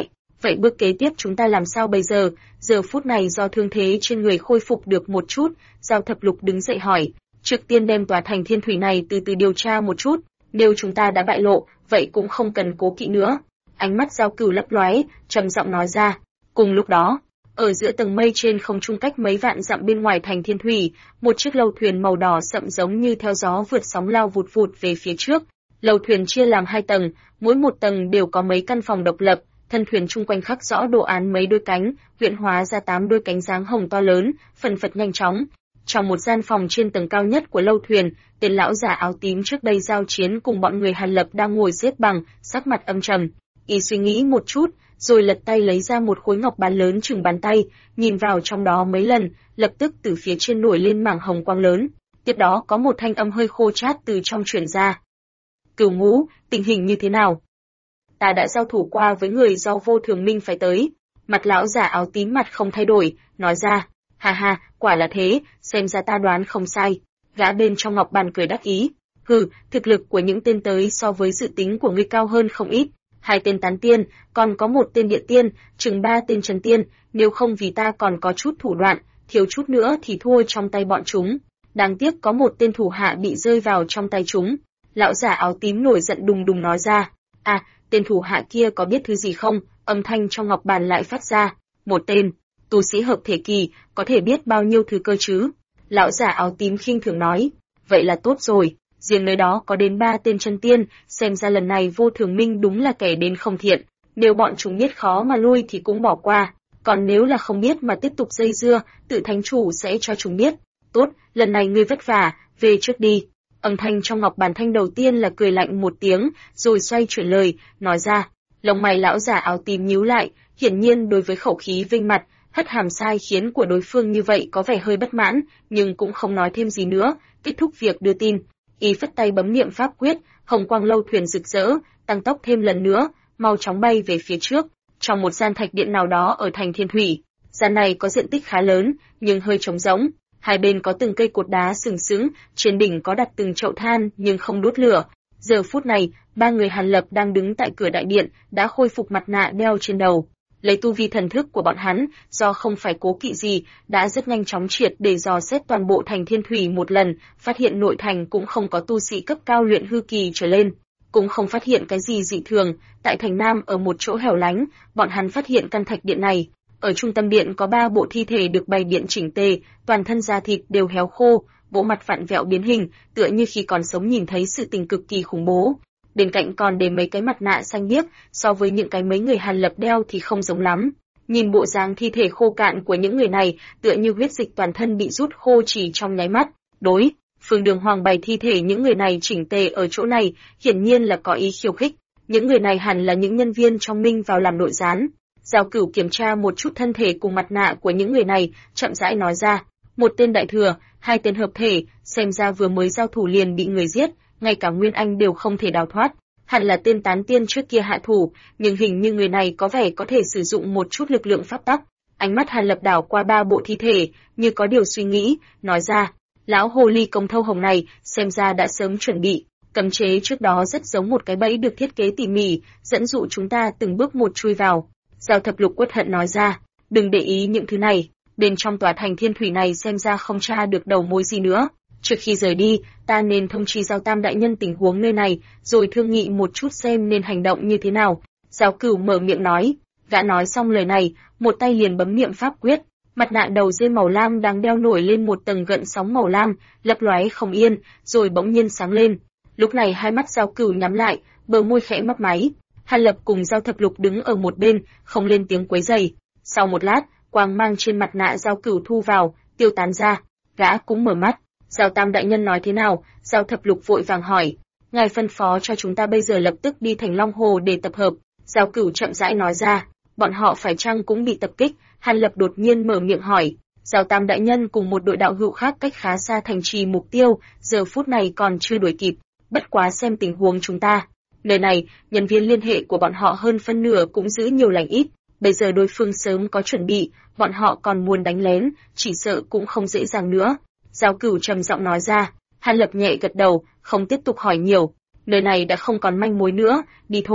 vậy bước kế tiếp chúng ta làm sao bây giờ? Giờ phút này do thương thế trên người khôi phục được một chút, Giao Thập Lục đứng dậy hỏi, trước tiên đem tòa thành Thiên Thủy này từ từ điều tra một chút, nếu chúng ta đã bại lộ, vậy cũng không cần cố kỵ nữa. Ánh mắt Giao Cửu lấp lóe, trầm giọng nói ra. Cùng lúc đó, ở giữa tầng mây trên không trung cách mấy vạn dặm bên ngoài thành Thiên Thủy, một chiếc lâu thuyền màu đỏ sậm giống như theo gió vượt sóng lao vụt vụt về phía trước. Lâu thuyền chia làm 2 tầng, mỗi một tầng đều có mấy căn phòng độc lập, thân thuyền chung quanh khắc rõ đồ án mấy đôi cánh, huyễn hóa ra 8 đôi cánh dáng hồng to lớn, phần phật nhanh chóng. Trong một gian phòng trên tầng cao nhất của lâu thuyền, tên lão giả áo tím trước đây giao chiến cùng bọn người Hàn Lập đang ngồi xếp bằng, sắc mặt âm trầm. Y suy nghĩ một chút, rồi lật tay lấy ra một khối ngọc bàn lớn chừng bàn tay, nhìn vào trong đó mấy lần, lập tức từ phía trên nổi lên mảng hồng quang lớn. Tiếp đó có một thanh âm hơi khô chát từ trong truyền ra. Cửu Ngũ, tình hình như thế nào? Ta đã giao thủ qua với người do Vô Thường Minh phải tới. Mặt lão giả áo tím mặt không thay đổi, nói ra. Ha ha, quả là thế, xem ra ta đoán không sai. Gã bên trong ngọc bàn cười đắc ý. Hừ, thực lực của những tên tới so với dự tính của ngươi cao hơn không ít. 2 tên tán tiên, còn có 1 tên địa tiên, chừng 3 tên trần tiên, nếu không vì ta còn có chút thủ đoạn, thiếu chút nữa thì thua trong tay bọn chúng. Đáng tiếc có 1 tên thủ hạ bị rơi vào trong tay chúng. Lão giả áo tím nổi giận đùng đùng nói ra. À, tên thủ hạ kia có biết thứ gì không? Âm thanh trong ngọc bàn lại phát ra. 1 tên, tu sĩ hợp thể kỳ, có thể biết bao nhiêu thứ cơ chứ? Lão giả áo tím khinh thường nói. Vậy là tốt rồi. Riêng nơi đó có đến 3 tên chân tiên, xem ra lần này Vô Thường Minh đúng là kẻ đến không thiện. Nếu bọn chúng biết khó mà lui thì cũng bỏ qua, còn nếu là không biết mà tiếp tục dây dưa, tự thánh chủ sẽ cho chúng biết. Tốt, lần này ngươi vất vả, về trước đi. Âm thanh trong ngọc bàn thanh đầu tiên là cười lạnh một tiếng, rồi xoay chuyển lời, nói ra. Lông mày lão giả áo tím nhíu lại, hiển nhiên đối với khẩu khí vinh mặt, hất hàm sai khiến của đối phương như vậy có vẻ hơi bất mãn, nhưng cũng không nói thêm gì nữa, kết thúc việc đưa tin. Y phất tay bấm niệm pháp quyết, hồng quang lâu thuyền rực rỡ, tăng tốc thêm lần nữa, mau chóng bay về phía trước. Trong một gian thạch điện nào đó ở thành Thiên Thủy, gian này có diện tích khá lớn, nhưng hơi trống rỗng. Hai bên có từng cây cột đá sừng sững, trên đỉnh có đặt từng chậu than nhưng không đốt lửa. Giờ phút này, 3 người Hàn Lập đang đứng tại cửa đại điện, đã khôi phục mặt nạ đeo trên đầu. Lấy tu vi thần thức của bọn hắn, do không phải cố kỵ gì, đã rất nhanh chóng triệt để dò xét toàn bộ thành Thiên Thủy một lần, phát hiện nội thành cũng không có tu sĩ cấp cao luyện hư kỳ trở lên, cũng không phát hiện cái gì dị thường. Tại thành Nam ở một chỗ hẻo lánh, bọn hắn phát hiện căn thạch điện này. Ở trung tâm điện có 3 bộ thi thể được bày biện chỉnh tề, toàn thân da thịt đều héo khô, bộ mặt vặn vẹo biến hình, tựa như khi còn sống nhìn thấy sự tình cực kỳ khủng bố. Bên cạnh còn để mấy cái mặt nạ xanh biếc, so với những cái mấy người Hàn Lập đeo thì không giống lắm. Nhìn bộ dáng thi thể khô cạn của những người này, tựa như huyết dịch toàn thân bị rút khô chỉ trong nháy mắt. Đối phương Đường Hoàng bày thi thể những người này chỉnh tề ở chỗ này, hiển nhiên là có ý khiêu khích. Những người này hẳn là những nhân viên trong Minh vào làm nội gián. Giao Cửu kiểm tra một chút thân thể cùng mặt nạ của những người này, chậm rãi nói ra. 1 tên đại thừa, 2 tên hợp thể, xem ra vừa mới giao thủ liền bị người giết, ngay cả Nguyên Anh đều không thể đào thoát. Hẳn là tên tán tiên trước kia hạ thủ, nhưng hình như người này có vẻ có thể sử dụng một chút lực lượng pháp tắc. Ánh mắt Hàn Lập đảo qua 3 bộ thi thể, như có điều suy nghĩ, nói ra. Lão hồ ly công thâu hồng này, xem ra đã sớm chuẩn bị. Cấm chế trước đó rất giống một cái bẫy được thiết kế tỉ mỉ, dẫn dụ chúng ta từng bước một chui vào. Giao Thập Lục uất hận nói ra, đừng để ý những thứ này, bên trong tòa thành Thiên Thủy này xem ra không tra được đầu mối gì nữa. Trước khi rời đi, ta nên thông chi Giao Tam đại nhân tình huống nơi này, rồi thương nghị một chút xem nên hành động như thế nào. Giao Cửu mở miệng nói, gã nói xong lời này, một tay liền bấm niệm pháp quyết, mặt nạ đầu dê màu lam đang đeo nổi lên một tầng gợn sóng màu lam, lấp lóe không yên, rồi bỗng nhiên sáng lên. Lúc này hai mắt Giao Cửu nhắm lại, bờ môi khẽ mấp máy. Hàn Lập cùng Giao Thập Lục đứng ở một bên, không lên tiếng quấy rầy. Sau một lát, quang mang trên mặt nạ Giao Cửu thu vào, tiêu tán ra. Gã cũng mở mắt. Giao Tam đại nhân nói thế nào? Giao Thập Lục vội vàng hỏi. Ngài phân phó cho chúng ta bây giờ lập tức đi thành Long Hồ để tập hợp. Giao Cửu chậm rãi nói ra. Bọn họ phải chăng cũng bị tập kích? Hàn Lập đột nhiên mở miệng hỏi. Giao Tam đại nhân cùng một đội đạo hữu khác cách khá xa thành trì mục tiêu, giờ phút này còn chưa đuổi kịp. Bất quá xem tình huống chúng ta. Nơi này, nhân viên liên hệ của bọn họ hơn phân nửa cũng giữ nhiều lành ít. Bây giờ đối phương sớm có chuẩn bị, bọn họ còn muốn đánh lén, chỉ sợ cũng không dễ dàng nữa. Giao Cửu trầm giọng nói ra. Hàn Lập nhẹ gật đầu, không tiếp tục hỏi nhiều. Nơi này đã không còn manh mối nữa, đi thôi.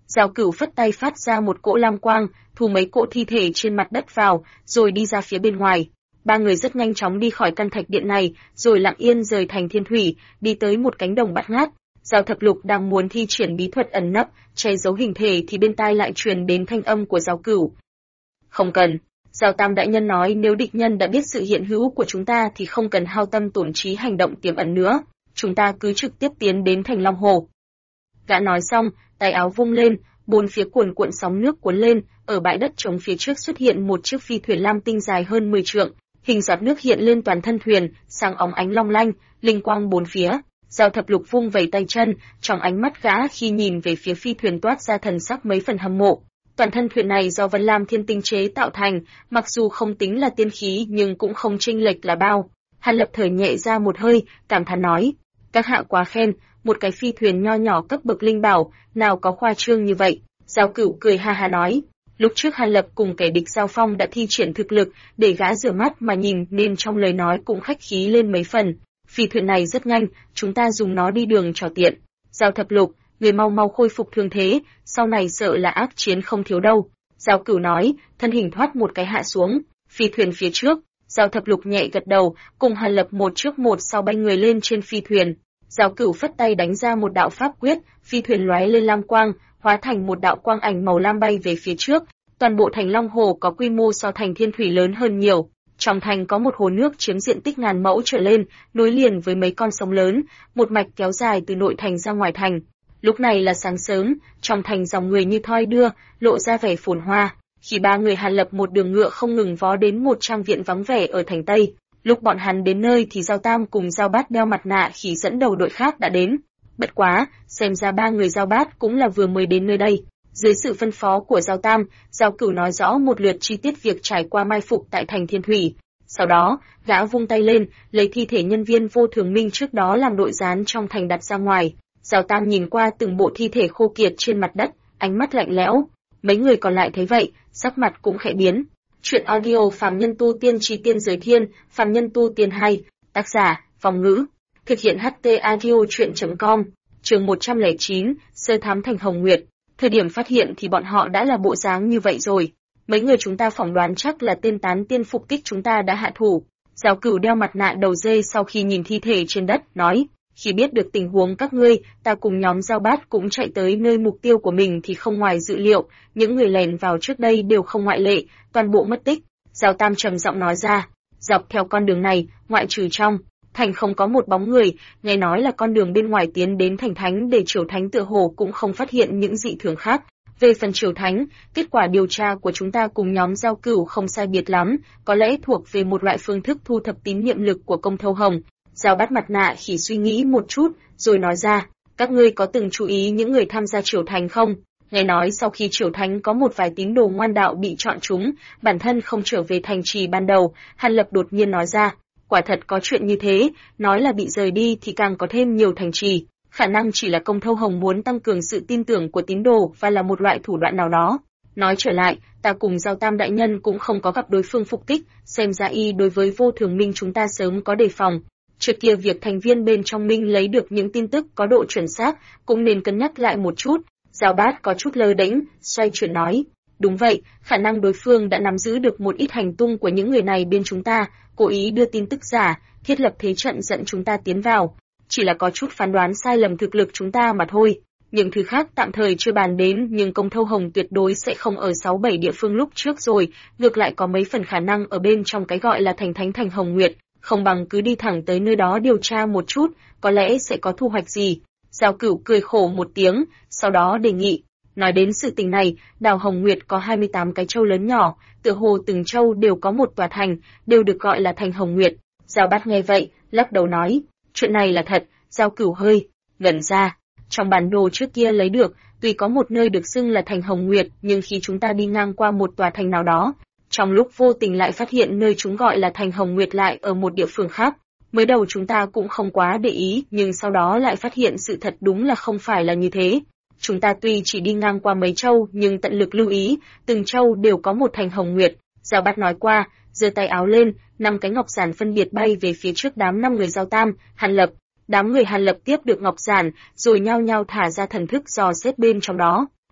Giao Cửu phất tay phát ra một cỗ lam quang, thu mấy cỗ thi thể trên mặt đất vào, rồi đi ra phía bên ngoài. Ba người rất nhanh chóng đi khỏi căn thạch điện này, rồi lặng yên rời thành Thiên Thủy, đi tới một cánh đồng bát ngát. Giao Thập Lục đang muốn thi triển bí thuật ẩn nấp, che giấu hình thể thì bên tai lại truyền đến thanh âm của Giao Cửu. Không cần. Giao Tam đại nhân nói nếu địch nhân đã biết sự hiện hữu của chúng ta thì không cần hao tâm tổn trí hành động tiềm ẩn nữa, chúng ta cứ trực tiếp tiến đến thành Long Hồ. Gã nói xong, tay áo vung lên, bốn phía cuồn cuộn sóng nước cuốn lên, ở bãi đất trống phía trước xuất hiện một chiếc phi thuyền lam tinh dài hơn 10 trượng, hình giọt nước hiện lên toàn thân thuyền, sáng óng ánh long lanh, linh quang bốn phía. Giao Thập Lục vung vẩy tay chân, trong ánh mắt gã khi nhìn về phía phi thuyền toát ra thần sắc mấy phần hâm mộ. Toàn thân thuyền này do Vân Lam Thiên Tinh chế tạo thành, mặc dù không tính là tiên khí nhưng cũng không chênh lệch là bao. Hàn Lập thở nhẹ ra một hơi, cảm thán nói: "Các hạ quá khen, một cái phi thuyền nho nhỏ cấp bậc linh bảo, nào có khoa trương như vậy." Giao Cửu cười ha ha nói: "Lúc trước Hàn Lập cùng kẻ địch giao phong đã thi triển thực lực, để gã rửa mắt mà nhìn nên trong lời nói cũng khách khí lên mấy phần. Phi thuyền này rất nhanh, chúng ta dùng nó đi đường trò tiện." Giao Thập Lục, người mau mau khôi phục thương thế, sau này sợ là ác chiến không thiếu đâu. Giao Cửu nói, thân hình thoát một cái hạ xuống, phi thuyền phía trước. Giao Thập Lục nhẹ gật đầu, cùng Hàn Lập một trước một sau bay người lên trên phi thuyền. Giao Cửu phất tay đánh ra một đạo pháp quyết, phi thuyền lóe lên lam quang, hóa thành một đạo quang ảnh màu lam bay về phía trước. Toàn bộ thành Long Hồ có quy mô so thành Thiên Thủy lớn hơn nhiều. Trong thành có một hồ nước chiếm diện tích ngàn mẫu trở lên, nối liền với mấy con sông lớn, một mạch kéo dài từ nội thành ra ngoài thành. Lúc này là sáng sớm, trong thành dòng người như thoi đưa, lộ ra vẻ phồn hoa. Khi ba người Hàn Lập một đường ngựa không ngừng vó đến một trang viện vắng vẻ ở thành Tây. Lúc bọn hắn đến nơi thì Giao Tam cùng Giao Bát đeo mặt nạ khỉ dẫn đầu đội khác đã đến. Bất quá, xem ra ba người Giao Bát cũng là vừa mới đến nơi đây. Dưới sự phân phó của Giao Tam, Giao Cửu nói rõ một lượt chi tiết việc trải qua mai phục tại thành Thiên Thủy. Sau đó, gã vung tay lên, lấy thi thể nhân viên Vô Thường Minh trước đó làm đội gián trong thành đặt ra ngoài. Giao Tam nhìn qua từng bộ thi thể khô kiệt trên mặt đất, ánh mắt lạnh lẽo. Mấy người còn lại thấy vậy, sắc mặt cũng khẽ biến. Chuyện audio Phàm Nhân Tu Tiên Chí Tiên Giới Thiên, Phàm Nhân Tu Tiên hay, tác giả, Phong Ngữ. Thực hiện HT audio chuyện.com, chương 109, sơ thám thành Hồng Nguyệt. Thời điểm phát hiện thì bọn họ đã là bộ dáng như vậy rồi. Mấy người chúng ta phỏng đoán chắc là tên tán tiên phục kích chúng ta đã hạ thủ. Giao Cửu đeo mặt nạ đầu dê sau khi nhìn thi thể trên đất, nói. Khi biết được tình huống các ngươi, ta cùng nhóm Giao Bát cũng chạy tới nơi mục tiêu của mình thì không ngoài dự liệu, những người lèn vào trước đây đều không ngoại lệ, toàn bộ mất tích. Giao Tam trầm giọng nói ra, dọc theo con đường này, ngoại trừ trong thành không có một bóng người, nghe nói là con đường bên ngoài tiến đến thành Thánh để Triều Thánh tựa hồ cũng không phát hiện những dị thường khác. Về phần Triều Thánh, kết quả điều tra của chúng ta cùng nhóm Giao Cửu không sai biệt lắm, có lẽ thuộc về một loại phương thức thu thập tín nhiệm lực của Công Thâu Hồng. Giao Bát mặt nạ khỉ suy nghĩ một chút, rồi nói ra, các ngươi có từng chú ý những người tham gia Triều Thánh không? Nghe nói sau khi Triều Thánh có một vài tín đồ ngoan đạo bị chọn chúng, bản thân không trở về thành trì ban đầu. Hàn Lập đột nhiên nói ra, quả thật có chuyện như thế, nói là bị rời đi thì càng có thêm nhiều thành trì. Khả năng chỉ là Công Thâu Hồng muốn tăng cường sự tin tưởng của tín đồ và là một loại thủ đoạn nào đó. Nói trở lại, ta cùng Giao Tam đại nhân cũng không có gặp đối phương phục kích, xem ra y đối với Vô Thường Minh chúng ta sớm có đề phòng. Trước kia việc thành viên bên trong Minh lấy được những tin tức có độ chuẩn xác, cũng nên cân nhắc lại một chút. Giao Bát có chút lơ đễnh, xoay chuyển nói, đúng vậy, khả năng đối phương đã nắm giữ được một ít hành tung của những người này bên chúng ta, cố ý đưa tin tức giả, thiết lập thế trận dẫn chúng ta tiến vào. Chỉ là có chút phán đoán sai lầm thực lực chúng ta mà thôi. Những thứ khác tạm thời chưa bàn đến, nhưng Công Thâu Hồng tuyệt đối sẽ không ở 6-7 địa phương lúc trước rồi, ngược lại có mấy phần khả năng ở bên trong cái gọi là thành Thánh thành Hồng Nguyệt, không bằng cứ đi thẳng tới nơi đó điều tra một chút, có lẽ sẽ có thu hoạch gì. Giao Cửu cười khổ một tiếng, sau đó đề nghị, nói đến sự tình này, đảo Hồng Nguyệt có 28 cái châu lớn nhỏ, tựa hồ từng châu đều có một tòa thành, đều được gọi là thành Hồng Nguyệt. Giao Bát nghe vậy, lắc đầu nói, chuyện này là thật. Giao Cửu hơi ngẩn ra, trong bản đồ trước kia lấy được, tuy có một nơi được xưng là thành Hồng Nguyệt, nhưng khi chúng ta đi ngang qua một tòa thành nào đó, trong lúc vô tình lại phát hiện nơi chúng gọi là thành Hồng Nguyệt lại ở một địa phương khác. Mới đầu chúng ta cũng không quá để ý, nhưng sau đó lại phát hiện sự thật đúng là không phải là như thế. Chúng ta tuy chỉ đi ngang qua mấy châu, nhưng tận lực lưu ý, từng châu đều có một thành Hồng Nguyệt. Giao Bát nói qua, giơ tay áo lên, 5 cái ngọc giản phân biệt bay về phía trước đám 5 người Giao Tam, Hàn Lập. Đám người Hàn Lập tiếp được ngọc giản, rồi nhao nhao thả ra thần thức dò xét bên trong đó.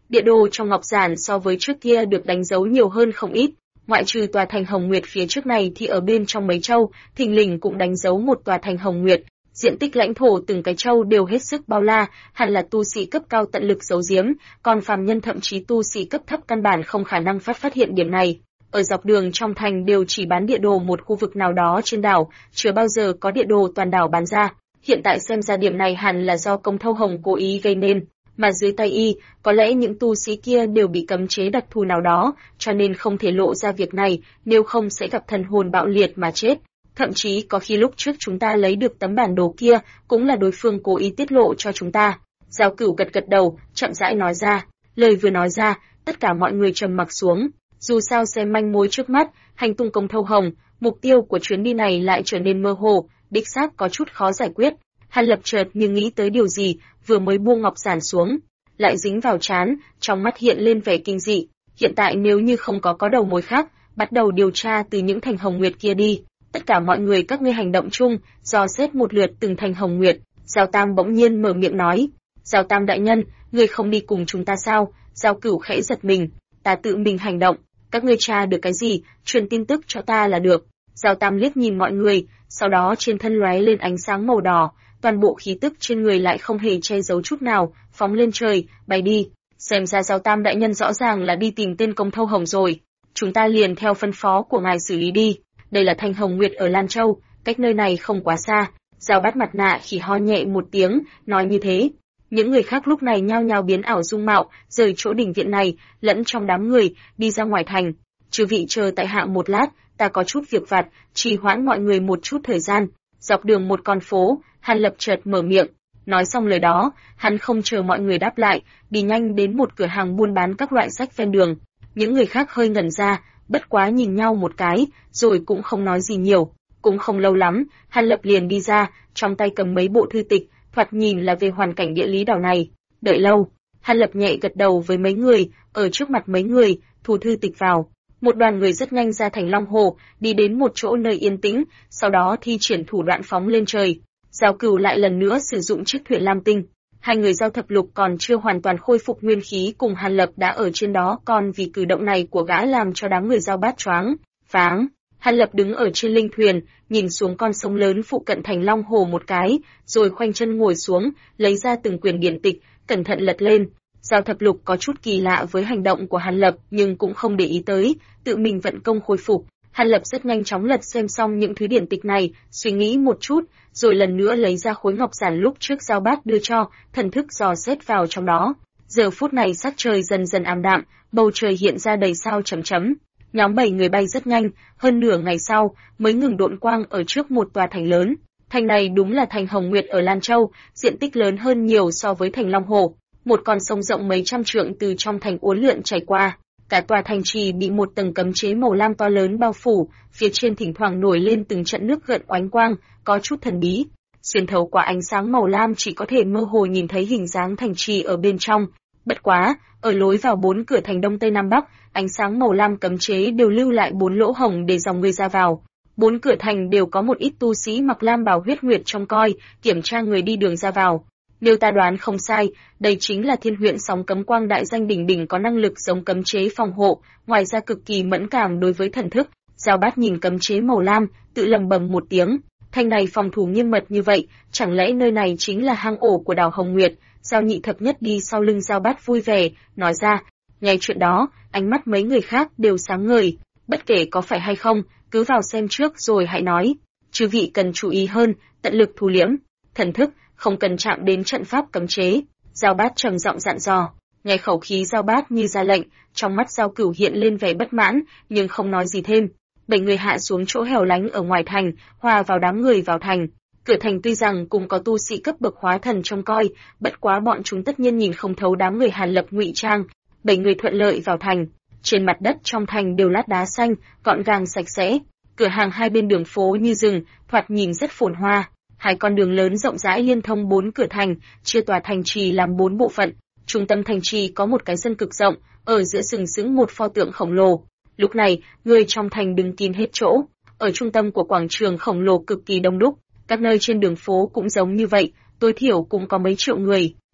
Địa đồ trong ngọc giản so với trước kia được đánh dấu nhiều hơn không ít. Ngoại trừ tòa thành Hồng Nguyệt phía trước này thì ở bên trong mấy châu, thình lình cũng đánh dấu một tòa thành Hồng Nguyệt. Diện tích lãnh thổ từng cái châu đều hết sức bao la, hẳn là tu sĩ cấp cao tận lực giấu giếm, còn phàm nhân thậm chí tu sĩ cấp thấp căn bản không khả năng phát hiện điểm này. Ở dọc đường trong thành đều chỉ bán địa đồ một khu vực nào đó trên đảo, chưa bao giờ có địa đồ toàn đảo bán ra. Hiện tại xem ra điểm này hẳn là do Công Thâu Hồng cố ý gây nên, mà dưới tay y, có lẽ những tu sĩ kia đều bị cấm chế đặc thù nào đó, cho nên không thể lộ ra việc này, nếu không sẽ gặp thần hồn bạo liệt mà chết. Thậm chí có khi lúc trước chúng ta lấy được tấm bản đồ kia, cũng là đối phương cố ý tiết lộ cho chúng ta. Giao Cửu gật gật đầu, chậm rãi nói ra, lời vừa nói ra, tất cả mọi người trầm mặc xuống. Dù sao xem manh mối trước mắt, hành tung Công Thâu Hồng, mục tiêu của chuyến đi này lại trở nên mơ hồ, đích xác có chút khó giải quyết. Hàn Lập chợt như nghĩ tới điều gì, vừa mới buông ngọc giản xuống, lại dính vào trán, trong mắt hiện lên vẻ kinh dị. Hiện tại nếu như không có đầu mối khác, bắt đầu điều tra từ những thành Hồng Nguyệt kia đi. Tất cả mọi người các ngươi hành động chung, dò xét một lượt từng thành Hồng Nguyệt. Giao Tam bỗng nhiên mở miệng nói, Giao Tam đại nhân, ngươi không đi cùng chúng ta sao? Giao Cửu khẽ giật mình, ta tự mình hành động, các ngươi tra được cái gì, truyền tin tức cho ta là được. Giao Tam liếc nhìn mọi người, sau đó trên thân lóe lên ánh sáng màu đỏ, toàn bộ khí tức trên người lại không hề che giấu chút nào, phóng lên trời, bay đi. Xem ra Giao Tam đại nhân rõ ràng là đi tìm tên Công Thâu Hồng rồi. Chúng ta liền theo phân phó của ngài xử lý đi. Đây là thành Hồng Nguyệt ở Lan Châu, cách nơi này không quá xa. Giao Bát mặt nạ khỉ ho nhẹ một tiếng, nói như thế. Những người khác lúc này nhao nhao biến ảo dung mạo, rời chỗ đình viện này, lẫn trong đám người, đi ra ngoài thành. Chư vị chờ tại hạ một lát, ta có chút việc vặt, trì hoãn mọi người một chút thời gian. Dọc đường một con phố, Hàn Lập chợt mở miệng. Nói xong lời đó, hắn không chờ mọi người đáp lại, đi nhanh đến một cửa hàng buôn bán các loại sách ven đường. Những người khác hơi ngẩn ra, bất quá nhìn nhau một cái, rồi cũng không nói gì nhiều. Cũng không lâu lắm, Hàn Lập liền đi ra, trong tay cầm mấy bộ thư tịch, thoạt nhìn là về hoàn cảnh địa lý đảo này. Đợi lâu, Hàn Lập nhẹ gật đầu với mấy người, ở trước mặt mấy người, thu thư tịch vào. Một đoàn người rất nhanh ra thành Long Hồ, đi đến một chỗ nơi yên tĩnh, sau đó thi triển thủ đoạn phóng lên trời. Giao Cửu lại lần nữa sử dụng chiếc thuyền lam tinh. Hai người Giao Thập Lục còn chưa hoàn toàn khôi phục nguyên khí cùng Hàn Lập đã ở trên đó, còn vì cử động này của gã làm cho đám người Giao Bát choáng váng. Hàn Lập đứng ở trên linh thuyền, nhìn xuống con sông lớn phụ cận thành Long Hồ một cái, rồi khoanh chân ngồi xuống, lấy ra từng quyển điển tịch, cẩn thận lật lên. Giao Thập Lục có chút kỳ lạ với hành động của Hàn Lập, nhưng cũng không để ý tới, tự mình vận công khôi phục. Hàn Lập rất nhanh chóng lật xem xong những thứ điển tịch này, suy nghĩ một chút, rồi lần nữa lấy ra khối ngọc giản lúc trước Giao Bát đưa cho, thần thức dò xét vào trong đó. Giờ phút này sắc trời dần dần ảm đạm, bầu trời hiện ra đầy sao chấm chấm. Nhóm 7 người bay rất nhanh, hơn nửa ngày sau mới ngừng độn quang ở trước một tòa thành lớn. Thành này đúng là thành Hồng Nguyệt ở Lan Châu, diện tích lớn hơn nhiều so với thành Long Hồ. Một con sông rộng mấy trăm trượng từ trong thành uốn lượn chảy qua. Cả tòa thành trì bị một tầng cấm chế màu lam to lớn bao phủ, phía trên thỉnh thoảng nổi lên từng trận nước gợn oánh quang, có chút thần bí. Xuyên thấu qua ánh sáng màu lam chỉ có thể mơ hồ nhìn thấy hình dáng thành trì ở bên trong. Bất quá, ở lối vào 4 cửa thành Đông Tây Nam Bắc, ánh sáng màu lam cấm chế đều lưu lại 4 lỗ hổng để dòng người ra vào. 4 cửa thành đều có một ít tu sĩ mặc lam bào huyết nguyệt trông coi, kiểm tra người đi đường ra vào. Nếu ta đoán không sai, đây chính là Thiên Huyện Sóng Cấm Quang đại danh đỉnh đỉnh có năng lực giống cấm chế phòng hộ, ngoài ra cực kỳ mẫn cảm đối với thần thức. Giao Bát nhìn cấm chế màu lam, tự lẩm bẩm một tiếng, thành này phòng thủ nghiêm mật như vậy, chẳng lẽ nơi này chính là hang ổ của đảo Hồng Nguyệt? Giao Nhị Thập Nhất đi sau lưng Giao Bát vui vẻ, nói ra. Nghe chuyện đó, ánh mắt mấy người khác đều sáng ngời, bất kể có phải hay không, cứ vào xem trước rồi hãy nói. Chư vị cần chú ý hơn, tận lực thu liễm thần thức, không cần chạm đến trận pháp cấm chế. Giao Bát trầm giọng dặn dò. Nghe khẩu khí Giao Bát như ra lệnh, trong mắt Giao Cửu hiện lên vẻ bất mãn, nhưng không nói gì thêm. 7 người hạ xuống chỗ hẻo lánh ở ngoài thành, hòa vào đám người vào thành. Cửa thành tuy rằng cũng có tu sĩ cấp bậc hóa thần trông coi, bất quá bọn chúng tất nhiên nhìn không thấu đám người Hàn Lập ngụy trang. 7 người thuận lợi vào thành. Trên mặt đất trong thành đều lát đá xanh, gọn gàng sạch sẽ. Cửa hàng hai bên đường phố như rừng, thoạt nhìn rất phồn hoa. Hai con đường lớn rộng rãi liên thông 4 cửa thành, chia tòa thành trì làm 4 bộ phận. Trung tâm thành trì có một cái sân cực rộng, ở giữa sừng sững một pho tượng khổng lồ. Lúc này, người trong thành đứng kín hết chỗ. Ở trung tâm của quảng trường khổng lồ cực kỳ đông đúc. Các nơi trên đường phố cũng giống như vậy, tối thiểu cũng có mấy triệu người.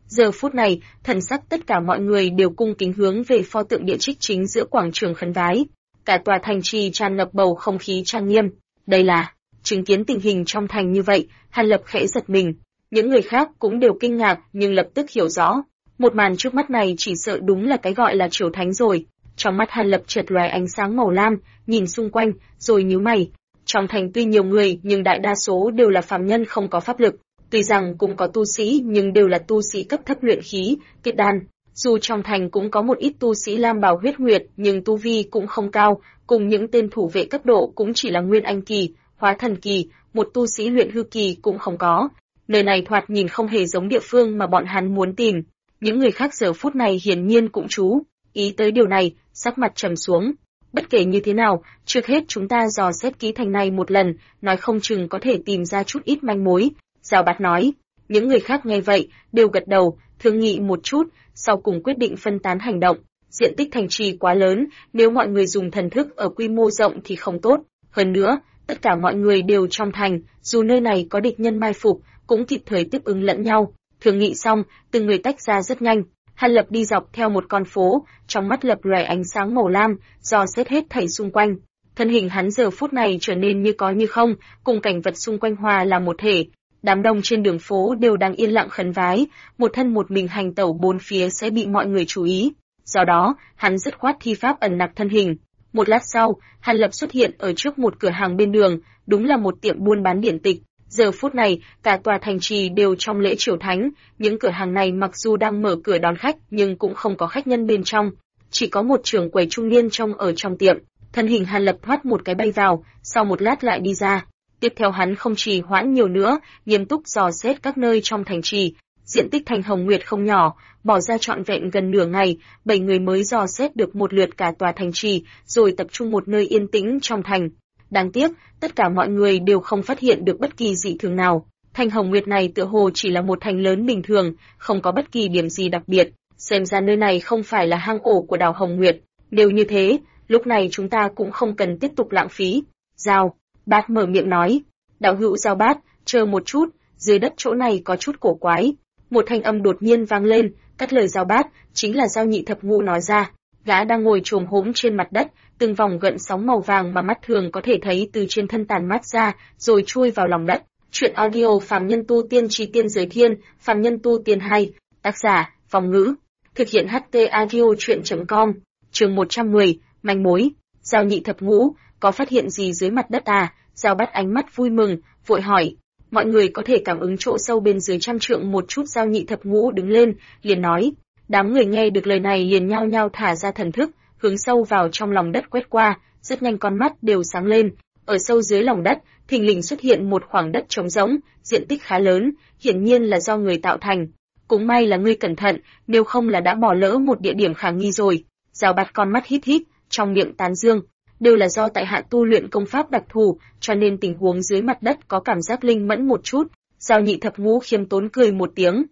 Giờ phút này, thần sắc tất cả mọi người đều cung kính hướng về pho tượng địa trích chính giữa quảng trường khấn vái. Cả tòa thành trì tràn ngập bầu không khí trang nghiêm. Đây là, chứng kiến tình hình trong thành như vậy, Hàn Lập khẽ giật mình. Những người khác cũng đều kinh ngạc nhưng lập tức hiểu rõ. Một màn trước mắt này chỉ sợ đúng là cái gọi là triều thánh rồi. Trong mắt Hàn Lập chợt lóe ánh sáng màu lam, nhìn xung quanh, rồi nhíu mày. Trong thành tuy nhiều người nhưng đại đa số đều là phàm nhân không có pháp lực. Tuy rằng cũng có tu sĩ nhưng đều là tu sĩ cấp thấp luyện khí, kết đan. Dù trong thành cũng có một ít tu sĩ lam bào huyết nguyệt nhưng tu vi cũng không cao, cùng những tên thủ vệ cấp độ cũng chỉ là nguyên anh kỳ, hóa thần kỳ, một tu sĩ luyện hư kỳ cũng không có. Nơi này thoạt nhìn không hề giống địa phương mà bọn hắn muốn tìm. Những người khác giờ phút này hiển nhiên cũng chú ý tới điều này, sắc mặt trầm xuống. Bất kể như thế nào, trước hết chúng ta dò xét ký thành này một lần, nói không chừng có thể tìm ra chút ít manh mối. Giao Bát nói. Những người khác nghe vậy, đều gật đầu, thương nghị một chút, sau cùng quyết định phân tán hành động. Diện tích thành trì quá lớn, nếu mọi người dùng thần thức ở quy mô rộng thì không tốt. Hơn nữa, tất cả mọi người đều trong thành, dù nơi này có địch nhân mai phục, cũng kịp thời tiếp ứng lẫn nhau. Thương nghị xong, từng người tách ra rất nhanh. Hàn Lập đi dọc theo một con phố, trong mắt lập lòe ánh sáng màu lam, dò xét hết thảy xung quanh. Thân hình hắn giờ phút này trở nên như có như không, cùng cảnh vật xung quanh hòa là một thể. Đám đông trên đường phố đều đang yên lặng khấn vái, một thân một mình hành tẩu bốn phía sẽ bị mọi người chú ý. Do đó, hắn dứt khoát thi pháp ẩn nặc thân hình. Một lát sau, Hàn Lập xuất hiện ở trước một cửa hàng bên đường, đúng là một tiệm buôn bán điển tịch. Giờ phút này, cả tòa thành trì đều trong lễ triều thánh, những cửa hàng này mặc dù đang mở cửa đón khách nhưng cũng không có khách nhân bên trong. Chỉ có một trưởng quầy trung niên trông ở trong tiệm, thân hình Hàn Lập thoát một cái bay vào, sau một lát lại đi ra. Tiếp theo hắn không trì hoãn nhiều nữa, nghiêm túc dò xét các nơi trong thành trì. Diện tích thành Hồng Nguyệt không nhỏ, bỏ ra trọn vẹn gần nửa ngày, 7 người mới dò xét được một lượt cả tòa thành trì, rồi tập trung một nơi yên tĩnh trong thành. Đáng tiếc, tất cả mọi người đều không phát hiện được bất kỳ dị thường nào. Thành Hồng Nguyệt này tựa hồ chỉ là một thành lớn bình thường, không có bất kỳ điểm gì đặc biệt. Xem ra nơi này không phải là hang ổ của đảo Hồng Nguyệt. Nếu như thế, lúc này chúng ta cũng không cần tiếp tục lãng phí. Giao Bát mở miệng nói. Đạo hữu Giao Bát, chờ một chút, dưới đất chỗ này có chút cổ quái. Một thanh âm đột nhiên vang lên, cắt lời Giao Bát, chính là Giao Nhị Thập Ngũ nói ra. Gã đang ngồi chồm hổm trên mặt đất, từng vòng gợn sóng màu vàng mà mắt thường có thể thấy từ trên thân tàn mát ra, rồi chui vào lòng đất. Chuyện audio Phàm Nhân Tu Tiên Chi Tiên Giới Thiên, Phàm Nhân Tu Tiên 2, tác giả, Phong Ngữ. Thực hiện HT audio chuyện.com, chương 110, manh mối. Giao Nhị Thập Ngũ, có phát hiện gì dưới mặt đất à? Giao Bát ánh mắt vui mừng, vội hỏi. Mọi người có thể cảm ứng chỗ sâu bên dưới trăm trượng một chút. Giao Nhị Thập Ngũ đứng lên, liền nói. Đám người nghe được lời này liền nhao nhao thả ra thần thức, hướng sâu vào trong lòng đất quét qua, rất nhanh con mắt đều sáng lên. Ở sâu dưới lòng đất, thình lình xuất hiện một khoảng đất trống rỗng, diện tích khá lớn, hiển nhiên là do người tạo thành. Cũng may là ngươi cẩn thận, nếu không là đã bỏ lỡ một địa điểm khả nghi rồi. Giao Bát con mắt hít hít, trong miệng tán dương. Đều là do tại hạ tu luyện công pháp đặc thù, cho nên tình huống dưới mặt đất có cảm giác linh mẫn một chút. Giao Nhị Thập Ngũ khiêm tốn cười một tiếng.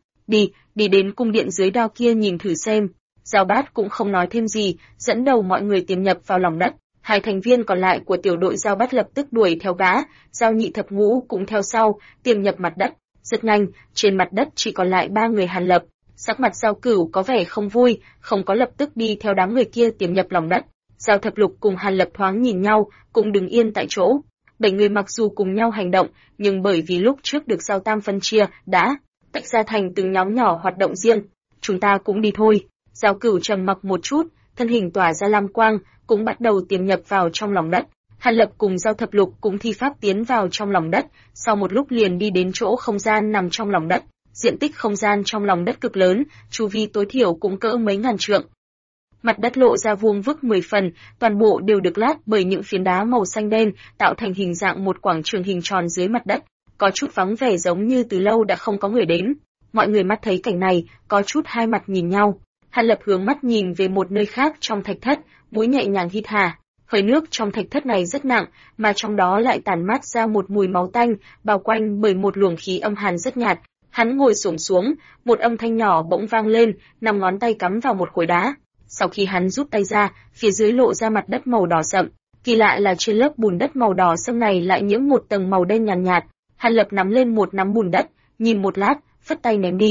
Đi đến cung điện dưới đao kia nhìn thử xem. Giao Bát cũng không nói thêm gì, dẫn đầu mọi người tiềm nhập vào lòng đất. Hai thành viên còn lại của tiểu đội Giao Bát lập tức đuổi theo gã, Giao Nhị Thập Ngũ cũng theo sau, tiềm nhập mặt đất. Rất nhanh, trên mặt đất chỉ còn lại 3 người Hàn Lập. Sắc mặt Giao Cửu có vẻ không vui, không có lập tức đi theo đám người kia tiềm nhập lòng đất. Giao Thập Lục cùng Hàn Lập thoáng nhìn nhau, cũng đứng yên tại chỗ. 7 người mặc dù cùng nhau hành động, nhưng bởi vì lúc trước được Giao Tam phân chia, đã tách ra thành từng nhóm nhỏ hoạt động riêng. Chúng ta cũng đi thôi. Giao Cửu trầm mặc một chút, thân hình tỏa ra lam quang, cũng bắt đầu tiềm nhập vào trong lòng đất. Hàn Lập cùng Giao Thập Lục cũng thi pháp tiến vào trong lòng đất, sau một lúc liền đi đến chỗ không gian nằm trong lòng đất. Diện tích không gian trong lòng đất cực lớn, chu vi tối thiểu cũng cỡ mấy ngàn trượng. Mặt đất lộ ra vuông vức 10 phần, toàn bộ đều được lát bởi những phiến đá màu xanh đen, tạo thành hình dạng một quảng trường hình tròn dưới mặt đất, có chút vắng vẻ giống như từ lâu đã không có người đến. Mọi người mắt thấy cảnh này, có chút hai mặt nhìn nhau. Hàn Lập hướng mắt nhìn về một nơi khác trong thạch thất, mũi nhẹ nhàng hít hà. Hơi nước trong thạch thất này rất nặng, mà trong đó lại tản mát ra một mùi máu tanh, bao quanh bởi một luồng khí âm hàn rất nhạt. Hắn ngồi xổm xuống, một âm thanh nhỏ bỗng vang lên, 5 ngón tay cắm vào một khối đá. Sau khi hắn rút tay ra, phía dưới lộ ra mặt đất màu đỏ sậm. Kỳ lạ là trên lớp bùn đất màu đỏ sẫm này lại nhiễm một tầng màu đen nhàn nhạt. Hàn Lập nắm lên một nắm bùn đất, nhìn một lát, phất tay ném đi.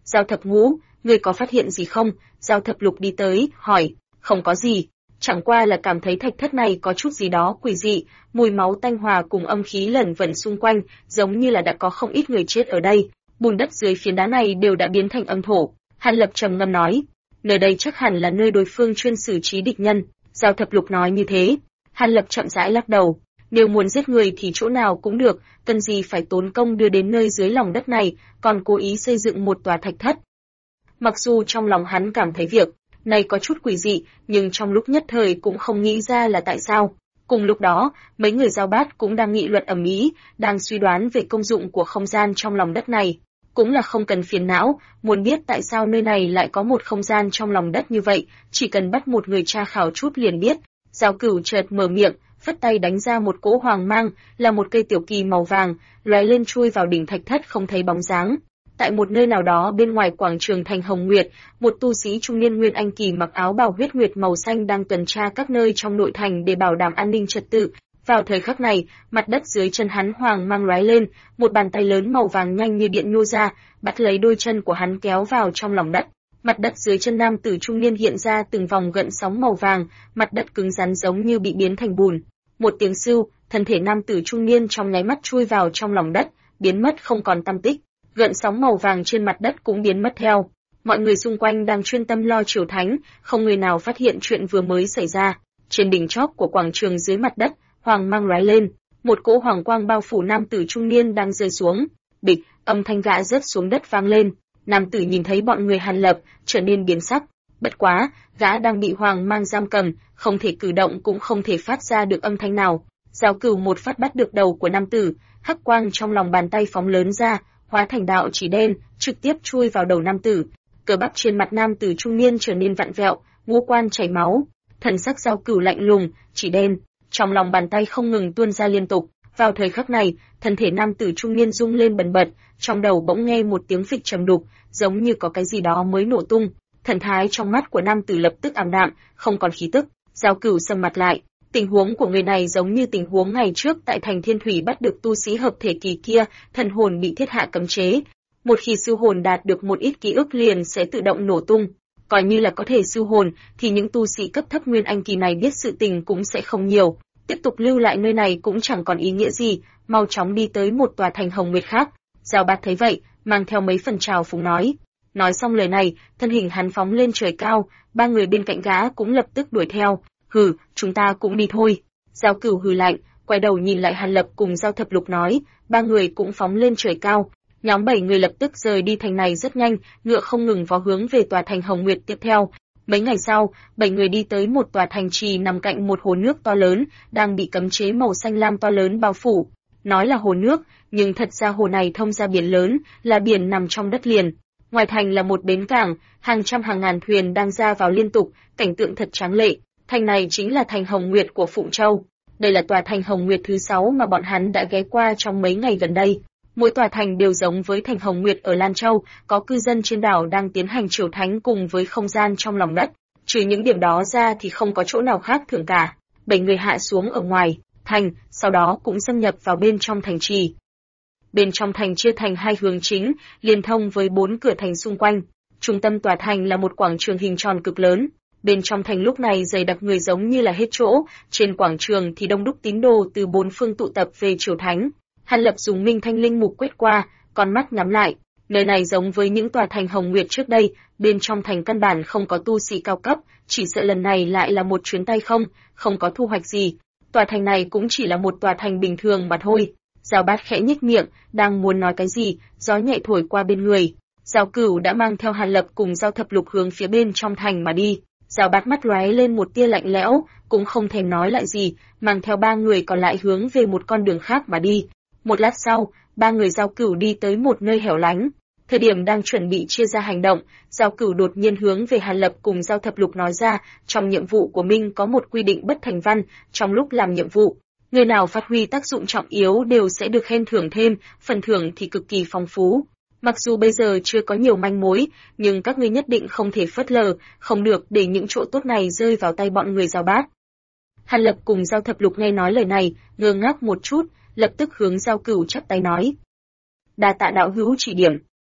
Giao Thập Ngũ, ngươi có phát hiện gì không? Giao Thập Lục đi tới, hỏi. Không có gì, chẳng qua là cảm thấy thạch thất này có chút gì đó quỷ dị, mùi máu tanh hòa cùng âm khí lẩn vẩn xung quanh, giống như là đã có không ít người chết ở đây. Bùn đất dưới phiến đá này đều đã biến thành âm thổ. Hàn Lập trầm ngâm nói, nơi đây chắc hẳn là nơi đối phương chuyên xử trí địch nhân. Giao Thập Lục nói như thế. Hàn Lập chậm rãi lắc đầu, nếu muốn giết người thì chỗ nào cũng được, cần gì phải tốn công đưa đến nơi dưới lòng đất này, còn cố ý xây dựng một tòa thạch thất. Mặc dù trong lòng hắn cảm thấy việc này có chút quỷ dị, nhưng trong lúc nhất thời cũng không nghĩ ra là tại sao. Cùng lúc đó, mấy người Giao Bát cũng đang nghị luận ầm ĩ, đang suy đoán về công dụng của không gian trong lòng đất này. Cũng là không cần phiền não, muốn biết tại sao nơi này lại có một không gian trong lòng đất như vậy, chỉ cần bắt một người tra khảo chút liền biết. Giao Cửu chợt mở miệng, phất tay đánh ra một cỗ hoàng mang, là một cây tiểu kỳ màu vàng, lóe lên chui vào đỉnh thạch thất không thấy bóng dáng. Tại một nơi nào đó bên ngoài quảng trường thành Hồng Nguyệt, một tu sĩ trung niên nguyên anh kỳ mặc áo bào huyết nguyệt màu xanh đang tuần tra các nơi trong nội thành để bảo đảm an ninh trật tự. Vào thời khắc này, mặt đất dưới chân hắn hoàng mang lóe lên, một bàn tay lớn màu vàng nhanh như điện nhô ra, bắt lấy đôi chân của hắn kéo vào trong lòng đất. Mặt đất dưới chân nam tử trung niên hiện ra từng vòng gợn sóng màu vàng, mặt đất cứng rắn giống như bị biến thành bùn. Một tiếng sưu, thân thể nam tử trung niên trong nháy mắt chui vào trong lòng đất, biến mất không còn tăm tích. Gợn sóng màu vàng trên mặt đất cũng biến mất theo. Mọi người xung quanh đang chuyên tâm lo triều thánh, không người nào phát hiện chuyện vừa mới xảy ra. Trên đỉnh chóp của quảng trường dưới mặt đất, hoàng mang lóe lên, một cỗ hoàng quang bao phủ nam tử trung niên đang rơi xuống. Bịch, âm thanh gã rớt xuống đất vang lên. Nam tử nhìn thấy bọn người Hàn Lập, trở nên biến sắc. Bất quá, gã đang bị hoàng mang giam cầm, không thể cử động cũng không thể phát ra được âm thanh nào. Giao Cửu một phát bắt được đầu của nam tử, hắc quang trong lòng bàn tay phóng lớn ra, hóa thành đạo chỉ đen, trực tiếp chui vào đầu nam tử. Cơ bắp trên mặt nam tử trung niên trở nên vặn vẹo, ngũ quan chảy máu. Thần sắc Giao Cửu lạnh lùng, chỉ đen, trong lòng bàn tay không ngừng tuôn ra liên tục. Vào thời khắc này, thân thể nam tử trung niên rung lên bần bật, trong đầu bỗng nghe một tiếng phịch trầm đục, giống như có cái gì đó mới nổ tung. Thần thái trong mắt của nam tử lập tức ảm đạm, không còn khí tức. Giao Cửu sầm mặt lại. Tình huống của người này giống như tình huống ngày trước tại thành Thiên Thủy bắt được tu sĩ hợp thể kỳ kia, thần hồn bị thiết hạ cấm chế. Một khi siêu hồn đạt được một ít ký ức liền sẽ tự động nổ tung. Coi như là có thể siêu hồn, thì những tu sĩ cấp thấp nguyên anh kỳ này biết sự tình cũng sẽ không nhiều. Tiếp tục lưu lại nơi này cũng chẳng còn ý nghĩa gì, mau chóng đi tới một tòa thành Hồng Nguyệt khác. Giao Bát thấy vậy, mang theo mấy phần trào phúng nói. Nói xong lời này, thân hình hắn phóng lên trời cao, ba người bên cạnh gã cũng lập tức đuổi theo. Hừ, chúng ta cũng đi thôi. Giao Cửu hừ lạnh, quay đầu nhìn lại Hàn Lập cùng Giao Thập Lục nói, ba người cũng phóng lên trời cao. Nhóm 7 người lập tức rời đi thành này rất nhanh, ngựa không ngừng vó hướng về tòa thành Hồng Nguyệt tiếp theo. Mấy ngày sau, 7 người đi tới một tòa thành trì nằm cạnh một hồ nước to lớn, đang bị cấm chế màu xanh lam to lớn bao phủ. Nói là hồ nước, nhưng thật ra hồ này thông ra biển lớn, là biển nằm trong đất liền. Ngoài thành là một bến cảng, hàng trăm hàng ngàn thuyền đang ra vào liên tục, cảnh tượng thật tráng lệ. Thành này chính là thành Hồng Nguyệt của Phụng Châu. Đây là tòa thành Hồng Nguyệt thứ 6 mà bọn hắn đã ghé qua trong mấy ngày gần đây. Mỗi tòa thành đều giống với thành Hồng Nguyệt ở Lan Châu, có cư dân trên đảo đang tiến hành triều thánh cùng với không gian trong lòng đất. Trừ những điểm đó ra thì không có chỗ nào khác thường cả. 7 người hạ xuống ở ngoài thành, sau đó cũng xâm nhập vào bên trong thành trì. Bên trong thành chia thành hai hướng chính, liên thông với 4 cửa thành xung quanh. Trung tâm tòa thành là một quảng trường hình tròn cực lớn. Bên trong thành lúc này dày đặc người giống như là hết chỗ, trên quảng trường thì đông đúc tín đồ từ 4 phương tụ tập về triều thánh. Hàn Lập dùng Minh Thanh Linh mục quét qua, con mắt nhắm lại. Nơi này giống với những tòa thành Hồng Nguyệt trước đây, bên trong thành căn bản không có tu sĩ cao cấp, chỉ sợ lần này lại là một chuyến tay không có thu hoạch gì. Tòa thành này cũng chỉ là một tòa thành bình thường mà thôi. Giao Bát khẽ nhếch miệng, đang muốn nói cái gì, gió nhẹ thổi qua bên người. Giao Cửu đã mang theo Hàn Lập cùng Giao Thập Lục hướng phía bên trong thành mà đi. Giao Bát mắt lóe lên một tia lạnh lẽo, cũng không thèm nói lại gì, mang theo 3 người còn lại hướng về một con đường khác mà đi. Một lát sau, 3 người Giao Cửu đi tới một nơi hẻo lánh. Thời điểm đang chuẩn bị chia ra hành động, Giao Cửu đột nhiên hướng về Hàn Lập cùng Giao Thập Lục nói ra, trong nhiệm vụ của mình có một quy định bất thành văn, trong lúc làm nhiệm vụ, người nào phát huy tác dụng trọng yếu đều sẽ được khen thưởng thêm, phần thưởng thì cực kỳ phong phú. Mặc dù bây giờ chưa có nhiều manh mối, nhưng các ngươi nhất định không thể phớt lờ, không được để những chỗ tốt này rơi vào tay bọn người Giao Bát. Hàn Lập cùng Giao Thập Lục nghe nói lời này, ngơ ngác một chút, lập tức hướng Giao Cửu chắp tay nói: "Đa tạ đạo hữu chỉ điểm."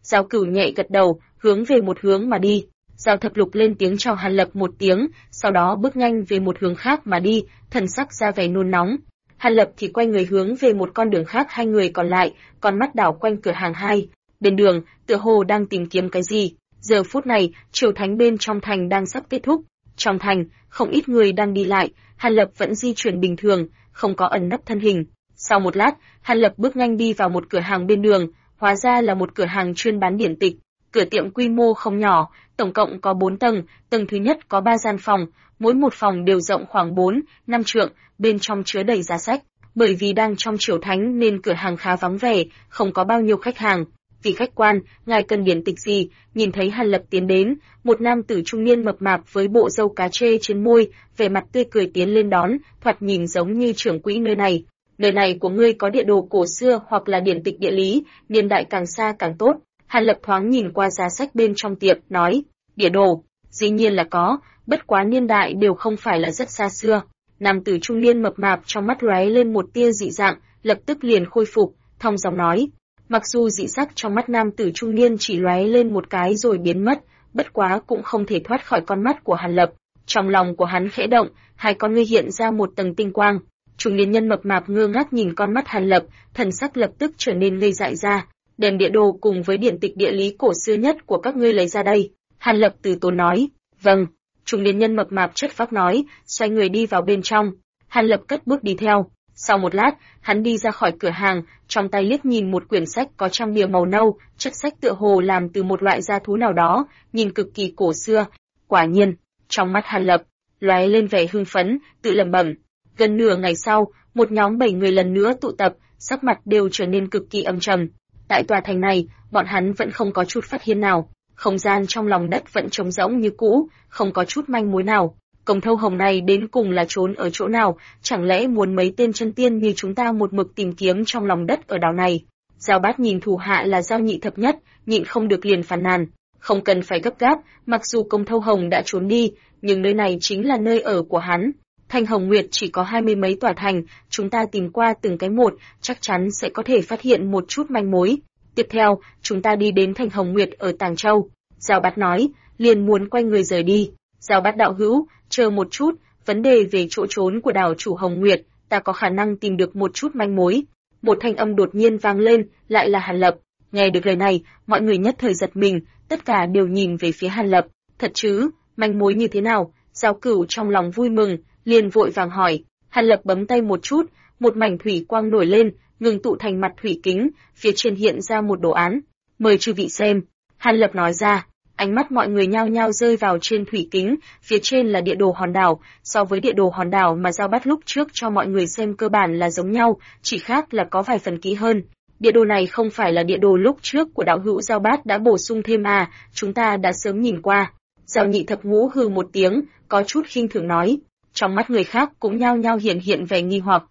Giao Cửu nhẹ gật đầu, hướng về một hướng mà đi. Giao Thập Lục lên tiếng chào Hàn Lập một tiếng, sau đó bước nhanh về một hướng khác mà đi, thần sắc ra vẻ nôn nóng. Hàn Lập thì quay người hướng về một con đường khác, hai người còn lại, con mắt đảo quanh cửa hàng hai. Bên đường, tựa hồ đang tìm kiếm cái gì. Giờ phút này, triều thánh bên trong thành đang sắp kết thúc. Trong thành, không ít người đang đi lại, Hàn Lập vẫn di chuyển bình thường, không có ẩn nấp thân hình. Sau một lát, Hàn Lập bước nhanh đi vào một cửa hàng bên đường, hóa ra là một cửa hàng chuyên bán điển tịch. Cửa tiệm quy mô không nhỏ, tổng cộng có 4 tầng, tầng thứ nhất có 3 gian phòng, mỗi một phòng đều rộng khoảng 4-5 trượng, bên trong chứa đầy giá sách. Bởi vì đang trong triều thánh nên cửa hàng khá vắng vẻ, không có bao nhiêu khách hàng. Vì khách quan, ngài cần điển tịch gì? Nhìn thấy Hàn Lập tiến đến, một nam tử trung niên mập mạp với bộ râu cá trê trên môi, vẻ mặt tươi cười tiến lên đón, thoạt nhìn giống như trưởng quỹ nơi này. Nơi này của ngươi có địa đồ cổ xưa hoặc là điển tịch địa lý, niên đại càng xa càng tốt. Hàn Lập thoáng nhìn qua giá sách bên trong tiệm, nói, địa đồ, dĩ nhiên là có, bất quá niên đại đều không phải là rất xa xưa. Nam tử trung niên mập mạp trong mắt lóe lên một tia dị dạng, lập tức liền khôi phục, thong dong nói. Mặc dù dị sắc trong mắt nam tử trung niên chỉ lóe lên một cái rồi biến mất, bất quá cũng không thể thoát khỏi con mắt của Hàn Lập. Trong lòng của hắn khẽ động, hai con ngươi hiện ra một tầng tinh quang. Trung niên nhân mập mạp ngơ ngác nhìn con mắt Hàn Lập, thần sắc lập tức trở nên ngây dại ra. Đem địa đồ cùng với điển tịch địa lý cổ xưa nhất của các ngươi lấy ra đây. Hàn Lập từ tốn nói. Vâng. Trung niên nhân mập mạp chất phác nói, xoay người đi vào bên trong. Hàn Lập cất bước đi theo. Sau một lát, hắn đi ra khỏi cửa hàng, trong tay liếc nhìn một quyển sách có trang bìa màu nâu, chất sách tựa hồ làm từ một loại gia thú nào đó, nhìn cực kỳ cổ xưa. Quả nhiên, trong mắt Hàn Lập lóe lên vẻ hưng phấn, tự lẩm bẩm. Gần nửa ngày sau, một nhóm 7 người lần nữa tụ tập, sắc mặt đều trở nên cực kỳ âm trầm. Tại tòa thành này, bọn hắn vẫn không có chút phát hiện nào, không gian trong lòng đất vẫn trống rỗng như cũ, không có chút manh mối nào. Cổng Thâu Hồng này đến cùng là trốn ở chỗ nào, chẳng lẽ muốn mấy tên chân tiên như chúng ta một mực tìm kiếm trong lòng đất ở đảo này? Giao Bát nhìn thủ hạ là Giao Nhị Thập Nhất, nhịn không được liền phàn nàn, không cần phải gấp gáp, mặc dù Cổng Thâu Hồng đã trốn đi, nhưng nơi này chính là nơi ở của hắn. Thành Hồng Nguyệt chỉ có 20 mấy tòa thành, chúng ta tìm qua từng cái một, chắc chắn sẽ có thể phát hiện một chút manh mối. Tiếp theo, chúng ta đi đến Thành Hồng Nguyệt ở Tàng Châu. Giao Bát nói, liền muốn quay người rời đi. Giao Bát đạo hữu, chờ một chút, vấn đề về chỗ trốn của đảo chủ Hồng Nguyệt, ta có khả năng tìm được một chút manh mối. Một thanh âm đột nhiên vang lên, lại là Hàn Lập. Nghe được lời này, mọi người nhất thời giật mình, tất cả đều nhìn về phía Hàn Lập. Thật chứ, manh mối như thế nào? Giao Cửu trong lòng vui mừng, liền vội vàng hỏi. Hàn Lập bấm tay một chút, một mảnh thủy quang nổi lên, ngừng tụ thành mặt thủy kính, phía trên hiện ra một đồ án. Mời chư vị xem. Hàn Lập nói ra. Ánh mắt mọi người nhao nhao rơi vào trên thủy kính, phía trên là địa đồ hòn đảo, so với địa đồ hòn đảo mà Giao Bát lúc trước cho mọi người xem cơ bản là giống nhau, chỉ khác là có vài phần kỹ hơn. Địa đồ này không phải là địa đồ lúc trước của đạo hữu Giao Bát đã bổ sung thêm à, chúng ta đã sớm nhìn qua. Giao Nhị Thập Ngũ hừ một tiếng, có chút khinh thường nói. Trong mắt người khác cũng nhao nhao hiện vẻ nghi hoặc.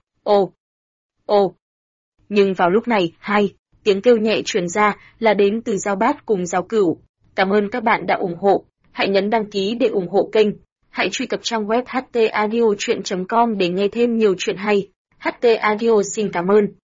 Ồ. Nhưng vào lúc này, tiếng kêu nhẹ truyền ra là đến từ Giao Bát cùng Giao Cửu. Cảm ơn các bạn đã ủng hộ. Hãy nhấn đăng ký để ủng hộ kênh. Hãy truy cập trang web htaudio.com để nghe thêm nhiều chuyện hay. HT Audio xin cảm ơn.